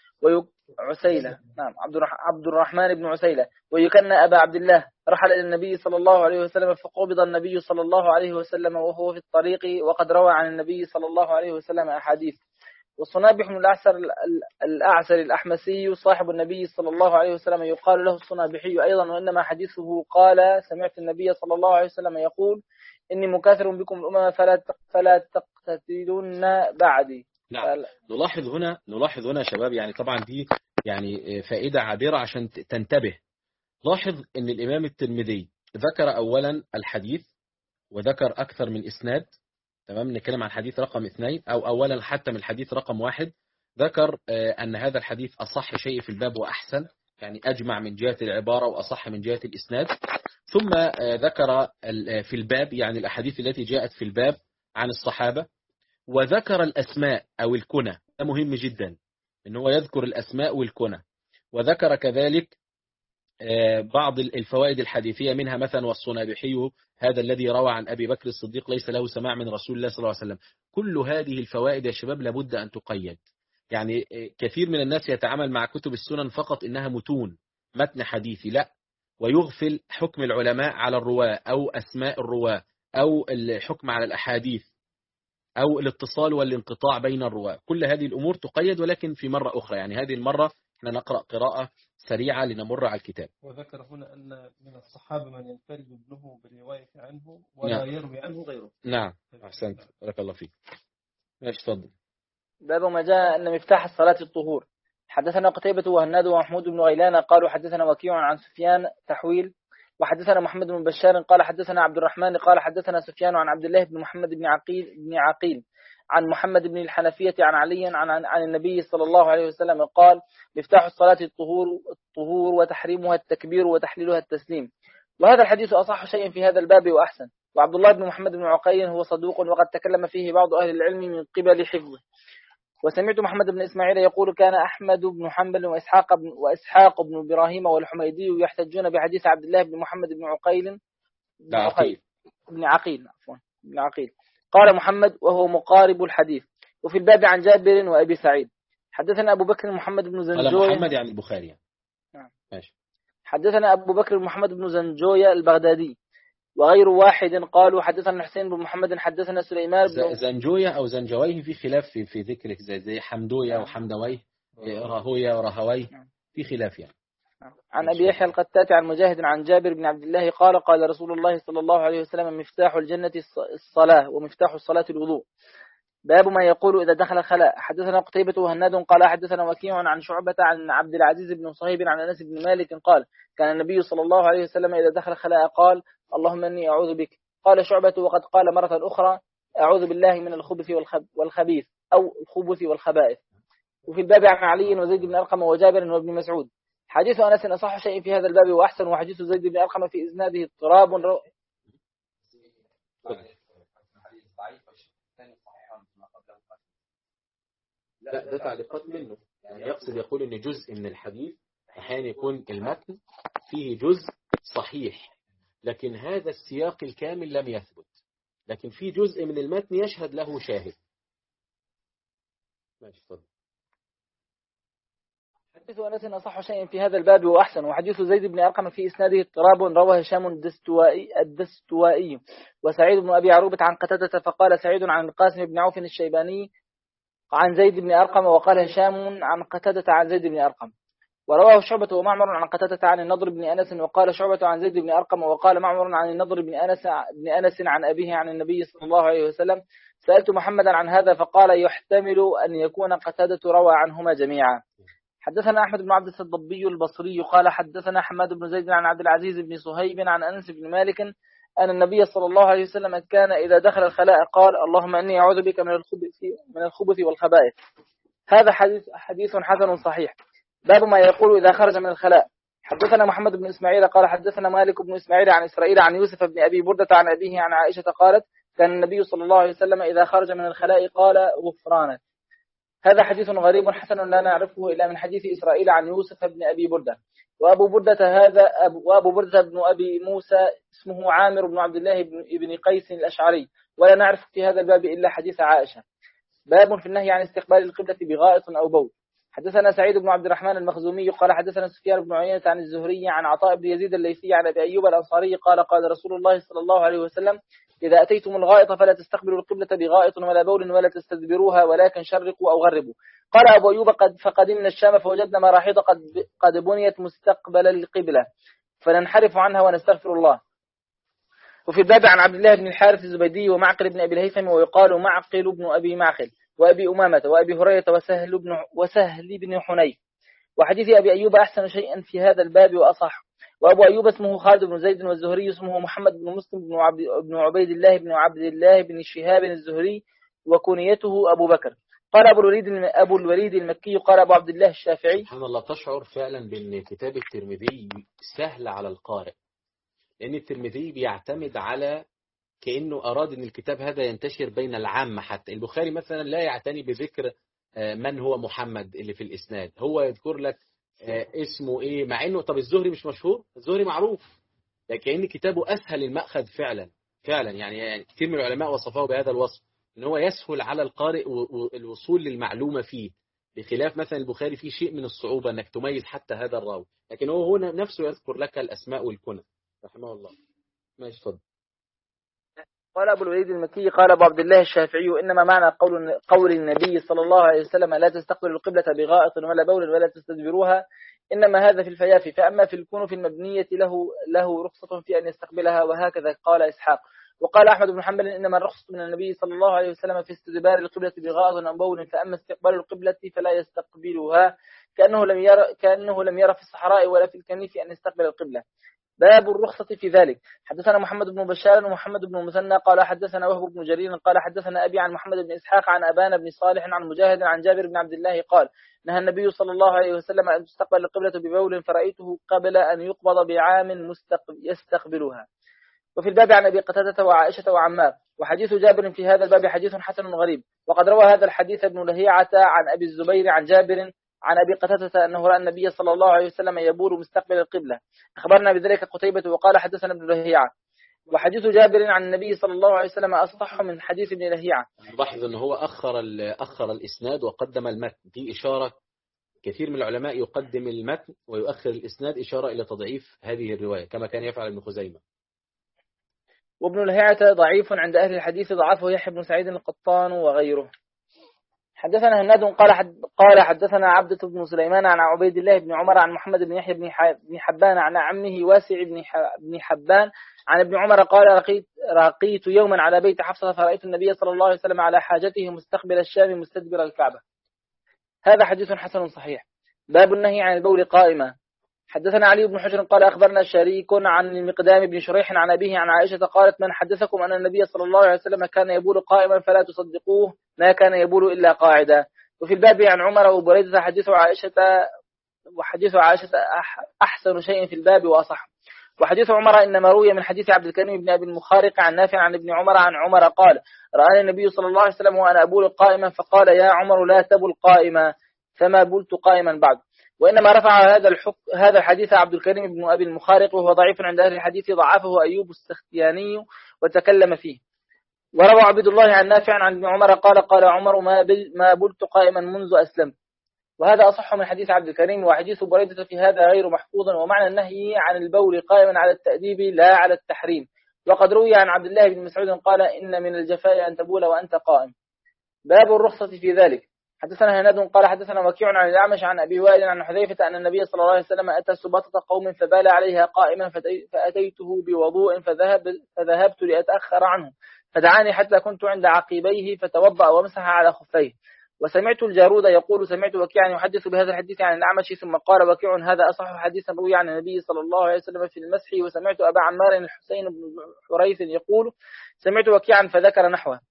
وعسيلة نعم عبد الرحمن بن عسيلة ويكن أبا عبد الله. رحل إلى النبي صلى الله عليه وسلم فقبض النبي صلى الله عليه وسلم وهو في الطريق وقد روى عن النبي صلى الله عليه وسلم أحاديث. والصنابح بن الأعسر الأعسر الأحمسي صاحب النبي صلى الله عليه وسلم يقال له الصنابحي أيضا وإنما حديثه قال سمعت النبي صلى الله عليه وسلم يقول إني مكاثر بكم الأمم فلا فلا تقتتلون بعدي. نعم. نلاحظ هنا نلاحظ هنا شباب يعني طبعا دي يعني فائدة عابرة عشان تنتبه. لاحظ إن الإمام الترمذي ذكر أولا الحديث وذكر أكثر من إسناد. تمام. نتكلم عن حديث رقم اثنين أو أولا حتى من الحديث رقم واحد ذكر أن هذا الحديث أصح شيء في الباب وأحسن، يعني أجمع من جهة العبارة وأصح من جهة الإسناد. ثم ذكر في الباب يعني الأحاديث التي جاءت في الباب عن الصحابة وذكر الأسماء أو الكنى، ده مهم جدا إن هو يذكر الأسماء والكنى. وذكر كذلك بعض الفوائد الحديثية، منها مثلا والصنابحي هذا الذي روى عن أبي بكر الصديق ليس له سماع من رسول الله صلى الله عليه وسلم. كل هذه الفوائد يا شباب لابد أن تقيد. يعني كثير من الناس يتعامل مع كتب السنن فقط إنها متون، متن حديثي، لا، ويغفل حكم العلماء على الرواة أو أسماء الرواة أو الحكم على الأحاديث أو الاتصال والانقطاع بين الرواة. كل هذه الأمور تقيد، ولكن في مرة أخرى. يعني هذه المرة احنا نقرأ قراءة سريعة لنمر على الكتاب. وذكر هنا أن من الصحابة من ينفرد ابنه بالرواية عنه ولا نعم. يروي عنه غيره. نعم، أحسنت، بارك الله فيك. ماشي، تفضل. باب ما جاء أن مفتاح الصلاة الطهور. حدثنا قتيبة وهناد ومحمود بن غيلان قالوا حدثنا وكيع عن سفيان تحويل، وحدثنا محمد بن بشار قال حدثنا عبد الرحمن قال حدثنا سفيان عن عبد الله بن محمد بن عقيل بن عقيل عن محمد بن الحنفية عن علي عن, عن, عن النبي صلى الله عليه وسلم قال مفتاح الصلاة الطهور الطهور وتحريمها التكبير وتحليلها التسليم. وهذا الحديث أصح شيء في هذا الباب وأحسن. وعبد الله بن محمد بن عقيل هو صدوق وقد تكلم فيه بعض أهل العلم من قبل حفظه. وسمعت محمد بن إسماعيل يقول كان أحمد بن حنبل وإسحاق بن, وإسحاق بن إبراهيم والحميدي يحتجون بحديث عبد الله بن محمد بن عقيل بن عقيل بن عقيل عفوا بن عقيل قال محمد وهو مقارب الحديث. وفي الباب عن جابر وأبي سعيد. حدثنا أبو بكر محمد بن زنجوية. قال محمد يعني البخاري. نعم. ماشي. حدثنا أبو بكر محمد بن زنجوية البغدادي وغير واحد قالوا حدثنا حسين بن محمد حدثنا سليمان بن زنجوية أو زنجويه في خلاف في, في ذكرك زي, زي حمدوية وحمدويه رهوية ورهويه في خلاف يعني. عن أبي يحيى القتات عن مجاهد عن جابر بن عبد الله قال قال رسول الله صلى الله عليه وسلم مفتاح الجنة الصلاة ومفتاح الصلاة الوضوء. باب ما يقول إذا دخل الخلاء. حدثنا قتيبة وهناد قال حدثنا وكيع عن شعبة عن عبد العزيز بن صهيب عن أنس بن مالك قال كان النبي صلى الله عليه وسلم إذا دخل الخلاء قال اللهم إني أعوذ بك. قال شعبة وقد قال مرة أخرى أعوذ بالله من الخبث والخبيث أو الخبث والخبائث. وفي الباب عن علي وزيد بن أرقم وجابر وابن مسعود. حديث أنس أصح شيء في هذا الباب وأحسن. وحديث زيد بن أرقم في إسناده اضطراب رو... لا ده تعليقات منه، يعني يقصد يقول ان جزء من الحديث احيانا يكون المتن فيه جزء صحيح لكن هذا السياق الكامل لم يثبت، لكن في جزء من المتن يشهد له شاهد. ماشي، اتفضل. حديث أنس أصح شيء في هذا الباب وأحسن. وحديث زيد بن أرقم في إسناده اضطراب رواه هشام الدستوائي الدستوائي وسعيد بن أبي عروبة عن قتادة فقال سعيد عن القاسم بن عوف الشيباني عن زيد بن أرقم وقال هشام عن قتادة عن زيد بن أرقم. ورواه شعبة ومعمر عن قتادة عن النضر بن أنس وقال شعبة عن زيد بن أرقم وقال معمر عن النضر بن أنس بن أنس عن أبيه عن النبي صلى الله عليه وسلم. سألت محمدا عن هذا فقال يحتمل أن يكون قتادة روى عنهما جميعا. حدثنا أحمد بن عبد الضبي البصري قال حدثنا حماد بن زيد عن عبد العزيز بن صهيب عن أنس بن مالك أن النبي صلى الله عليه وسلم كان إذا دخل الخلاء قال اللهم إني أعوذ بك من الخبث من الخبث والخبائث. هذا حديث حديث حسن صحيح. باب ما يقول إذا خرج من الخلاء. حدثنا محمد بن إسماعيل قال حدثنا مالك بن إسماعيل عن إسرائيل عن يوسف بن أبي بردة عن أبيه عن عائشة قالت كان النبي صلى الله عليه وسلم إذا خرج من الخلاء قال غفرانك. هذا حديث غريب حسن لا نعرفه إلا من حديث إسرائيل عن يوسف بن أبي بردة. وأبو بردة هذا أبو وأبو بردة بن أبي موسى اسمه عامر بن عبد الله بن ابن قيس الأشعري. ولا نعرف في هذا الباب إلا حديث عائشة. باب في النهي عن استقبال القبلة بغائط أو بول. حدثنا سعيد بن عبد الرحمن المخزومي قال حدثنا سفيان بن عيينة عن الزهري عن عطاء بن يزيد الليثي عن أبي أيوب الأنصاري قال قال رسول الله صلى الله عليه وسلم إذا أتيتم الغائط فلا تستقبلوا القبلة بغائط ولا بول ولا تستدبروها ولكن شرقوا أو غربوا. قال أبو أيوب قد فقدمنا الشام فوجدنا مراحيض قد قد بنيت مستقبل القبلة فننحرف عنها ونستغفر الله. وفي الباب عن عبد الله بن الحارث الزبيدي ومعقل بن أبي الهيثم ويقال معقل بن أبي معقل وأبي أمامة وأبي هريرة وسهل بن وسهل بن حنيف. وحديث أبي أيوب أحسن شيئا في هذا الباب وأصح. وأبو أيوب اسمه خالد بن زيد والزهري اسمه محمد بن مسلم بن, عبد بن عبيد الله بن عبد الله بن شهاب الزهري وكنيته أبو بكر. قال أبو الوليد أبو الوليد المكي قال أبو عبد الله الشافعي. سبحان الله، تشعر فعلا بأن كتاب الترمذي سهل على القارئ، لأن الترمذي بيعتمد على كأنه أراد أن الكتاب هذا ينتشر بين العامة. حتى البخاري مثلا لا يعتني بذكر من هو محمد اللي في الإسناد، هو يذكر لك اسمه إيه، مع أنه طب الزهري مش مشهور، الزهري معروف، لكن كتابه أسهل المأخذ فعلا فعلا. يعني كثير من العلماء وصفه بهذا الوصف، أن هو يسهل على القارئ الوصول للمعلومة فيه، بخلاف مثلا البخاري فيه شيء من الصعوبة أنك تميز حتى هذا الراوي، لكن هو هنا نفسه يذكر لك الأسماء والكنى رحمه الله. ماشي اتفضل. قال أبو الوليد المكي قال أبو عبد الله الشافعي إنما معنى قول قول النبي صلى الله عليه وسلم لا تستقبلوا القبلة بغائط ولا بول ولا تستدبروها إنما هذا في الفيافي، فأما في الكنوف المبنية له له رخصة في أن يستقبلها، وهكذا قال إسحاق. وقال أحمد بن حنبل إنما الرخصة من النبي صلى الله عليه وسلم في استدبار القبلة بغائط أو بول، فأما استقبال القبلة فلا يستقبلها كأنه لم يرى كأنه لم يرى في الصحراء ولا في الكنيف أن يستقبل القبلة. باب الرخصة في ذلك. حدثنا محمد بن بشار ومحمد بن مثنى قال حدثنا وهب بن جرير قال حدثنا أبي عن محمد بن إسحاق عن أبان بن صالح عن مجاهد عن جابر بن عبد الله قال نهى النبي صلى الله عليه وسلم أن تستقبل القبلة ببول فرأيته قبل أن يقبض بعام يستقبلها. وفي الباب عن أبي قتادة وعائشة وعمار. وحديث جابر في هذا الباب حديث حسن غريب. وقد روى هذا الحديث ابن لهيعة عن أبي الزبير عن جابر عن أبي قتادة أنه رأى النبي صلى الله عليه وسلم يبول مستقبل القبلة. أخبرنا بذلك قتيبة وقال حدثنا ابن لهيعة. وحديث جابر عن النبي صلى الله عليه وسلم أصح من حديث ابن لهيعة. لاحظ أنه هو أخر أخر الإسناد وقدم المتن، دي إشارة. كثير من العلماء يقدم المتن ويؤخر الإسناد، إشارة إلى تضعيف هذه الرواية كما كان يفعل ابن خزيمة. وابن لهيعة ضعيف عند أهل الحديث، ضعفه يحيى بن سعيد القطان وغيره. حدثنا هناد قال حد قال حدثنا عبدة بن سليمان عن عبيد الله بن عمر عن محمد بن يحيى بن حبان عن عمه واسع بن حبان عن ابن عمر قال رقيت, رقيت يوما على بيت حفصة فرأيت النبي صلى الله عليه وسلم على حاجته مستقبل الشام مستدبر الكعبة. هذا حديث حسن صحيح. باب النهي عن البول قائمة. حدثنا علي بن حجر قال أخبرنا شريك عن المقدام بن شريح عن أبيه عن عائشة قالت من حدثكم أن النبي صلى الله عليه وسلم كان يبول قائما فلا تصدقوه، ما كان يبول إلا قاعدا. وفي الباب عن عمر وبريدة حديث عائشة وحديث عائشة أحسن شيء في الباب وأصح. وحديث عمر إنما روي من حديث عبد الكريم بن أبي المخارق عن نافع عن ابن عمر عن عمر قال رآني النبي صلى الله عليه وسلم وأنا أبول قائما فقال يا عمر لا تبل قائما، فما بلت قائما بعد. وإنما رفع هذا الحق هذا الحديث عبد الكريم بن أبي المخارق وهو ضعيف عند أهل الحديث، ضعفه أيوب السختياني وتكلم فيه. وروى عبد الله عن نافع عن ابن عمر قال قال عمر ما ما بلت قائما منذ أسلمت. وهذا أصح من حديث عبد الكريم. وحديث بريدة في هذا غير محفوظ، ومعنى النهي عن البول قائما على التأديب لا على التحريم. وقد روي عن عبد الله بن مسعود قال إن من الجفاء أن تبول وأنت قائم. باب الرخصة في ذلك. حدثنا هناد قال حدثنا وكيع عن الأعمش عن أبي وائل عن حذيفة أن النبي صلى الله عليه وسلم أتى سباطة قوم فبال عليها قائما فأتيته بوضوء فذهب فذهبت لأتأخر عنه فدعاني حتى كنت عند عقبيه فتوضأ ومسح على خفيه. وسمعت الجارود يقول سمعت وكيعا يحدث بهذا الحديث عن الأعمش ثم قال وكيع هذا أصح حديثا روي عن النبي صلى الله عليه وسلم في المسح. وسمعت أبا عمار الحسين بن حريث يقول سمعت وكيعا فذكر نحوه.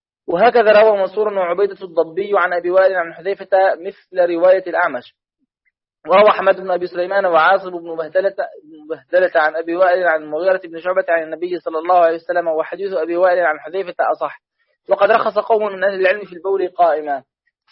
وهكذا روى منصور وعبيدة الضبي عن أبي وائل عن حذيفة مثل رواية الأعمش. وروى حماد بن أبي سليمان وعاصم بن بهدلة, بهدلة عن أبي وائل عن المغيرة بن شعبة عن النبي صلى الله عليه وسلم، وحديث أبي وائل عن حذيفة أصح. وقد رخص قوم من أهل العلم في البول قائما.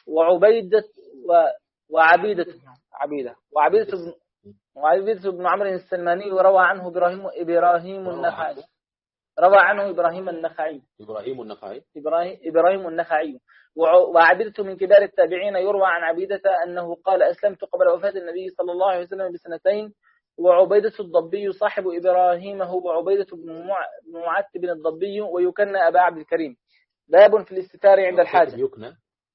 وعبيدة و... وعبيدة عبيدة وعبيدة بن وعبيدة بن عمرو السلماني وروى عنه إبراهيم إبراهيم النخعي روى عنه إبراهيم النخعي إبراهيم النخعي إبراهيم إبراهيم النخعي. وعبيدة من كبار التابعين يروى عن عبيدة أنه قال أسلمت قبل وفاة النبي صلى الله عليه وسلم بسنتين. وعبيدة الضبي صاحب إبراهيم هو عبيدة بن معتب الضبي ويكنى أبا عبد الكريم. باب في الاستتار عند الحاجة. يكنى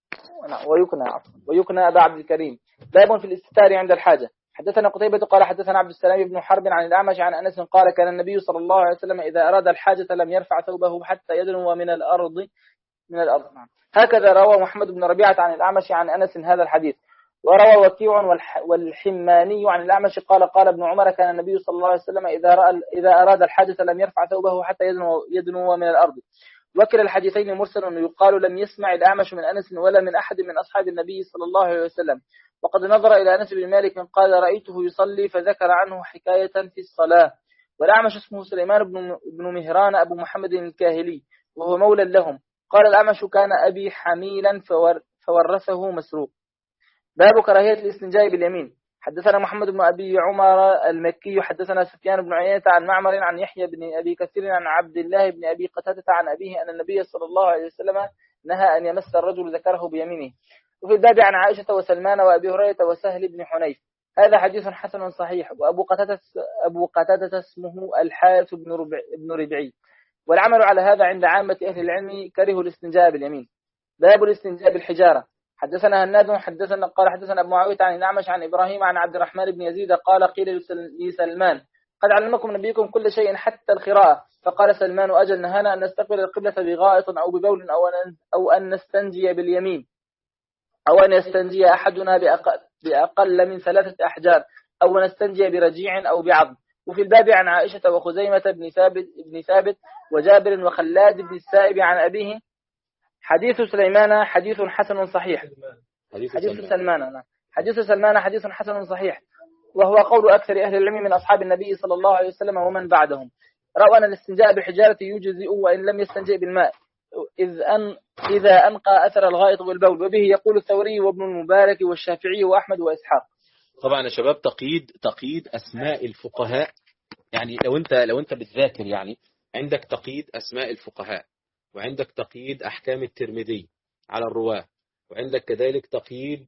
ويكنى ويكنى أبا عبد الكريم. باب في الاستتار عند الحاجة. حدثنا قتيبة قال حدثنا عبد السلام بن حرب عن الأعمش عن أنس قال كان النبي صلى الله عليه وسلم إذا أراد الحاجة لم يرفع ثوبه حتى يدنو من الأرض من الأرض. هكذا روى محمد بن ربيعة عن الأعمش عن أنس هذا الحديث. وروى وكيع والحماني عن الأعمش قال قال ابن عمر كان النبي صلى الله عليه وسلم إذا رأى إذا أراد الحاجة لم يرفع ثوبه حتى يدنو يدنو من الأرض. وكل الحديثين مرسل يقال لم يسمع الأعمش من أنس ولا من أحد من أصحاب النبي صلى الله عليه وسلم. وقد نظر إلى أنس بن مالك قال رأيته يصلي فذكر عنه حكاية في الصلاة. والأعمش اسمه سليمان بن بن مهران أبو محمد الكاهلي وهو مولى لهم. قال الأعمش كان أبي حميلا فور فورثه مسروق. باب كراهية الاستنجاء باليمين. حدثنا محمد بن أبي عمر المكي حدثنا سفيان بن عيينة عن معمر عن يحيى بن أبي كثير عن عبد الله بن أبي قتادة عن أبيه أن النبي صلى الله عليه وسلم نهى أن يمس الرجل ذكره بيمينه. وفي الباب عن عائشة وسلمان وأبي هريرة وسهل بن حنيف. هذا حديث حسن صحيح. وأبو قتادة أبو قتادة اسمه الحارث بن ربع بن ربعي. والعمل على هذا عند عامة أهل العلم كرهوا الاستنجاء باليمين. باب الاستنجاء بالحجارة. حدثنا هناد حدثنا قال حدثنا أبو معاوية عن الأعمش عن إبراهيم عن عبد الرحمن بن يزيد قال قيل لسلمان قد علمكم نبيكم كل شيء حتى القراءة. فقال سلمان أجل نهانا أن نستقبل القبلة بغائط أو ببول أو أن, أو أن نستنجي باليمين أو أن يستنجي أحدنا بأقل, بأقل من ثلاثة أحجار أو نستنجي برجيع أو بعظم. وفي الباب عن عائشة وخزيمة بن ثابت, بن ثابت وجابر وخلاد بن السائب عن أبيه. حديث سليمان حديث حسن صحيح. حديث, حديث سلمان حديث سلمان حديث حسن صحيح وهو قول أكثر أهل العلم من أصحاب النبي صلى الله عليه وسلم ومن بعدهم. رأوا أن الاستنجاء بالحجارة يجزئ وإن لم يستنجئ بالماء إذ أن إذا أنقى أثر الغائط والبول. وبه يقول الثوري وابن المبارك والشافعي وأحمد وإسحاق. طبعا يا شباب تقييد تقييد أسماء الفقهاء. يعني لو أنت لو أنت بتذاكر يعني عندك تقييد أسماء الفقهاء وعندك تقييد أحكام الترمذي على الرواة وعندك كذلك تقييد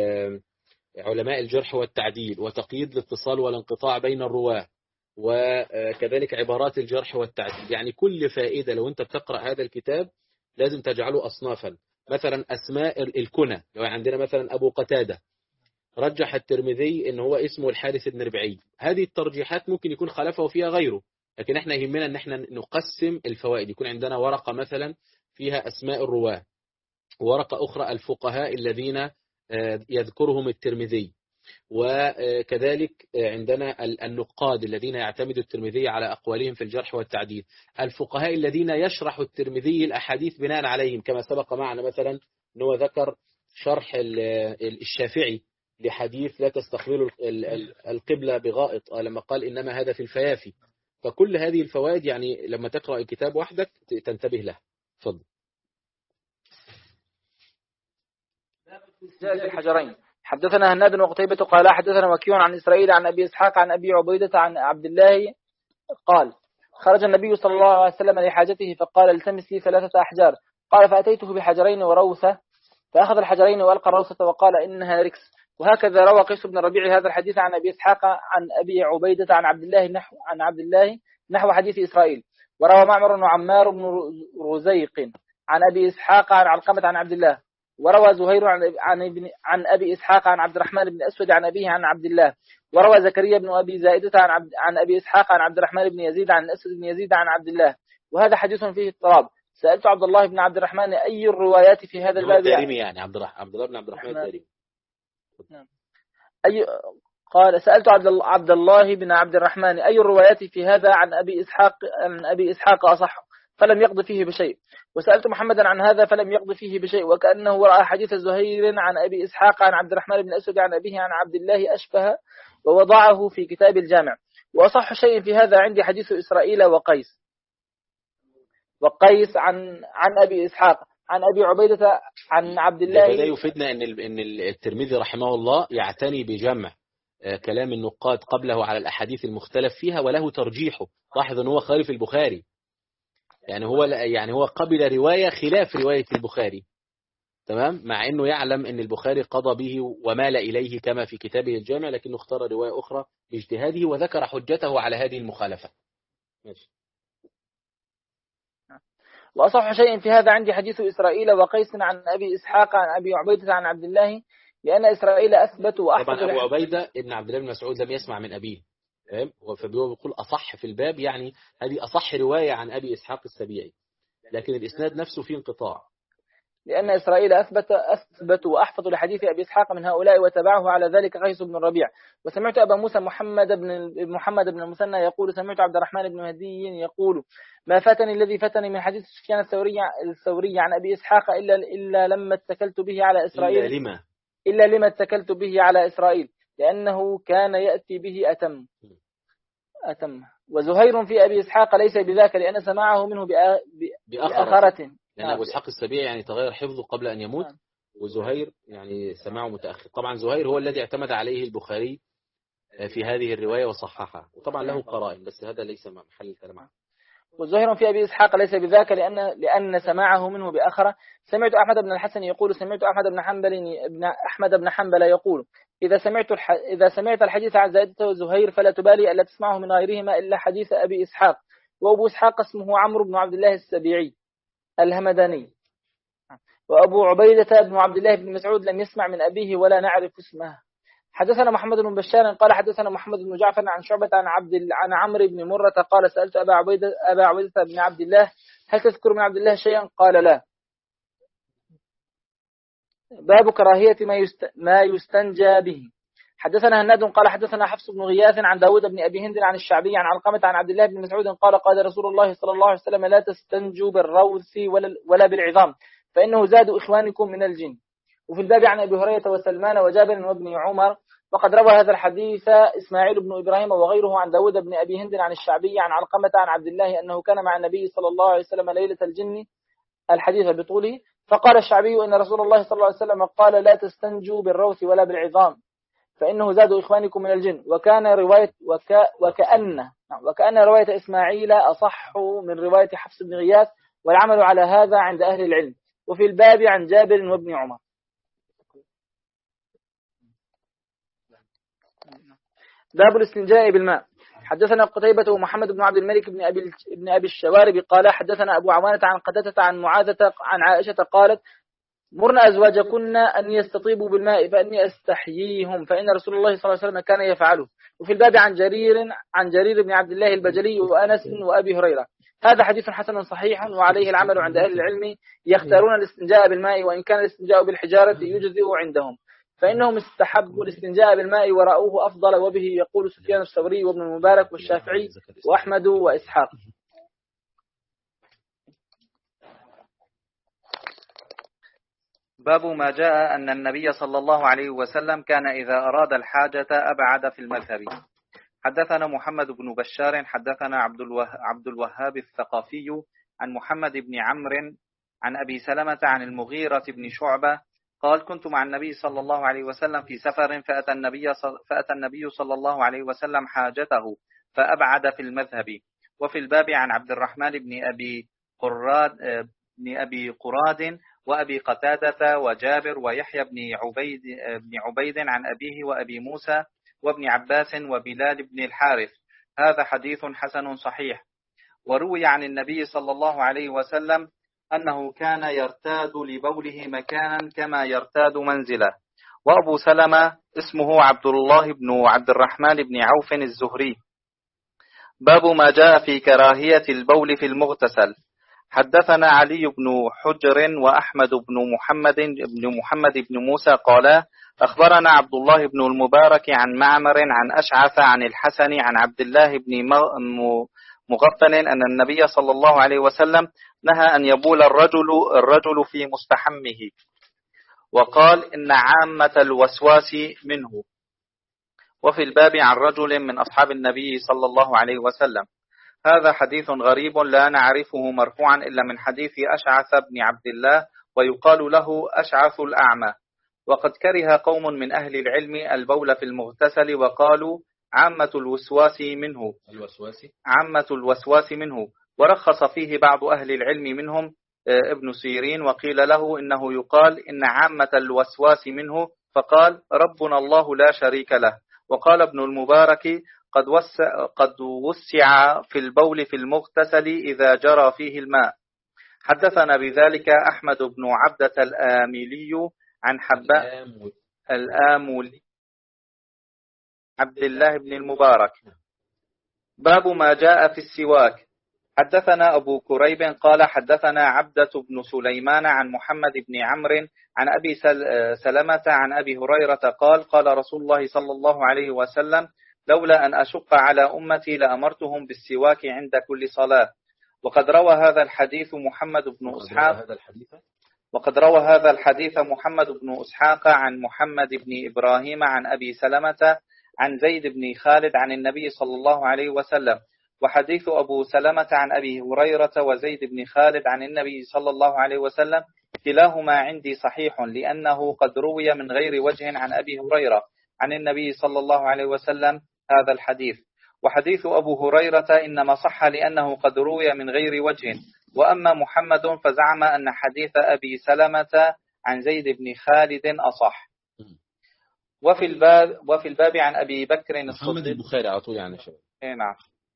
علماء الجرح والتعديل وتقييد الاتصال والانقطاع بين الرواة وكذلك عبارات الجرح والتعديل. يعني كل فائدة لو أنت بتقرأ هذا الكتاب لازم تجعله أصنافا. مثلا أسماء الكنى لو عندنا مثلا أبو قتادة رجح الترمذي إن هو اسمه الحارث بن ربعي. هذه الترجيحات ممكن يكون خلفه فيها غيره لكن احنا يهمنا ان احنا نقسم الفوائد. يكون عندنا ورقة مثلا فيها اسماء الرواة ورقة اخرى الفقهاء الذين يذكرهم الترمذي وكذلك عندنا النقاد الذين يعتمد الترمذي على اقوالهم في الجرح والتعديل. الفقهاء الذين يشرح الترمذي الاحاديث بناء عليهم كما سبق معنا مثلا انه ذكر شرح الشافعي لحديث لا تستقبلوا القبلة بغائط لما قال انما هذا في الفيافي. فكل هذه الفوائد يعني لما تقرأ الكتاب وحدك تنتبه له. تفضل. الحجرين. حدثنا هناد وقتيبة قال حدثنا وكيع عن إسرائيل عن أبي إسحاق عن أبي عبيدة عن عبد الله قال خرج النبي صلى الله عليه وسلم لحاجته فقال التمس لي ثلاثة أحجار. قال فأتيته بحجرين وروثة فأخذ الحجرين وألقى الروثة وقال إنها ركس. وهكذا روى قيس بن الربيع هذا الحديث عن أبي إسحاق عن أبي عبيدة عن عبد الله نحو عن عبد الله نحو حديث إسرائيل. وروى معمر وعمار بن رزيق عن أبي إسحاق عن علقمة عن عبد الله. وروى زهير عن عن ابن عن أبي إسحاق عن عبد الرحمن بن أسود عن أبيه عن عبد الله. وروى زكريا بن أبي زائدة عن عبد عن أبي إسحاق عن عبد الرحمن بن يزيد عن أسود بن يزيد عن عبد الله. وهذا حديث فيه اضطراب. سألت عبد الله بن عبد الرحمن أي الروايات في هذا الباب يعني, يعني عبد الرحمن عبد الله بن عبد الرحمن الدارمي. نعم. أي قال سألت عبد الله بن عبد الرحمن أي الروايات في هذا عن أبي إسحاق عن أبي إسحاق أصح فلم يقض فيه بشيء. وسألت محمدا عن هذا فلم يقض فيه بشيء وكأنه رأى حديث زهير عن أبي إسحاق عن عبد الرحمن بن أسود عن أبيه عن عبد الله أشبه ووضعه في كتاب الجامع. وأصح شيء في هذا عندي حديث إسرائيل وقيس وقيس عن عن أبي إسحاق عن أبي عبيدة عن عبد الله. ده يفيدنا إن إن الترمذي رحمه الله يعتني بجمع كلام النقاد قبله على الأحاديث المختلف فيها وله ترجيحه. لاحظ إن هو خالف البخاري يعني هو يعني هو قبل رواية خلاف رواية البخاري تمام مع إنه يعلم إن البخاري قضى به ومال إليه كما في كتابه الجامع لكنه اختار رواية أخرى باجتهاده وذكر حجته على هذه المخالفة. ماشي. وأصح شيء في هذا عندي حديث إسرائيل وقيس عن أبي إسحاق عن أبي عبيدة عن عبد الله لأن إسرائيل أثبت وأحفظ. طبعا أبو عبيدة ابن عبد الله بن مسعود لم يسمع من أبيه فبيقول أصح في الباب يعني هذه أصح رواية عن أبي إسحاق السبيعي لكن الإسناد نفسه فيه انقطاع. لأن إسرائيل أثبت أثبت وأحفظ لحديث أبي إسحاق من هؤلاء وتبعه على ذلك قيس بن الربيع. وسمعت أبا موسى محمد بن محمد بن المثنى يقول سمعت عبد الرحمن بن مهدي يقول ما فاتني الذي فاتني من حديث سفيان الثوري الثوري عن أبي إسحاق إلا إلا لما اتكلت به على إسرائيل إلا لما إلا لما اتكلت به على إسرائيل لأنه كان يأتي به أتم أتم وزهير في أبي إسحاق ليس بذاك لأن سماعه منه بآ- ب- بآخرة. لأن أبو إسحاق السبيعي يعني تغير حفظه قبل أن يموت، نعم. وزهير يعني سماعه متأخر. طبعا زهير هو الذي اعتمد عليه البخاري في هذه الرواية وصححها، وطبعا له قرائن بس هذا ليس محل الكلام عنه. وزهير في أبي إسحاق ليس بذاك لأن لأن سماعه منه بآخرة. سمعت أحمد بن الحسن يقول سمعت أحمد بن حنبل ابن أحمد بن حنبل يقول إذا سمعت الح... إذا سمعت الحديث عن زائدة وزهير فلا تبالي ألا تسمعه من غيرهما إلا حديث أبي إسحاق. وأبو إسحاق اسمه عمرو بن عبد الله السبيعي الهمداني. وأبو عبيدة بن عبد الله بن مسعود لم يسمع من أبيه ولا نعرف اسمه. حدثنا محمد بن بشار قال حدثنا محمد بن جعفر عن شعبة عن عبد عن عمرو بن مرة قال سألت أبا عبيدة أبا عبيدة بن عبد الله هل تذكر من عبد الله شيئا؟ قال لا. باب كراهية ما يست... ما يستنجى به. حدثنا هناد قال حدثنا حفص بن غياث عن داود بن أبي هند عن الشعبي عن علقمة عن عبد الله بن مسعود قال قال رسول الله صلى الله عليه وسلم لا تستنجوا بالروث ولا, ولا بالعظام فإنه زاد إخوانكم من الجن. وفي الباب عن أبي هريرة وسلمان وجابر وابن عمر. وقد روى هذا الحديث إسماعيل بن إبراهيم وغيره عن داود بن أبي هند عن الشعبي عن علقمة عن عبد الله أنه كان مع النبي صلى الله عليه وسلم ليلة الجن الحديث بطوله. فقال الشعبي إن رسول الله صلى الله عليه وسلم قال لا تستنجوا بالروث ولا بالعظام فإنه زاد إخوانكم من الجن. وكان رواية وك وكأن وكأن رواية إسماعيل أصح من رواية حفص بن غياث والعمل على هذا عند أهل العلم. وفي الباب عن جابر وابن عمر. باب الاستنجاء بالماء. حدثنا قتيبة ومحمد بن عبد الملك بن أبي, بن أبي الشوارب قال حدثنا أبو عوانة عن قتادة عن معاذة عن عائشة قالت مرنا أزواجكن أن يستطيبوا بالماء فأني أستحييهم فإن رسول الله صلى الله عليه وسلم كان يفعله. وفي الباب عن جرير عن جرير بن عبد الله البجلي وأنس وأبي هريرة. هذا حديث حسن صحيح وعليه العمل عند أهل العلم يختارون الاستنجاء بالماء وإن كان الاستنجاء بالحجارة يجزئ عندهم فإنهم استحبوا الاستنجاء بالماء ورأوه أفضل. وبه يقول سفيان الثوري وابن المبارك والشافعي وأحمد وإسحاق. باب ما جاء أن النبي صلى الله عليه وسلم كان إذا أراد الحاجة أبعد في المذهب. حدثنا محمد بن بشار حدثنا عبد الوهاب الثقافي عن محمد بن عمرو عن أبي سلمة عن المغيرة بن شعبة قال كنت مع النبي صلى الله عليه وسلم في سفر فأتى النبي, فأتى النبي صلى الله عليه وسلم حاجته فأبعد في المذهب. وفي الباب عن عبد الرحمن بن أبي قراد, بن أبي قراد وأبي قتادة وجابر ويحيى بن عبيد, بن عبيد عن أبيه وأبي موسى وابن عباس وبلال بن الحارث. هذا حديث حسن صحيح. وروي عن النبي صلى الله عليه وسلم أنه كان يرتاد لبوله مكانا كما يرتاد منزله. وأبو سلمة اسمه عبد الله بن عبد الرحمن بن عوف الزهري. باب ما جاء في كراهية البول في المغتسل. حدثنا علي بن حجر وأحمد بن محمد بن محمد بن موسى قالا أخبرنا عبد الله بن المبارك عن معمر عن أشعث عن الحسن عن عبد الله بن مغفل أن النبي صلى الله عليه وسلم نهى أن يبول الرجل الرجل في مستحمه وقال إن عامة الوسواس منه. وفي الباب عن رجل من أصحاب النبي صلى الله عليه وسلم. هذا حديث غريب لا نعرفه مرفوعا إلا من حديث أشعث بن عبد الله ويقال له أشعث الأعمى. وقد كره قوم من أهل العلم البول في المغتسل وقالوا عامة الوسواس منه الوسواس عامة الوسواس منه. ورخص فيه بعض أهل العلم منهم ابن سيرين وقيل له إنه يقال إن عامة الوسواس منه فقال ربنا الله لا شريك له. وقال ابن المبارك قد وسع, قد وسع في البول في المغتسل إذا جرى فيه الماء. حدثنا بذلك أحمد بن عبدة الآملي عن حباء الآملي عبد الله بن المبارك. باب ما جاء في السواك. حدثنا أبو كريب قال حدثنا عبدة بن سليمان عن محمد بن عمرو عن أبي سلمة عن أبي هريرة قال قال رسول الله صلى الله عليه وسلم لولا أن أشق على أمتي لأمرتهم بالسواك عند كل صلاة. وقد روى هذا الحديث محمد بن إسحاق وقد روى هذا الحديث محمد بن إسحاق عن محمد بن إبراهيم عن أبي سلمة عن زيد بن خالد عن النبي صلى الله عليه وسلم. وحديث أبو سلمة عن أبي هريرة وزيد بن خالد عن النبي صلى الله عليه وسلم كلاهما عندي صحيح، لأنه قد روي من غير وجه عن أبي هريرة عن النبي صلى الله عليه وسلم هذا الحديث. وحديث أبو هريرة إنما صح لأنه قد روي من غير وجه. وأما محمد فزعم أن حديث أبي سلمة عن زيد بن خالد أصح. وفي الباب وفي الباب عن أبي بكر الصديق. محمد البخاري على طول يعني شباب. إيه نعم.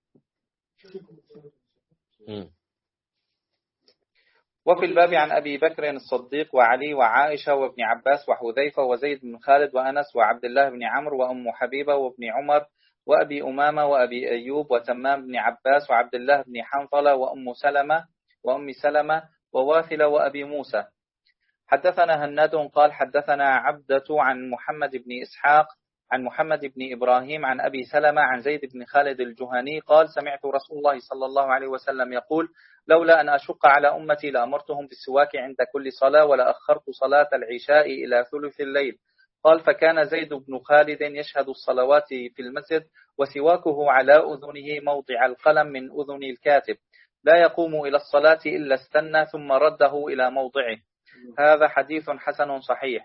وفي الباب عن أبي بكر الصديق وعلي وعائشة وابن عباس وحذيفة وزيد بن خالد وأنس وعبد الله بن عمرو وأم حبيبة وابن عمر وأبي أمامة وأبي أيوب وتمام بن عباس وعبد الله بن حنظلة وأم سلمة وأم سلمة وواثلة وأبي موسى. حدثنا هناد قال حدثنا عبدة عن محمد بن إسحاق عن محمد بن إبراهيم عن أبي سلمة عن زيد بن خالد الجهني قال سمعت رسول الله صلى الله عليه وسلم يقول لولا أن أشق على أمتي لأمرتهم بالسواك عند كل صلاة ولأخرت صلاة العشاء إلى ثلث الليل. قال فكان زيد بن خالد يشهد الصلوات في المسجد وسواكه على أذنه موضع القلم من أذن الكاتب لا يقوم إلى الصلاة إلا استنى ثم رده إلى موضعه. هذا حديث حسن صحيح.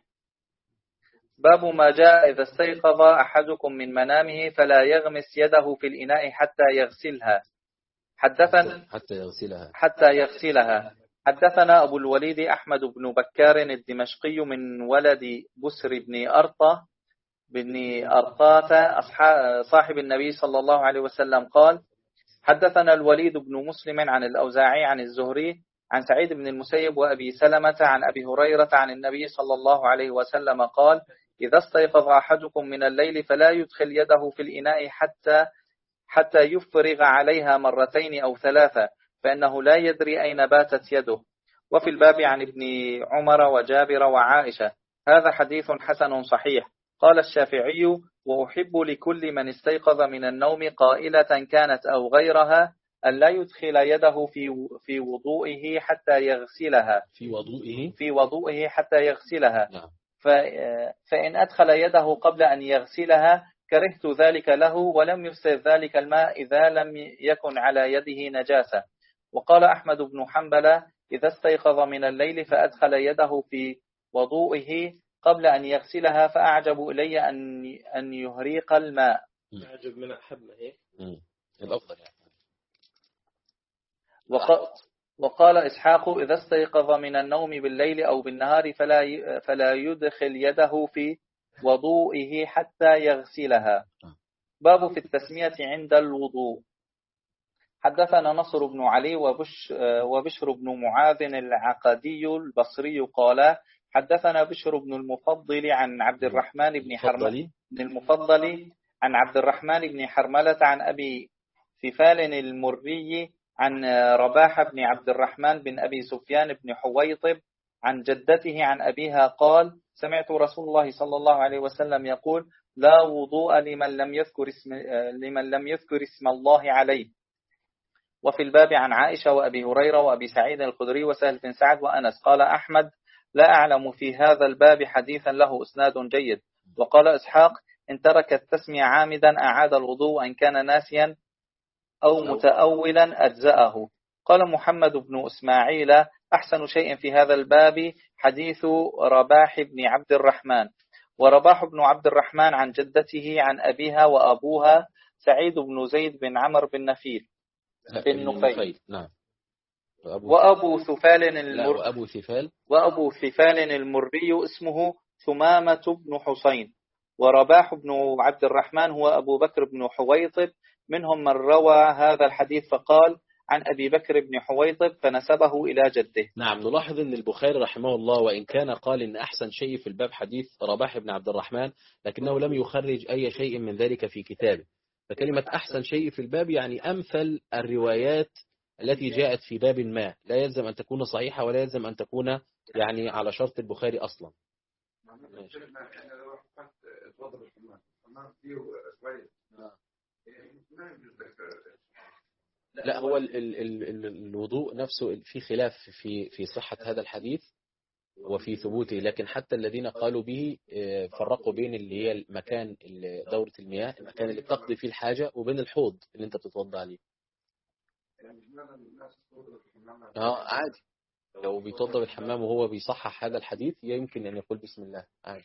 باب ما جاء إذا استيقظ أحدكم من منامه فلا يغمس يده في الإناء حتى يغسلها. حدثنا حتى يغسلها حتى يغسلها حدثنا أبو الوليد أحمد بن بكار الدمشقي من ولد بسر بن أرطة بن أرطاة صاحب النبي صلى الله عليه وسلم قال حدثنا الوليد بن مسلم عن الأوزاعي عن الزهري عن سعيد بن المسيب وأبي سلمة عن أبي هريرة عن النبي صلى الله عليه وسلم قال إذا استيقظ أحدكم من الليل فلا يدخل يده في الإناء حتى حتى يفرغ عليها مرتين أو ثلاثة فإنه لا يدري أين باتت يده. وفي الباب عن ابن عمر وجابر وعائشة. هذا حديث حسن صحيح. قال الشافعي وأحب لكل من استيقظ من النوم قائلة كانت أو غيرها أن لا يدخل يده في في وضوئه حتى يغسلها في وضوئه في وضوئه حتى يغسلها. نعم. فإن أدخل يده قبل أن يغسلها كرهت ذلك له ولم يفسد ذلك الماء إذا لم يكن على يده نجاسة. وقال أحمد بن حنبل إذا استيقظ من الليل فأدخل يده في وضوئه قبل أن يغسلها فأعجب إلي أن أن يهريق الماء. أعجب من أحب إيه الأفضل يعني. وقال إسحاق إذا استيقظ من النوم بالليل أو بالنهار فلا فلا يدخل يده في وضوئه حتى يغسلها. باب في التسمية عند الوضوء. حدثنا نصر بن علي وبش وبشر بن معاذ العقدي البصري قال حدثنا بشر بن المفضل عن عبد الرحمن بن حرملة بن المفضل عن عبد الرحمن بن حرملة عن أبي ثفال المري عن رباح بن عبد الرحمن بن أبي سفيان بن حويطب عن جدته عن أبيها قال سمعت رسول الله صلى الله عليه وسلم يقول لا وضوء لمن لم يذكر اسم لمن لم يذكر اسم الله عليه. وفي الباب عن عائشة وأبي هريرة وأبي سعيد الخدري وسهل بن سعد وأنس. قال أحمد لا أعلم في هذا الباب حديثا له إسناد جيد. وقال إسحاق إن ترك التسمية عامدا أعاد الوضوء وإن كان ناسيا أو متأولا أجزأه. قال محمد بن إسماعيل أحسن شيء في هذا الباب حديث رباح بن عبد الرحمن. ورباح بن عبد الرحمن عن جدته عن أبيها وأبوها سعيد بن زيد بن عمر بن نفيل بن نفيل. نعم. وأبو ثفال المر... وأبو ثفال وأبو ثفال المري اسمه ثمامة بن حسين. ورباح بن عبد الرحمن هو أبو بكر بن حويطب. منهم من روى هذا الحديث فقال عن أبي بكر بن حويطب فنسبه إلى جده. نعم. نلاحظ أن البخاري رحمه الله وإن كان قال إن أحسن شيء في الباب حديث رباح بن عبد الرحمن لكنه لم يخرج أي شيء من ذلك في كتابه. فكلمة أحسن شيء في الباب يعني أمثل الروايات التي جاءت في باب ما لا يلزم أن تكون صحيحة ولا يلزم أن تكون يعني على شرط البخاري أصلا. لا هو ال ال ال الوضوء نفسه في خلاف في في صحة هذا الحديث وفي ثبوته لكن حتى الذين قالوا به فرقوا بين اللي هي المكان دورة المياه المكان اللي بتقضي فيه الحاجة وبين الحوض اللي انت بتتوضى عليه اه عادي، لو بيتوضى بالحمام وهو بيصحح هذا الحديث يمكن أن يقول بسم الله عادي.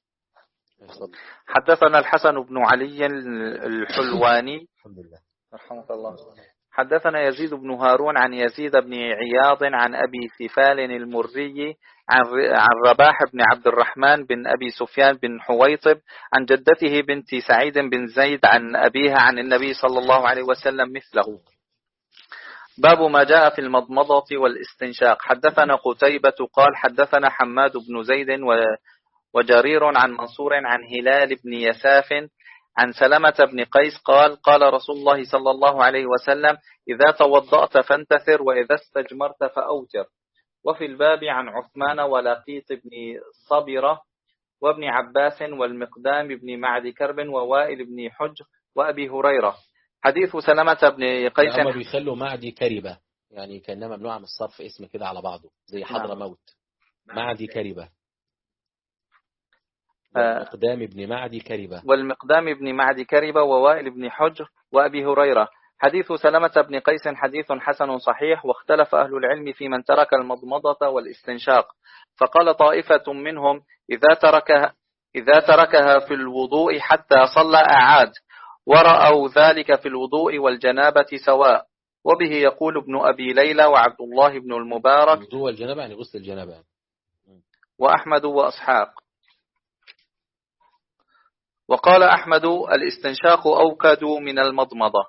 حدثنا الحسن بن علي الحلواني الحمد لله رحمه الله. حدثنا يزيد بن هارون عن يزيد بن عياض عن أبي ثفال المري عن عن رباح بن عبد الرحمن بن أبي سفيان بن حويطب عن جدته بنت سعيد بن زيد عن أبيها عن النبي صلى الله عليه وسلم مثله. باب ما جاء في المضمضة والاستنشاق. حدثنا قتيبة قال حدثنا حماد بن زيد وجرير عن منصور عن هلال بن يساف عن سلمة بن قيس قال قال رسول الله صلى الله عليه وسلم إذا توضأت فانتثر وإذا استجمرت فأوتر. وفي الباب عن عثمان ولقيط بن صبرة وابن عباس والمقدام بن معد كرب ووائل بن حجر وأبي هريرة. حديث سلمة بن قيس هم بيخلوا معدي كربة، يعني كأنها ممنوعة من الصرف اسم كده على بعضه زي حضر موت. معدي كربة والمقدام بن معدي كربة والمقدام بن معدي كربة ووائل بن حجر وأبي هريرة. حديث سلمة بن قيس حديث حسن صحيح. واختلف أهل العلم في من ترك المضمضة والاستنشاق، فقال طائفة منهم إذا تركها, إذا تركها في الوضوء حتى صلى أعاد، ورأوا ذلك في الوضوء والجنابة سواء. وبه يقول ابن أبي ليلى وعبد الله بن المبارك. الوضوء والجنابة يعني غسل الجنابة. وأحمد وأصحاب. وقال أحمد الاستنشاق أوكد من المضمضة.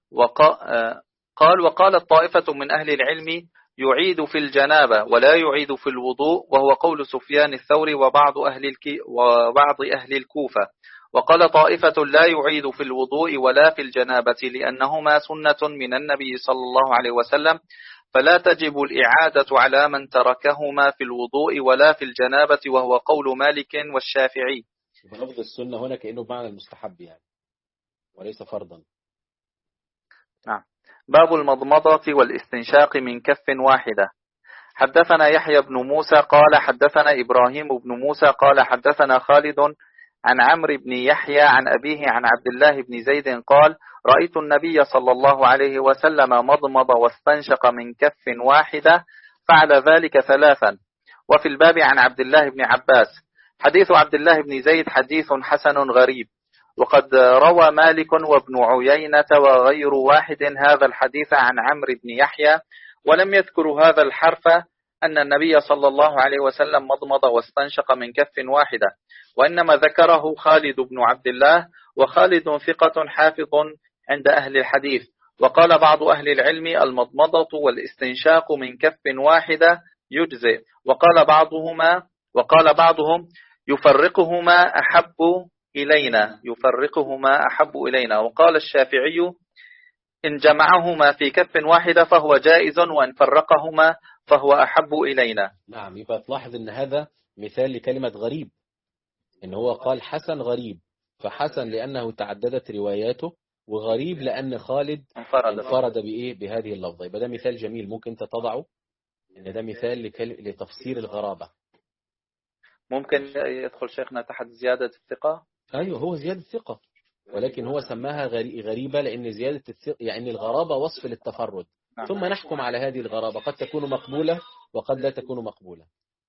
قال وقالت طائفة من أهل العلم يعيد في الجنابة ولا يعيد في الوضوء، وهو قول سفيان الثوري وبعض أهل الكي وبعض أهل الكوفة. وقال طائفة لا يعيد في الوضوء ولا في الجنابة لأنهما سنة من النبي صلى الله عليه وسلم، فلا تجب الإعادة على من تركهما في الوضوء ولا في الجنابة، وهو قول مالك والشافعي. لفظ السنة هنا كأنه بمعنى المستحب يعني وليس فرضا. نعم. باب المضمضة والاستنشاق من كف واحدة. حدثنا يحيى بن موسى قال حدثنا إبراهيم بن موسى قال حدثنا خالد عن عمرو بن يحيى عن أبيه عن عبد الله بن زيد قال رأيت النبي صلى الله عليه وسلم مضمض واستنشق من كف واحدة، فعل ذلك ثلاثا. وفي الباب عن عبد الله بن عباس. حديث عبد الله بن زيد حديث حسن غريب، وقد روى مالك وابن عيينة وغير واحد هذا الحديث عن عمرو بن يحيى، ولم يذكروا هذا الحرف أن النبي صلى الله عليه وسلم مضمض واستنشق من كف واحدة، وإنما ذكره خالد بن عبد الله، وخالد ثقة حافظ عند أهل الحديث. وقال بعض أهل العلم المضمضة والاستنشاق من كف واحدة يجزئ، وقال بعضهما وقال بعضهم يفرقهما أحب إلينا يفرقهما أحب إلينا وقال الشافعي إن جمعهما في كف واحدة فهو جائز، وإن فرقهما فهو أحب إلينا. نعم، يبقى تلاحظ أن هذا مثال لكلمة غريب، إن هو قال حسن غريب، فحسن لأنه تعددت رواياته، وغريب لأن خالد انفرد, انفرد بإيه بهذه اللفظة. يبقى ده مثال جميل ممكن تضعه، إن ده مثال لكل... لتفسير الغرابة. ممكن يدخل شيخنا تحت زيادة الثقة؟ أيوه، هو زيادة ثقة، ولكن هو سماها غريبة لأن زيادة الثقة يعني الغرابة وصف للتفرد. نعم. ثم نحكم على هذه الغرابة، قد تكون مقبولة وقد لا تكون مقبولة.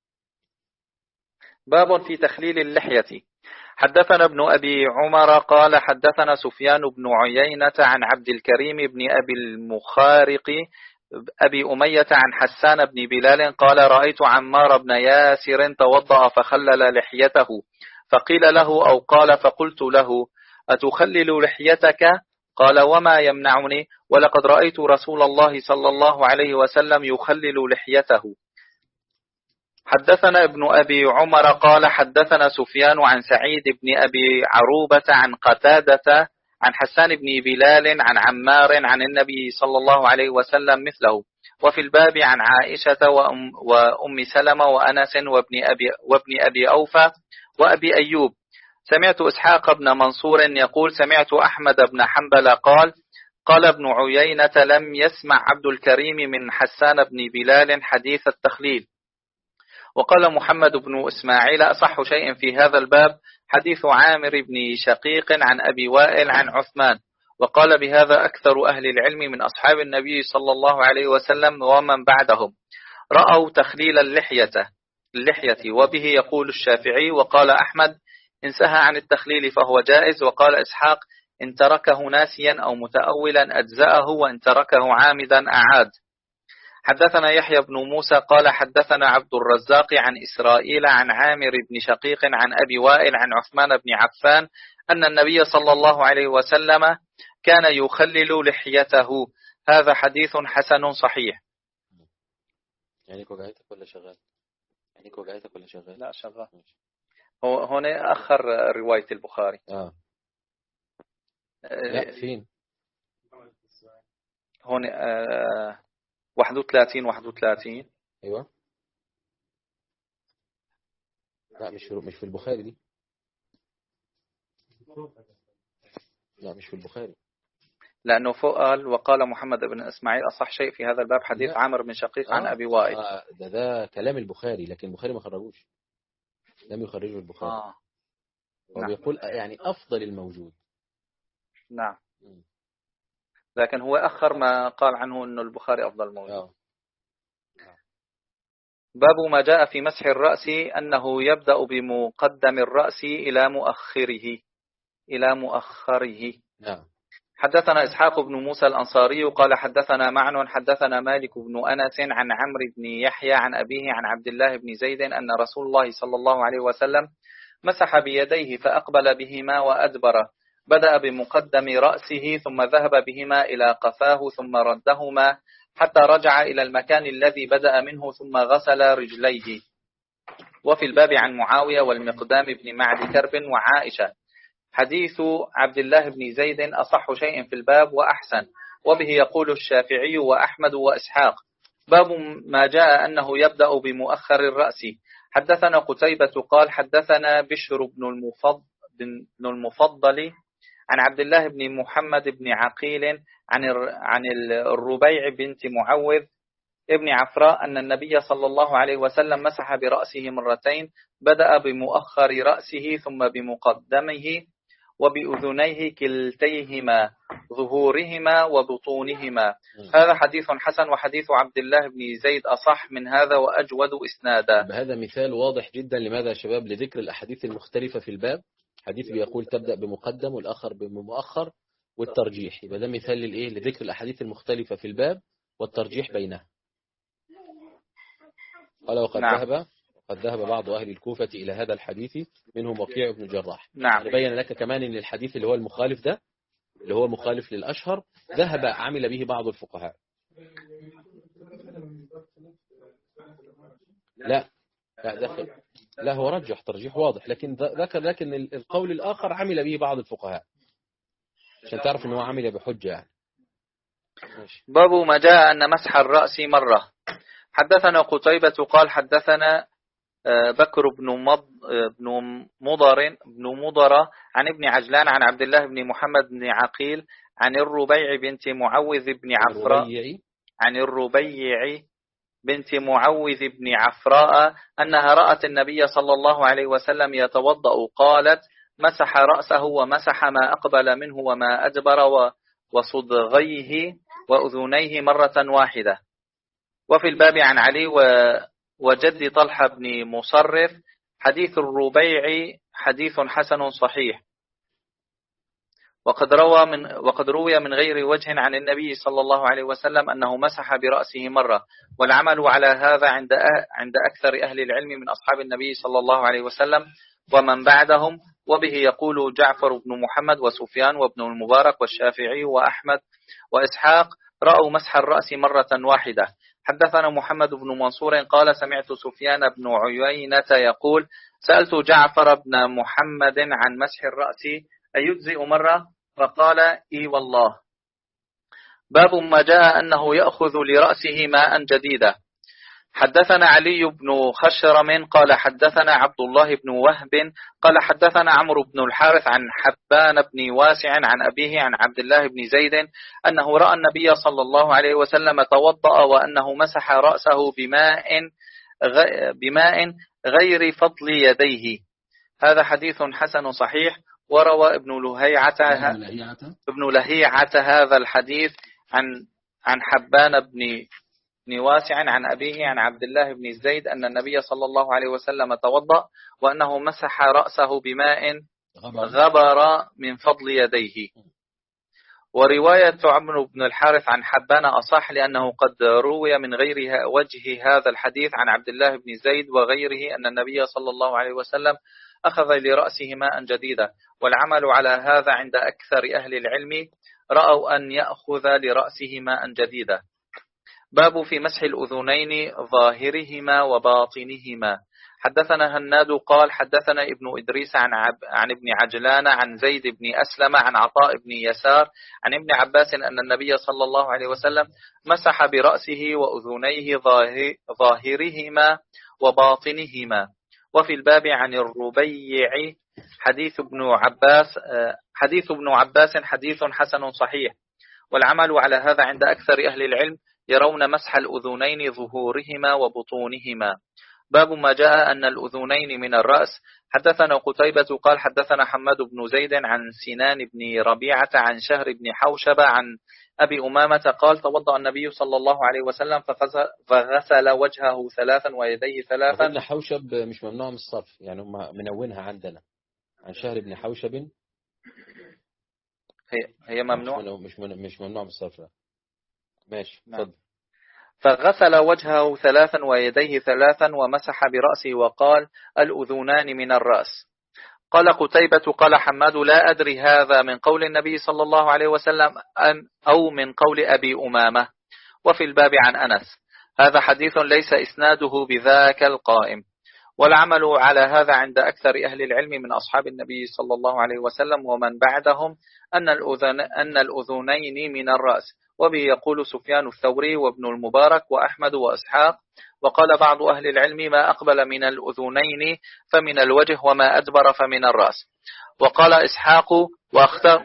باب في تخليل اللحية. حدثنا ابن أبي عمر قال حدثنا سفيان بن عيينة عن عبد الكريم بن أبي المخارق أبي أمية عن حسان بن بلال قال رأيت عمار بن ياسر توضأ فخلل لحيته، فقيل له أو قال فقلت له أتخلل لحيتك؟ قال وما يمنعني، ولقد رأيت رسول الله صلى الله عليه وسلم يخلل لحيته. حدثنا ابن أبي عمر قال حدثنا سفيان عن سعيد بن أبي عروبة عن قتادة عن حسان بن بلال عن عمار عن النبي صلى الله عليه وسلم مثله. وفي الباب عن عائشة وأم, وأم سلمة وأنس وابن أبي, وابن أبي أوفى وأبي أيوب. سمعت إسحاق بن منصور يقول سمعت أحمد بن حنبل قال قال ابن عيينة لم يسمع عبد الكريم من حسان بن بلال حديث التخليل. وقال محمد بن إسماعيل أصح شيء في هذا الباب حديث عامر بن شقيق عن أبي وائل عن عثمان، وقال بهذا أكثر أهل العلم من أصحاب النبي صلى الله عليه وسلم ومن بعدهم، رأوا تخليل اللحية اللحية وبه يقول الشافعي. وقال أحمد انسهى عن التخليل فهو جائز. وقال إسحاق إن تركه ناسيا أو متأولا أجزأه، وإن تركه عامدا أعاد. حدثنا يحيى بن موسى قال حدثنا عبد الرزاق عن إسرائيل عن عامر بن شقيق عن أبي وائل عن عثمان بن عفان أن النبي صلى الله عليه وسلم كان يخلل لحيته. هذا حديث حسن صحيح. يعني وجعتك ولا شغال؟ يعني وجعتك ولا شغال؟ لا شغال. هو هنا أخر رواية البخاري. آه. لا فين؟ هنا آه واحد وثلاثين واحد وثلاثين. أيوة. لا مش في مش في البخاري دي. لا مش في البخاري. لأنه فوق قال وقال محمد بن إسماعيل أصح شيء في هذا الباب حديث لا. عامر بن شقيق آه. عن أبي وائل. آه ده ده كلام البخاري، لكن البخاري ما خرجوش، لم يخرجه البخاري. آه. هو نعم. بيقول يعني أفضل الموجود. نعم. لكن هو أخر ما قال عنه أنه البخاري أفضل موجود. آه. باب ما جاء في مسح الرأس أنه يبدأ بمقدم الرأس إلى مؤخره إلى مؤخره. نعم. حدثنا إسحاق بن موسى الأنصاري قال حدثنا معن حدثنا مالك بن أنس عن عمرو بن يحيى عن أبيه عن عبد الله بن زيد أن رسول الله صلى الله عليه وسلم مسح بيديه فأقبل بهما وأدبر، بدأ بمقدم رأسه ثم ذهب بهما إلى قفاه ثم ردهما حتى رجع إلى المكان الذي بدأ منه ثم غسل رجليه. وفي الباب عن معاوية والمقدام بن معد كرب وعائشة. حديث عبد الله بن زيد أصح شيء في الباب وأحسن، وبه يقول الشافعي وأحمد وإسحاق. باب ما جاء أنه يبدأ بمؤخر الرأس. حدثنا قتيبة قال حدثنا بشر بن المفضل, بن المفضل عن عبد الله بن محمد بن عقيل عن عن الربيع بنت معوذ ابن عفراء أن النبي صلى الله عليه وسلم مسح برأسه مرتين، بدأ بمؤخر رأسه ثم بمقدمه وبأذنيه كلتيهما ظهورهما وبطونهما. هذا حديث حسن، وحديث عبد الله بن زيد أصح من هذا وأجود إسنادا. هذا مثال واضح جدا لماذا يا شباب؟ لذكر الأحاديث المختلفة في الباب. حديث بيقول تبدأ بمقدم والآخر بمؤخر والترجيح، يبقى ده مثال للإيه؟ لذكر الأحاديث المختلفة في الباب والترجيح بينها. قال وقد نعم. ذهب قد ذهب بعض أهل الكوفة إلى هذا الحديث منهم وكيع بن جراح. نعم. بين لك كمان أن الحديث اللي هو المخالف ده اللي هو مخالف للأشهر ذهب عمل به بعض الفقهاء. لا لا دخل لا هو رجح ترجيح واضح، لكن ذكر لكن القول الآخر عمل به بعض الفقهاء عشان تعرف أنه عمل بحجة يعني. باب ما جاء أن مسح الرأس مرة. حدثنا قتيبة قال حدثنا بكر بن مض بن مضر بن مضر عن ابن عجلان عن عبد الله بن محمد بن عقيل عن الربيع بنت معوذ بن عفراء عن الربيع بنت معوذ بن عفراء أنها رأت النبي صلى الله عليه وسلم يتوضأ، قالت مسح رأسه ومسح ما أقبل منه وما أدبر وصدغيه وأذنيه مرة واحدة. وفي الباب عن علي وجد طلحة بن مصرف. حديث الربيع حديث حسن صحيح، وقد روى من وقد روي من غير وجه عن النبي صلى الله عليه وسلم أنه مسح برأسه مرة، والعمل على هذا عند عند أكثر أهل العلم من أصحاب النبي صلى الله عليه وسلم ومن بعدهم. وبه يقول جعفر بن محمد وسفيان وابن المبارك والشافعي وأحمد وإسحاق رأوا مسح الرأس مرة واحدة. حدثنا محمد بن منصور قال سمعت سفيان بن عيينة يقول سألت جعفر بن محمد عن مسح الرأس أيجزئ مرة؟ فقال إي والله. باب ما جاء أنه يأخذ لرأسه ماء جديدا. حدثنا علي بن خشرم قال حدثنا عبد الله بن وهب قال حدثنا عمرو بن الحارث عن حبان بن واسع عن أبيه عن عبد الله بن زيد أنه رأى النبي صلى الله عليه وسلم توضأ وأنه مسح رأسه بماء بماء غير فضل يديه. هذا حديث حسن صحيح، وروى ابن لهيعة ابن لهيعة ابن لهيعة هذا الحديث عن عن حبان بن بن واسع عن أبيه عن عبد الله بن زيد أن النبي صلى الله عليه وسلم توضأ وأنه مسح رأسه بماء غبر من فضل يديه. ورواية عمرو بن الحارث عن حبان أصح لأنه قد روي من غير وجه هذا الحديث عن عبد الله بن زيد وغيره أن النبي صلى الله عليه وسلم أخذ لرأسه ماء جديدا، والعمل على هذا عند أكثر أهل العلم رأوا أن يأخذ لرأسه ماء جديدا. باب في مسح الأذنين ظاهرهما وباطنهما. حدثنا هناد قال حدثنا ابن إدريس عن, عب عن ابن عجلان عن زيد بن أسلم عن عطاء بن يسار عن ابن عباس أن النبي صلى الله عليه وسلم مسح برأسه وأذنيه ظاهر ظاهرهما وباطنهما. وفي الباب عن الربيع حديث ابن عباس حديث ابن عباس حديث حسن صحيح، والعمل على هذا عند أكثر أهل العلم يرون مسح الأذنين ظهورهما وبطونهما. باب ما جاء أن الأذنين من الرأس. حدثنا قتيبة قال حدثنا حماد بن زيد عن سنان بن ربيعة عن شهر بن حوشب عن أبي أمامة قال توضأ النبي صلى الله عليه وسلم فغسل وجهه ثلاثا ويديه ثلاثا. ابن حوشب مش ممنوع من الصرف، يعني هم منونها عندنا عن شهر بن حوشب هي هي ممنوع مش مش ممنوع من الصرف. ماشي اتفضل. فغسل وجهه ثلاثا ويديه ثلاثا ومسح برأسه وقال الأذنان من الرأس. قال قتيبة قال حماد لا أدري هذا من قول النبي صلى الله عليه وسلم أو من قول أبي أمامة. وفي الباب عن أنس. هذا حديث ليس إسناده بذاك القائم، والعمل على هذا عند أكثر أهل العلم من أصحاب النبي صلى الله عليه وسلم ومن بعدهم أن الأذن أن الأذنين من الرأس. وبه يقول سفيان الثوري وابن المبارك وأحمد وإسحاق. وقال بعض أهل العلم ما أقبل من الأذنين فمن الوجه وما أدبر فمن الرأس. وقال إسحاق واختار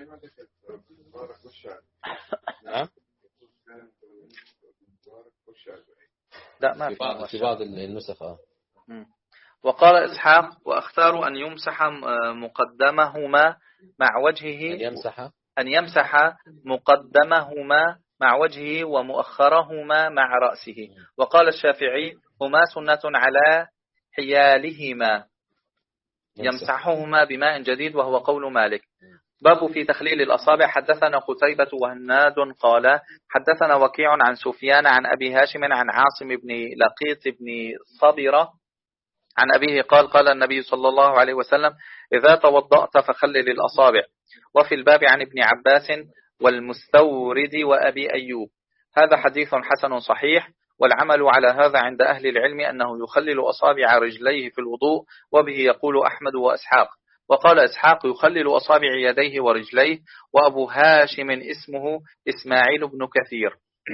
لا ما في بعض في بعض النسخ. وقال إسحاق واختار أن يمسح مقدمهما مع وجهه أن يمسح أن يمسح مقدمهما مع وجهه ومؤخرهما مع رأسه. وقال الشافعي هما سنة على حيالهما يمسحهما بماء جديد وهو قول مالك. باب في تخليل الأصابع. حدثنا قتيبة وهناد قال حدثنا وكيع عن سفيان عن أبي هاشم عن عاصم بن لقيط بن صبرة عن أبيه قال قال النبي صلى الله عليه وسلم إذا توضأت فخلل الأصابع. وفي الباب عن ابن عباس والمستورد وأبي أيوب. هذا حديث حسن صحيح، والعمل على هذا عند أهل العلم أنه يخلل أصابع رجليه في الوضوء، وبه يقول أحمد وإسحاق. وقال إسحاق يخلل أصابع يديه ورجليه. وأبو هاشم اسمه إسماعيل بن كثير.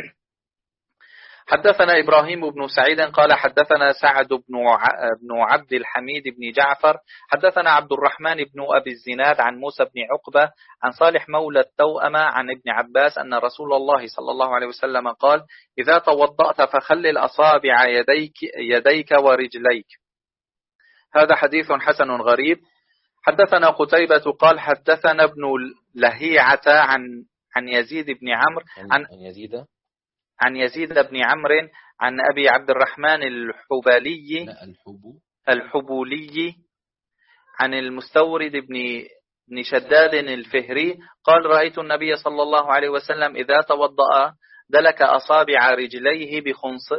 حدثنا إبراهيم بن سعيد قال حدثنا سعد بن عبد الحميد بن جعفر حدثنا عبد الرحمن بن أبي الزناد عن موسى بن عقبة عن صالح مولى التوأمة عن ابن عباس أن رسول الله صلى الله عليه وسلم قال إذا توضأت فخلل أصابع يديك, يديك ورجليك. هذا حديث حسن غريب. حدثنا قتيبة قال حدثنا ابن لهيعة عن عن يزيد بن عمرو عن يزيد عن يزيد بن عمرو عن أبي عبد الرحمن الحبالي الحبولي عن المستورد بن بن شداد الفهري قال رأيت النبي صلى الله عليه وسلم إذا توضأ دلك أصابع رجليه بخنص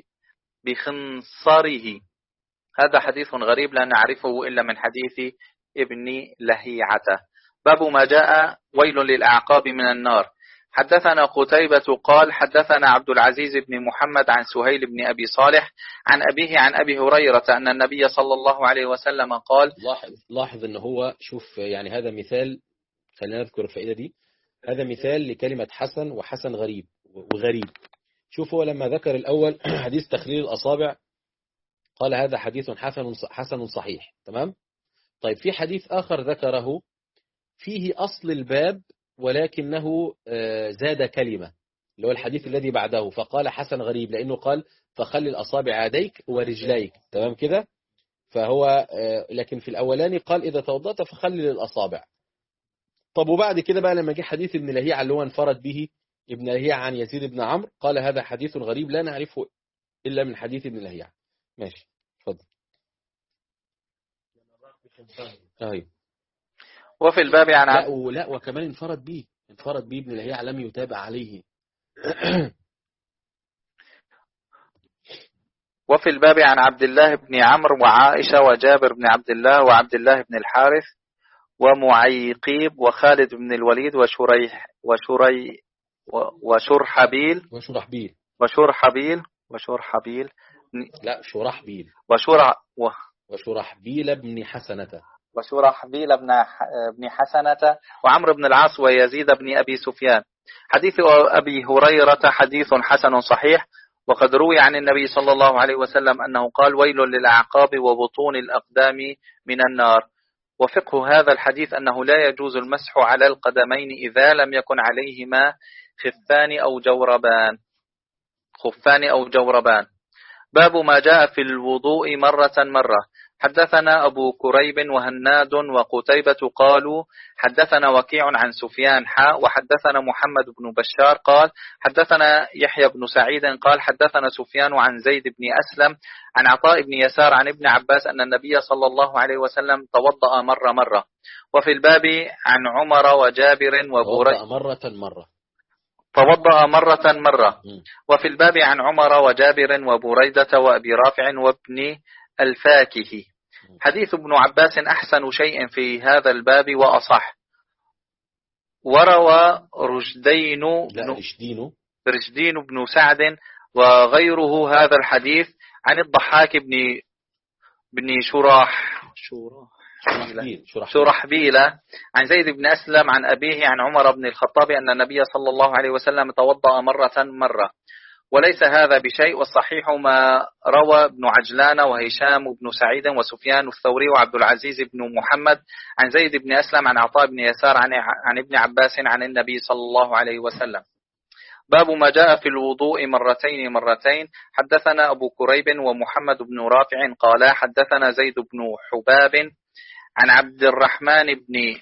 بخنصره. هذا حديث غريب لا نعرفه إلا من حديث ابن لهيعة. باب ما جاء ويل للأعقاب من النار. حدثنا قتيبة قال حدثنا عبد العزيز بن محمد عن سهيل بن أبي صالح عن أبيه عن أبي هريرة أن النبي صلى الله عليه وسلم قال. لاحظ, لاحظ أنه هو شوف يعني هذا مثال، خلينا نذكر الفائدة دي، هذا مثال لكلمة حسن وحسن غريب وغريب. شوف هو لما ذكر الأول حديث تخليل الأصابع قال هذا حديث حسن حسن صحيح، تمام. طيب في حديث آخر ذكره فيه أصل الباب ولكنه زاد كلمة اللي هو الحديث الذي بعده فقال حسن غريب، لأنه قال فخلل أصابع يديك ورجليك، تمام كده. فهو لكن في الأولاني قال إذا توضأت فخلل الأصابع، طب وبعد كده بقى لما جه حديث ابن لهيعة اللي هو انفرد به ابن لهيعة عن يزيد بن عمرو قال هذا حديث غريب لا نعرفه إلا من حديث ابن لهيعة. ماشي اتفضل. أيوه. وفي الباب عن لا عبد ولا وكمان انفرد به انفرد به ابن لهيعة لم يتابع عليه. وفي الباب عن عبد الله بن عمرو وعائشة وجابر بن عبد الله وعبد الله بن الحارث ومعيقيب وخالد بن الوليد وشريح وشري وشرحبيل وشرحبيل وشرحبيل وشرحبيل لا شرحبيل وشرح و وشرحبيل بن حسنة وشرحبيل بن بن حسنة وعمرو بن العاص ويزيد بن أبي سفيان. حديث أبي هريرة حديث حسن صحيح، وقد روي عن النبي صلى الله عليه وسلم أنه قال ويل للأعقاب وبطون الأقدام من النار. وفقه هذا الحديث أنه لا يجوز المسح على القدمين إذا لم يكن عليهما خفان أو جوربان خفان أو جوربان. باب ما جاء في الوضوء مرة مرة. حدثنا أبو كريب وهناد وقتيبة قالوا حدثنا وكيع عن سفيان حاء وحدثنا محمد بن بشار قال حدثنا يحيى بن سعيد قال حدثنا سفيان عن زيد بن أسلم عن عطاء بن يسار عن ابن عباس أن النبي صلى الله عليه وسلم توضأ مرة مرة. وفي الباب عن عمر وجابر وبوريدة مرة مرة توضأ مرة مرة. وفي الباب عن عمر وجابر وبوريدة وأبي رافع وابن الفاكه. حديث ابن عباس أحسن شيء في هذا الباب وأصح. وروى رشدين رشدين رشدين بن سعد وغيره هذا الحديث عن الضحاك بن بن شراح شرحبيل عن زيد بن أسلم عن أبيه عن عمر بن الخطاب أن النبي صلى الله عليه وسلم توضأ مرة مرة. وليس هذا بشيء، والصحيح ما روى ابن عجلان وهشام بن سعيد وسفيان الثوري وعبد العزيز بن محمد عن زيد بن أسلم عن عطاء بن يسار عن, عن ابن عباس عن النبي صلى الله عليه وسلم. باب ما جاء في الوضوء مرتين مرتين. حدثنا أبو كريب ومحمد بن رافع قال حدثنا زيد بن حباب عن عبد الرحمن بن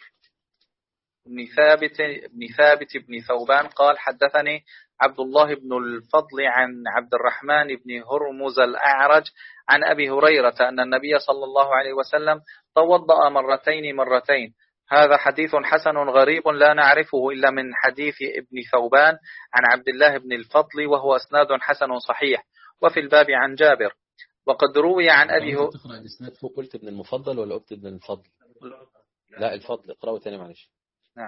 بن ثابت بن ثابت بن ثوبان قال حدثني عبد الله بن الفضل عن عبد الرحمن بن هرمز الأعرج عن أبي هريرة أن النبي صلى الله عليه وسلم توضأ مرتين مرتين. هذا حديث حسن غريب لا نعرفه إلا من حديث ابن ثوبان عن عبد الله بن الفضل وهو اسناد حسن صحيح. وفي الباب عن جابر. وقد روي عن أبي هريرة. تقرأ الاسناد فوق قلت ابن المفضل ولا قلت ابن الفضل؟ لا الفضل اقرأه تاني معلش. نعم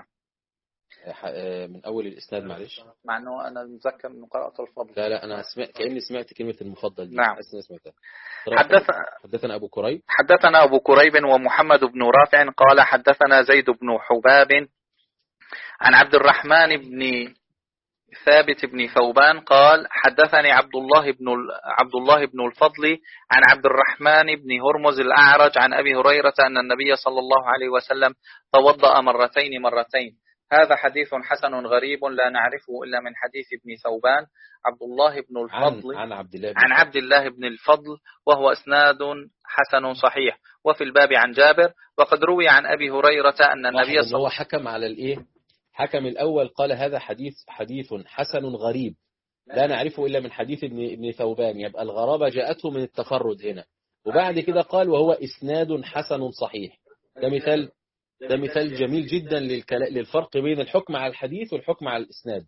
من أول الإسناد معلش. مع أنه أنا متذكر أنه قرأت الفضل. لا لا أنا سمعت كأني سمعت كلمة المفضل دي. نعم سمعتها. حدث... حدثنا أبو كريب حدثنا أبو كريب ومحمد بن رافع قال حدثنا زيد بن حباب عن عبد الرحمن بن ثابت بن ثوبان قال حدثني عبد الله بن عبد الله بن الفضل عن عبد الرحمن بن هرمز الأعرج عن أبي هريرة أن النبي صلى الله عليه وسلم توضأ مرتين مرتين. هذا حديث حسن غريب لا نعرفه إلا من حديث ابن ثوبان عبد الله بن الفضل عن, عن, عبد, الله بن عن عبد الله بن الفضل وهو اسناد حسن صحيح. وفي الباب عن جابر. وقد روي عن أبي هريرة أن النبي صلى الله عليه وسلم حكم على الإيه حكم الأول قال هذا حديث حديث حسن غريب لا نعرفه إلا من حديث ابن, ابن ثوبان. يبقى الغرابة جاءته من التفرد هنا. وبعد كده قال وهو إسناد حسن صحيح. ده مثال ده مثال جميل جدا للفرق بين الحكم على الحديث والحكم على الإسناد.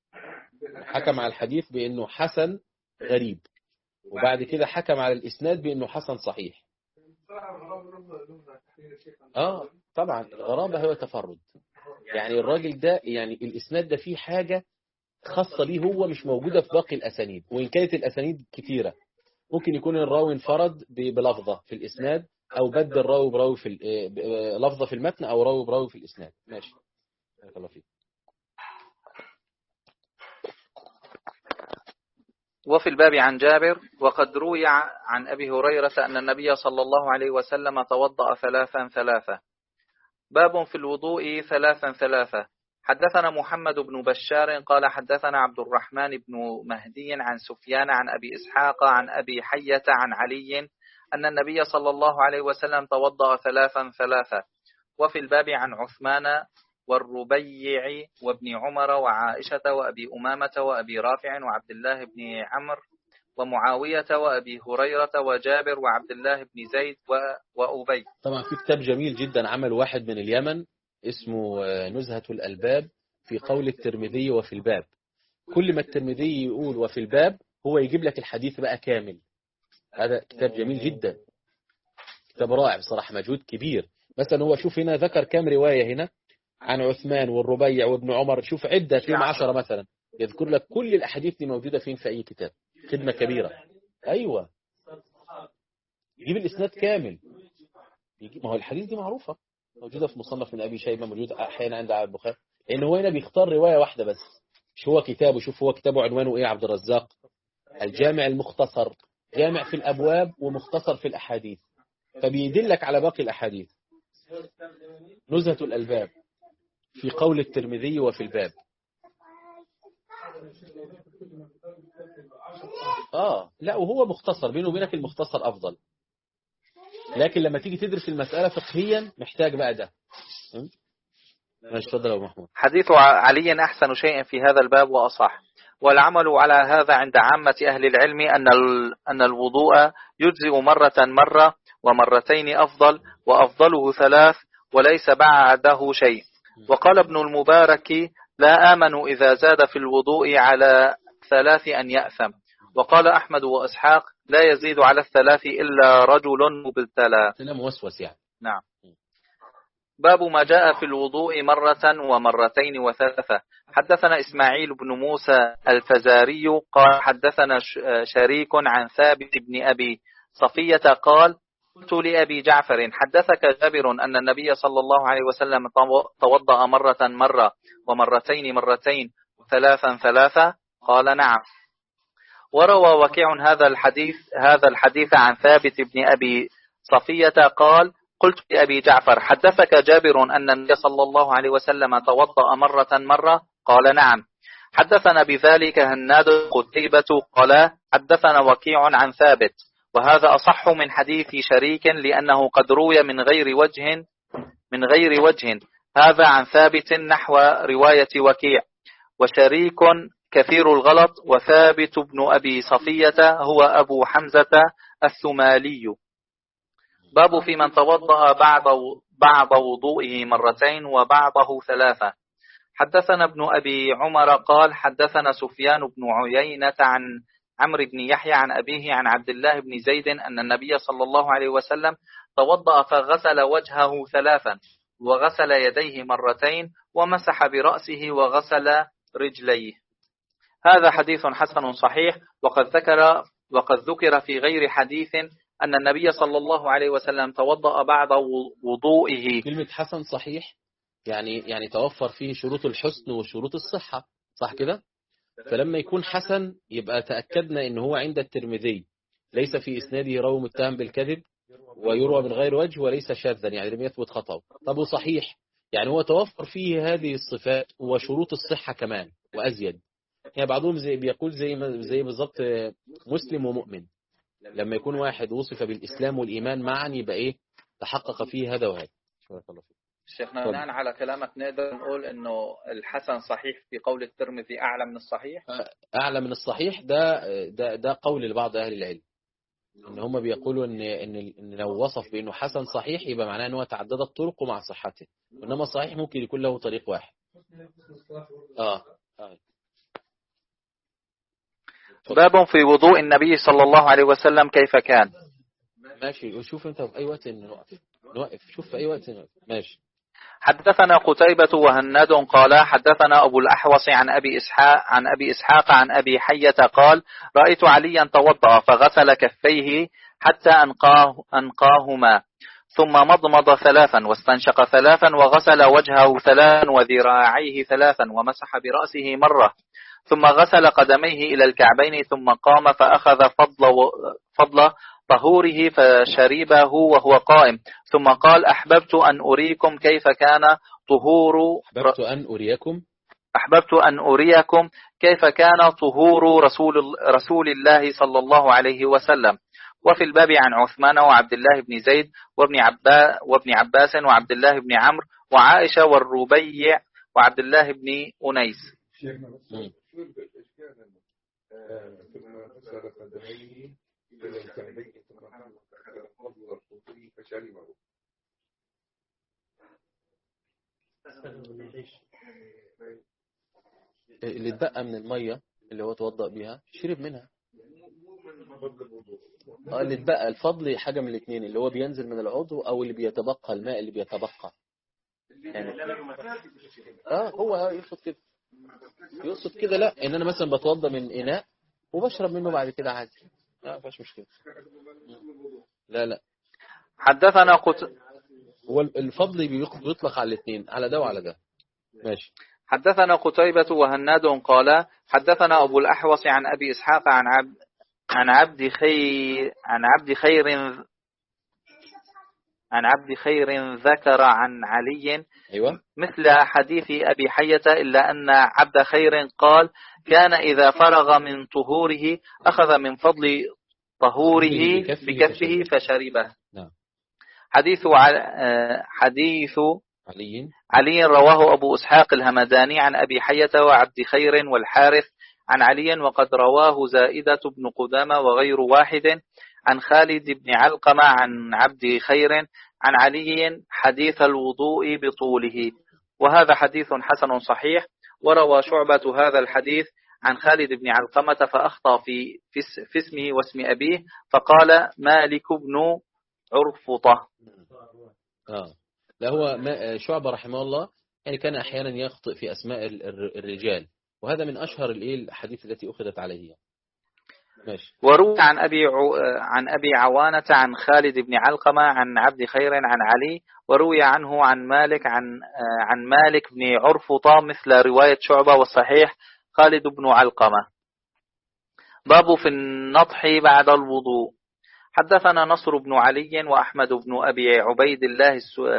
حكم على الحديث بأنه حسن غريب وبعد كده حكم على الإسناد بأنه حسن صحيح. آه طبعا الغرابة هو تفرد. يعني الراجل ده يعني الإسناد ده فيه حاجة خاصة به هو مش موجودة في باقي الأسانيد، وإن كانت الأسانيد كثيرة. ممكن يكون الراوي انفرد بلفظة في الإسناد أو بدل راوي براوي في لفظة في المتن أو راوي براوي في الإسناد. ماشي الله فيك. وفي الباب عن جابر. وقد روي عن أبي هريرة أن النبي صلى الله عليه وسلم توضأ ثلاثا ثلاثا. باب في الوضوء ثلاثا ثلاثا. حدثنا محمد بن بشار قال حدثنا عبد الرحمن بن مهدي عن سفيان عن أبي إسحاق عن أبي حية عن علي أن النبي صلى الله عليه وسلم توضأ ثلاثا ثلاثا. وفي الباب عن عثمان والربيع وابن عمر وعائشة وأبي أمامة وأبي رافع وعبد الله بن عمرو ومعاوية وأبي هريرة وجابر وعبد الله بن زيد وأبي. طبعا في كتاب جميل جدا عمل واحد من اليمن اسمه نزهة الألباب في قول الترمذي وفي الباب. كل ما الترمذي يقول وفي الباب هو يجيب لك الحديث بقى كامل. هذا كتاب جميل جدا، كتاب رائع بصراحة، مجهود كبير. مثلا هو شوف هنا ذكر كام رواية هنا عن عثمان والربيع وابن عمر، شوف عدة فيهم عشرة مثلا، يذكر لك كل الأحاديث دي موجودة فين في أي كتاب. خدمة كبيرة. أيوة، يجيب الإسناد كامل. ما هو الحديث دي معروفة، موجودة في مصنف من أبي شيبة، موجودة أحيانا عند البخاري، لأن هو هنا بيختار رواية واحدة بس. مش هو كتابه، شوف هو كتابه عنوانه إيه؟ عبد الرزاق الجامع المختصر، جامع في الأبواب ومختصر في الأحاديث، فبيدلك على باقي الأحاديث. نزهة الألباب في قول الترمذي وفي الباب. آه لا، وهو مختصر، بينه وبينك المختصر أفضل، لكن لما تيجي تدرس المسألة فقهيا محتاج بقى ده. ماشي، تفضل يا محمود. حديث علي أحسن شيء في هذا الباب وأصح، والعمل على هذا عند عامة أهل العلم أن أن الوضوء يجزئ مرة مرة ومرتين أفضل، وأفضله ثلاث وليس بعده شيء. وقال ابن المبارك: لا آمن إذا زاد في الوضوء على ثلاث أن يأثم. وقال أحمد وإسحاق: لا يزيد على الثلاث إلا رجل مبتلى. كلام موسوس يعني. نعم. باب ما جاء في الوضوء مرة ومرتين وثلاثة. حدثنا إسماعيل بن موسى الفزاري قال حدثنا شريك عن ثابت بن أبي صفية قال: قلت لأبي جعفر: حدثك جابر أن النبي صلى الله عليه وسلم توضأ مرة مرة ومرتين مرتين وثلاثا ثلاثة؟ قال: نعم. وروى وكيع هذا الحديث هذا الحديث عن ثابت بن أبي صفية قال: قلت لأبي جعفر: حدثك جابر أن النبي صلى الله عليه وسلم توضأ مرة مرة؟ قال: نعم. حدثنا بذلك هناد قتيبة قال حدثنا وكيع عن ثابت، وهذا أصح من حديث شريك لأنه قد روي من غير وجه من غير وجه هذا عن ثابت نحو رواية وكيع. وشريك كثير الغلط، وثابت بن أبي صفية هو أبو حمزة الثمالي. باب في من توضأ بعد بعد وضوئه مرتين وبعضه ثلاثة. حدثنا ابن أبي عمر قال حدثنا سفيان بن عيينة عن عمرو بن يحيى عن أبيه عن عبد الله بن زيد أن النبي صلى الله عليه وسلم توضأ فغسل وجهه ثلاثا، وغسل يديه مرتين، ومسح برأسه، وغسل رجليه. هذا حديث حسن صحيح، وقد ذكر وقد ذكر في غير حديث أن النبي صلى الله عليه وسلم توضأ بعد وضوئه. كلمة حسن صحيح يعني يعني توفر فيه شروط الحسن وشروط الصحة، صح كده؟ فلما يكون حسن يبقى تأكدنا إن هو عند الترمذي ليس في إسناده راوي متهم بالكذب ويروى من غير وجه وليس شاذا، يعني لم يثبت خطأ. طب وصحيح يعني هو توفر فيه هذه الصفات وشروط الصحة كمان وأزيد. يعني بعضهم زي بيقول زي زي بالضبط مسلم ومؤمن، لما يكون واحد وصف بالإسلام والإيمان معا يبقى إيه؟ تحقق فيه هذا وهذا. شيخنا بناء على كلامك نقدر نقول إنه الحسن صحيح في قول الترمذي أعلى من الصحيح؟ أعلى من الصحيح ده ده ده قول لبعض أهل العلم، إن هم بيقولوا إن إن إن لو وصف بأنه حسن صحيح يبقى معناه إنه تعددت طرقه مع صحته، إنما الصحيح ممكن يكون له طريق واحد. آه. آه. باب في وضوء النبي صلى الله عليه وسلم كيف كان. ماشي، وشوف أنت في أي وقت نوقف نوقف شوف في أي وقت نوقف. ماشي. حدثنا قتيبة وهناد قال حدثنا أبو الأحوص عن أبي إسحاق عن أبي إسحاق عن أبي حية قال رأيت عليا توضأ فغسل كفيه حتى أنقاه أنقاهما، ثم مضمض ثلاثا واستنشق ثلاثا، وغسل وجهه ثلاثا وذراعيه ثلاثا، ومسح برأسه مرة، ثم غسل قدميه إلى الكعبين، ثم قام فأخذ فضل فضل طهوره فشربه وهو قائم، ثم قال أحببت أن أريكم كيف كان طهور أحببت أن أريكم أحببت أن أريكم كيف كان طهور رسول رسول الله صلى الله عليه وسلم. وفي الباب عن عثمان وعبد الله بن زيد وابن عباس وابن عباس وعبد الله بن عمرو وعائشة والربيع وعبد الله بن أنيس. شيخنا بس شو الإشكال إنه ثم غسل قدميه إلى الكعبين ثم حمل فضل الخطي فشربه. اللي اتبقى من المية اللي هو توضأ بيها شرب منها. اه اللي اتبقى الفضل حاجة من الاثنين، اللي هو بينزل من العضو او اللي بيتبقى الماء اللي بيتبقى يعني. اه هو يقصد كده، يقصد كده. لا ان انا مثلا بتوضى من اناء وبشرب منه بعد كده عادي، لا مفيش مشكله. لا لا حدثنا قت... هو الفضل بيطلق على الاثنين، على ده وعلى ده. ماشي. حدثنا قتيبة وهناد قال حدثنا أبو الأحوص عن أبي إسحاق عن عبد عن عبد خير عن عبد خير عن عبد خير ذكر عن علي أيوة. مثل حديث أبي حية إلا أن عبد خير قال كان إذا فرغ من طهوره أخذ من فضل طهوره بكفه فشربه. نعم. حديث حديث علي علي رواه أبو إسحاق الهمداني عن أبي حية وعبد خير والحارث عن علي، وقد رواه زائدة بن قدامة وغير واحد عن خالد بن علقمة عن عبد خير عن علي حديث الوضوء بطوله، وهذا حديث حسن صحيح. وروى شعبة هذا الحديث عن خالد بن علقمة فأخطأ في, في اسمه واسم أبيه فقال مالك بن عرفطة. آه. لا هو شعبة رحمه الله يعني كان أحيانا يخطئ في أسماء الرجال، وهذا من أشهر الأحاديث التي أخذت عليه. ماشي. وروي عن أبي عو... عن أبي عوانة عن خالد بن علقمة عن عبد خير عن علي، وروي عنه عن مالك عن عن مالك بن عرفطة مثل رواية شعبة، والصحيح خالد بن علقمة. باب في النطح بعد الوضوء. حدثنا نصر بن علي وأحمد بن أبي عبيد الله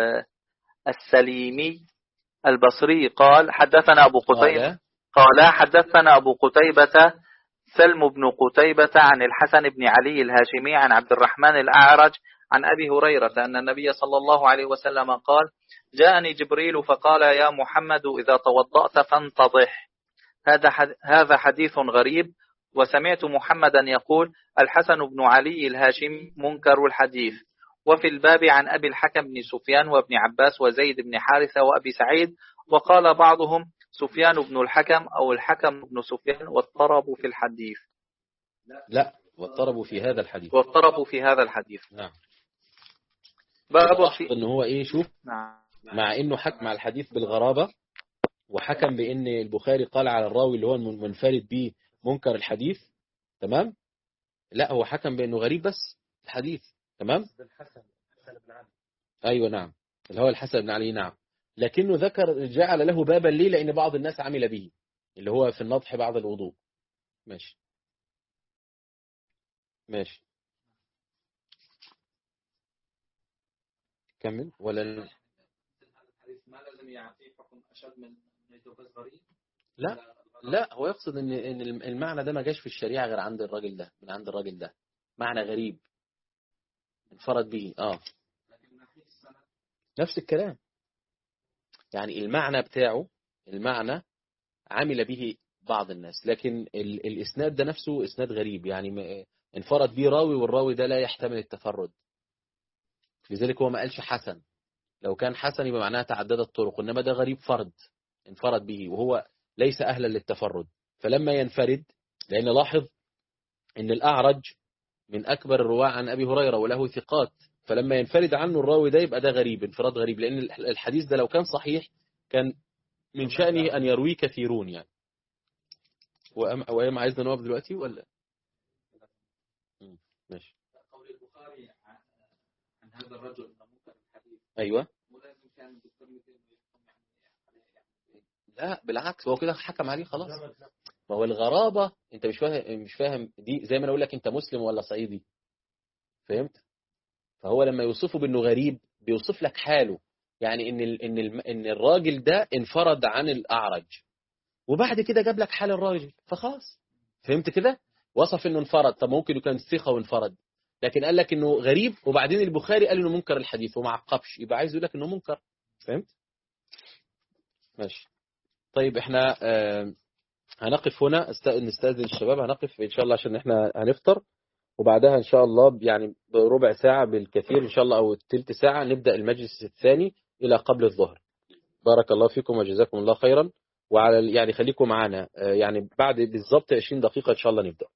السليمي البصري قال حدثنا أبو قتيبة قال حدثنا أبو قتيبة سلم بن قتيبة عن الحسن بن علي الهاشمي عن عبد الرحمن الأعرج عن أبي هريرة أن النبي صلى الله عليه وسلم قال جاءني جبريل فقال يا محمد إذا توضأت فانتضح. هذا حديث غريب، وسمعت محمدا يقول الحسن بن علي الهاشمي منكر الحديث. وفي الباب عن أبي الحكم بن سفيان وابن عباس وزيد بن حارثة وأبي سعيد، وقال بعضهم سفيان بن الحكم أو الحكم بن سفيان، واضطربوا في الحديث. لا واضطربوا في هذا الحديث واضطربوا في هذا الحديث. نعم. باب في إنه هو إيه شوف نعم. مع إنه حكم على الحديث بالغرابة، وحكم بأن البخاري قال على الراوي اللي هو المنفرد به منكر الحديث، تمام. لا هو حكم بأنه غريب بس الحديث، تمام. الحسن الحسن بن علي. أيوة نعم، اللي هو الحسن بن علي، نعم. لكنه ذكر جعل له بابا ليه، لأن بعض الناس عمل به اللي هو في النضح بعد الوضوء. ماشي ماشي كمل. ولا ما لازم يعطيه حكم أشد من غريب. لا لا هو يقصد ان ان المعنى ده ما جاش في الشريعة غير عند الراجل ده، من عند الراجل ده معنى غريب انفرد به. اه نفس الكلام، يعني المعنى بتاعه المعنى عمل به بعض الناس، لكن ال الاسناد ده نفسه اسناد غريب، يعني انفرد به راوي والراوي ده لا يحتمل التفرد، لذلك هو ما قالش حسن. لو كان حسن يبقى معناها تعددت طرق، انما ده غريب فرد انفرد به وهو ليس أهلا للتفرد. فلما ينفرد، لأن لاحظ أن الأعرج من أكبر الرواة عن أبي هريرة وله ثقات، فلما ينفرد عنه الراوي ده يبقى ده غريب، انفراد غريب، لأن الحديث ده لو كان صحيح كان من شأنه أن يروي كثيرون يعني. وأيام عايزنا نوقف دلوقتي ولا ماشي. قول البخاري عن هذا الرجل منكر الحديث. أيوة. ولازم كان لا بالعكس، هو كده حكم عليه خلاص. ما هو الغرابة انت مش فاهم مش فاهم دي، زي ما انا اقول لك انت مسلم ولا صعيدي، فهمت؟ فهو لما يوصفه بانه غريب بيوصف لك حاله، يعني ان ال ان ال ان الراجل ده انفرد عن الاعرج، وبعد كده جاب لك حال الراجل فخلاص، فهمت كده؟ وصف انه انفرد، طب ممكن يكون ثقة وانفرد، لكن قال لك انه غريب، وبعدين البخاري قال انه منكر الحديث وما عقبش، يبقى عايز يقول لك انه منكر، فهمت؟ ماشي. طيب احنا آه هنقف هنا، نستأذن الشباب، هنقف إن شاء الله عشان احنا هنفطر، وبعدها إن شاء الله يعني بربع ساعة بالكثير إن شاء الله أو تلت ساعة نبدأ المجلس الثاني إلى قبل الظهر. بارك الله فيكم وجزاكم الله خيرا. وعلى يعني خليكم معنا يعني بعد بالضبط عشرين دقيقة إن شاء الله نبدأ.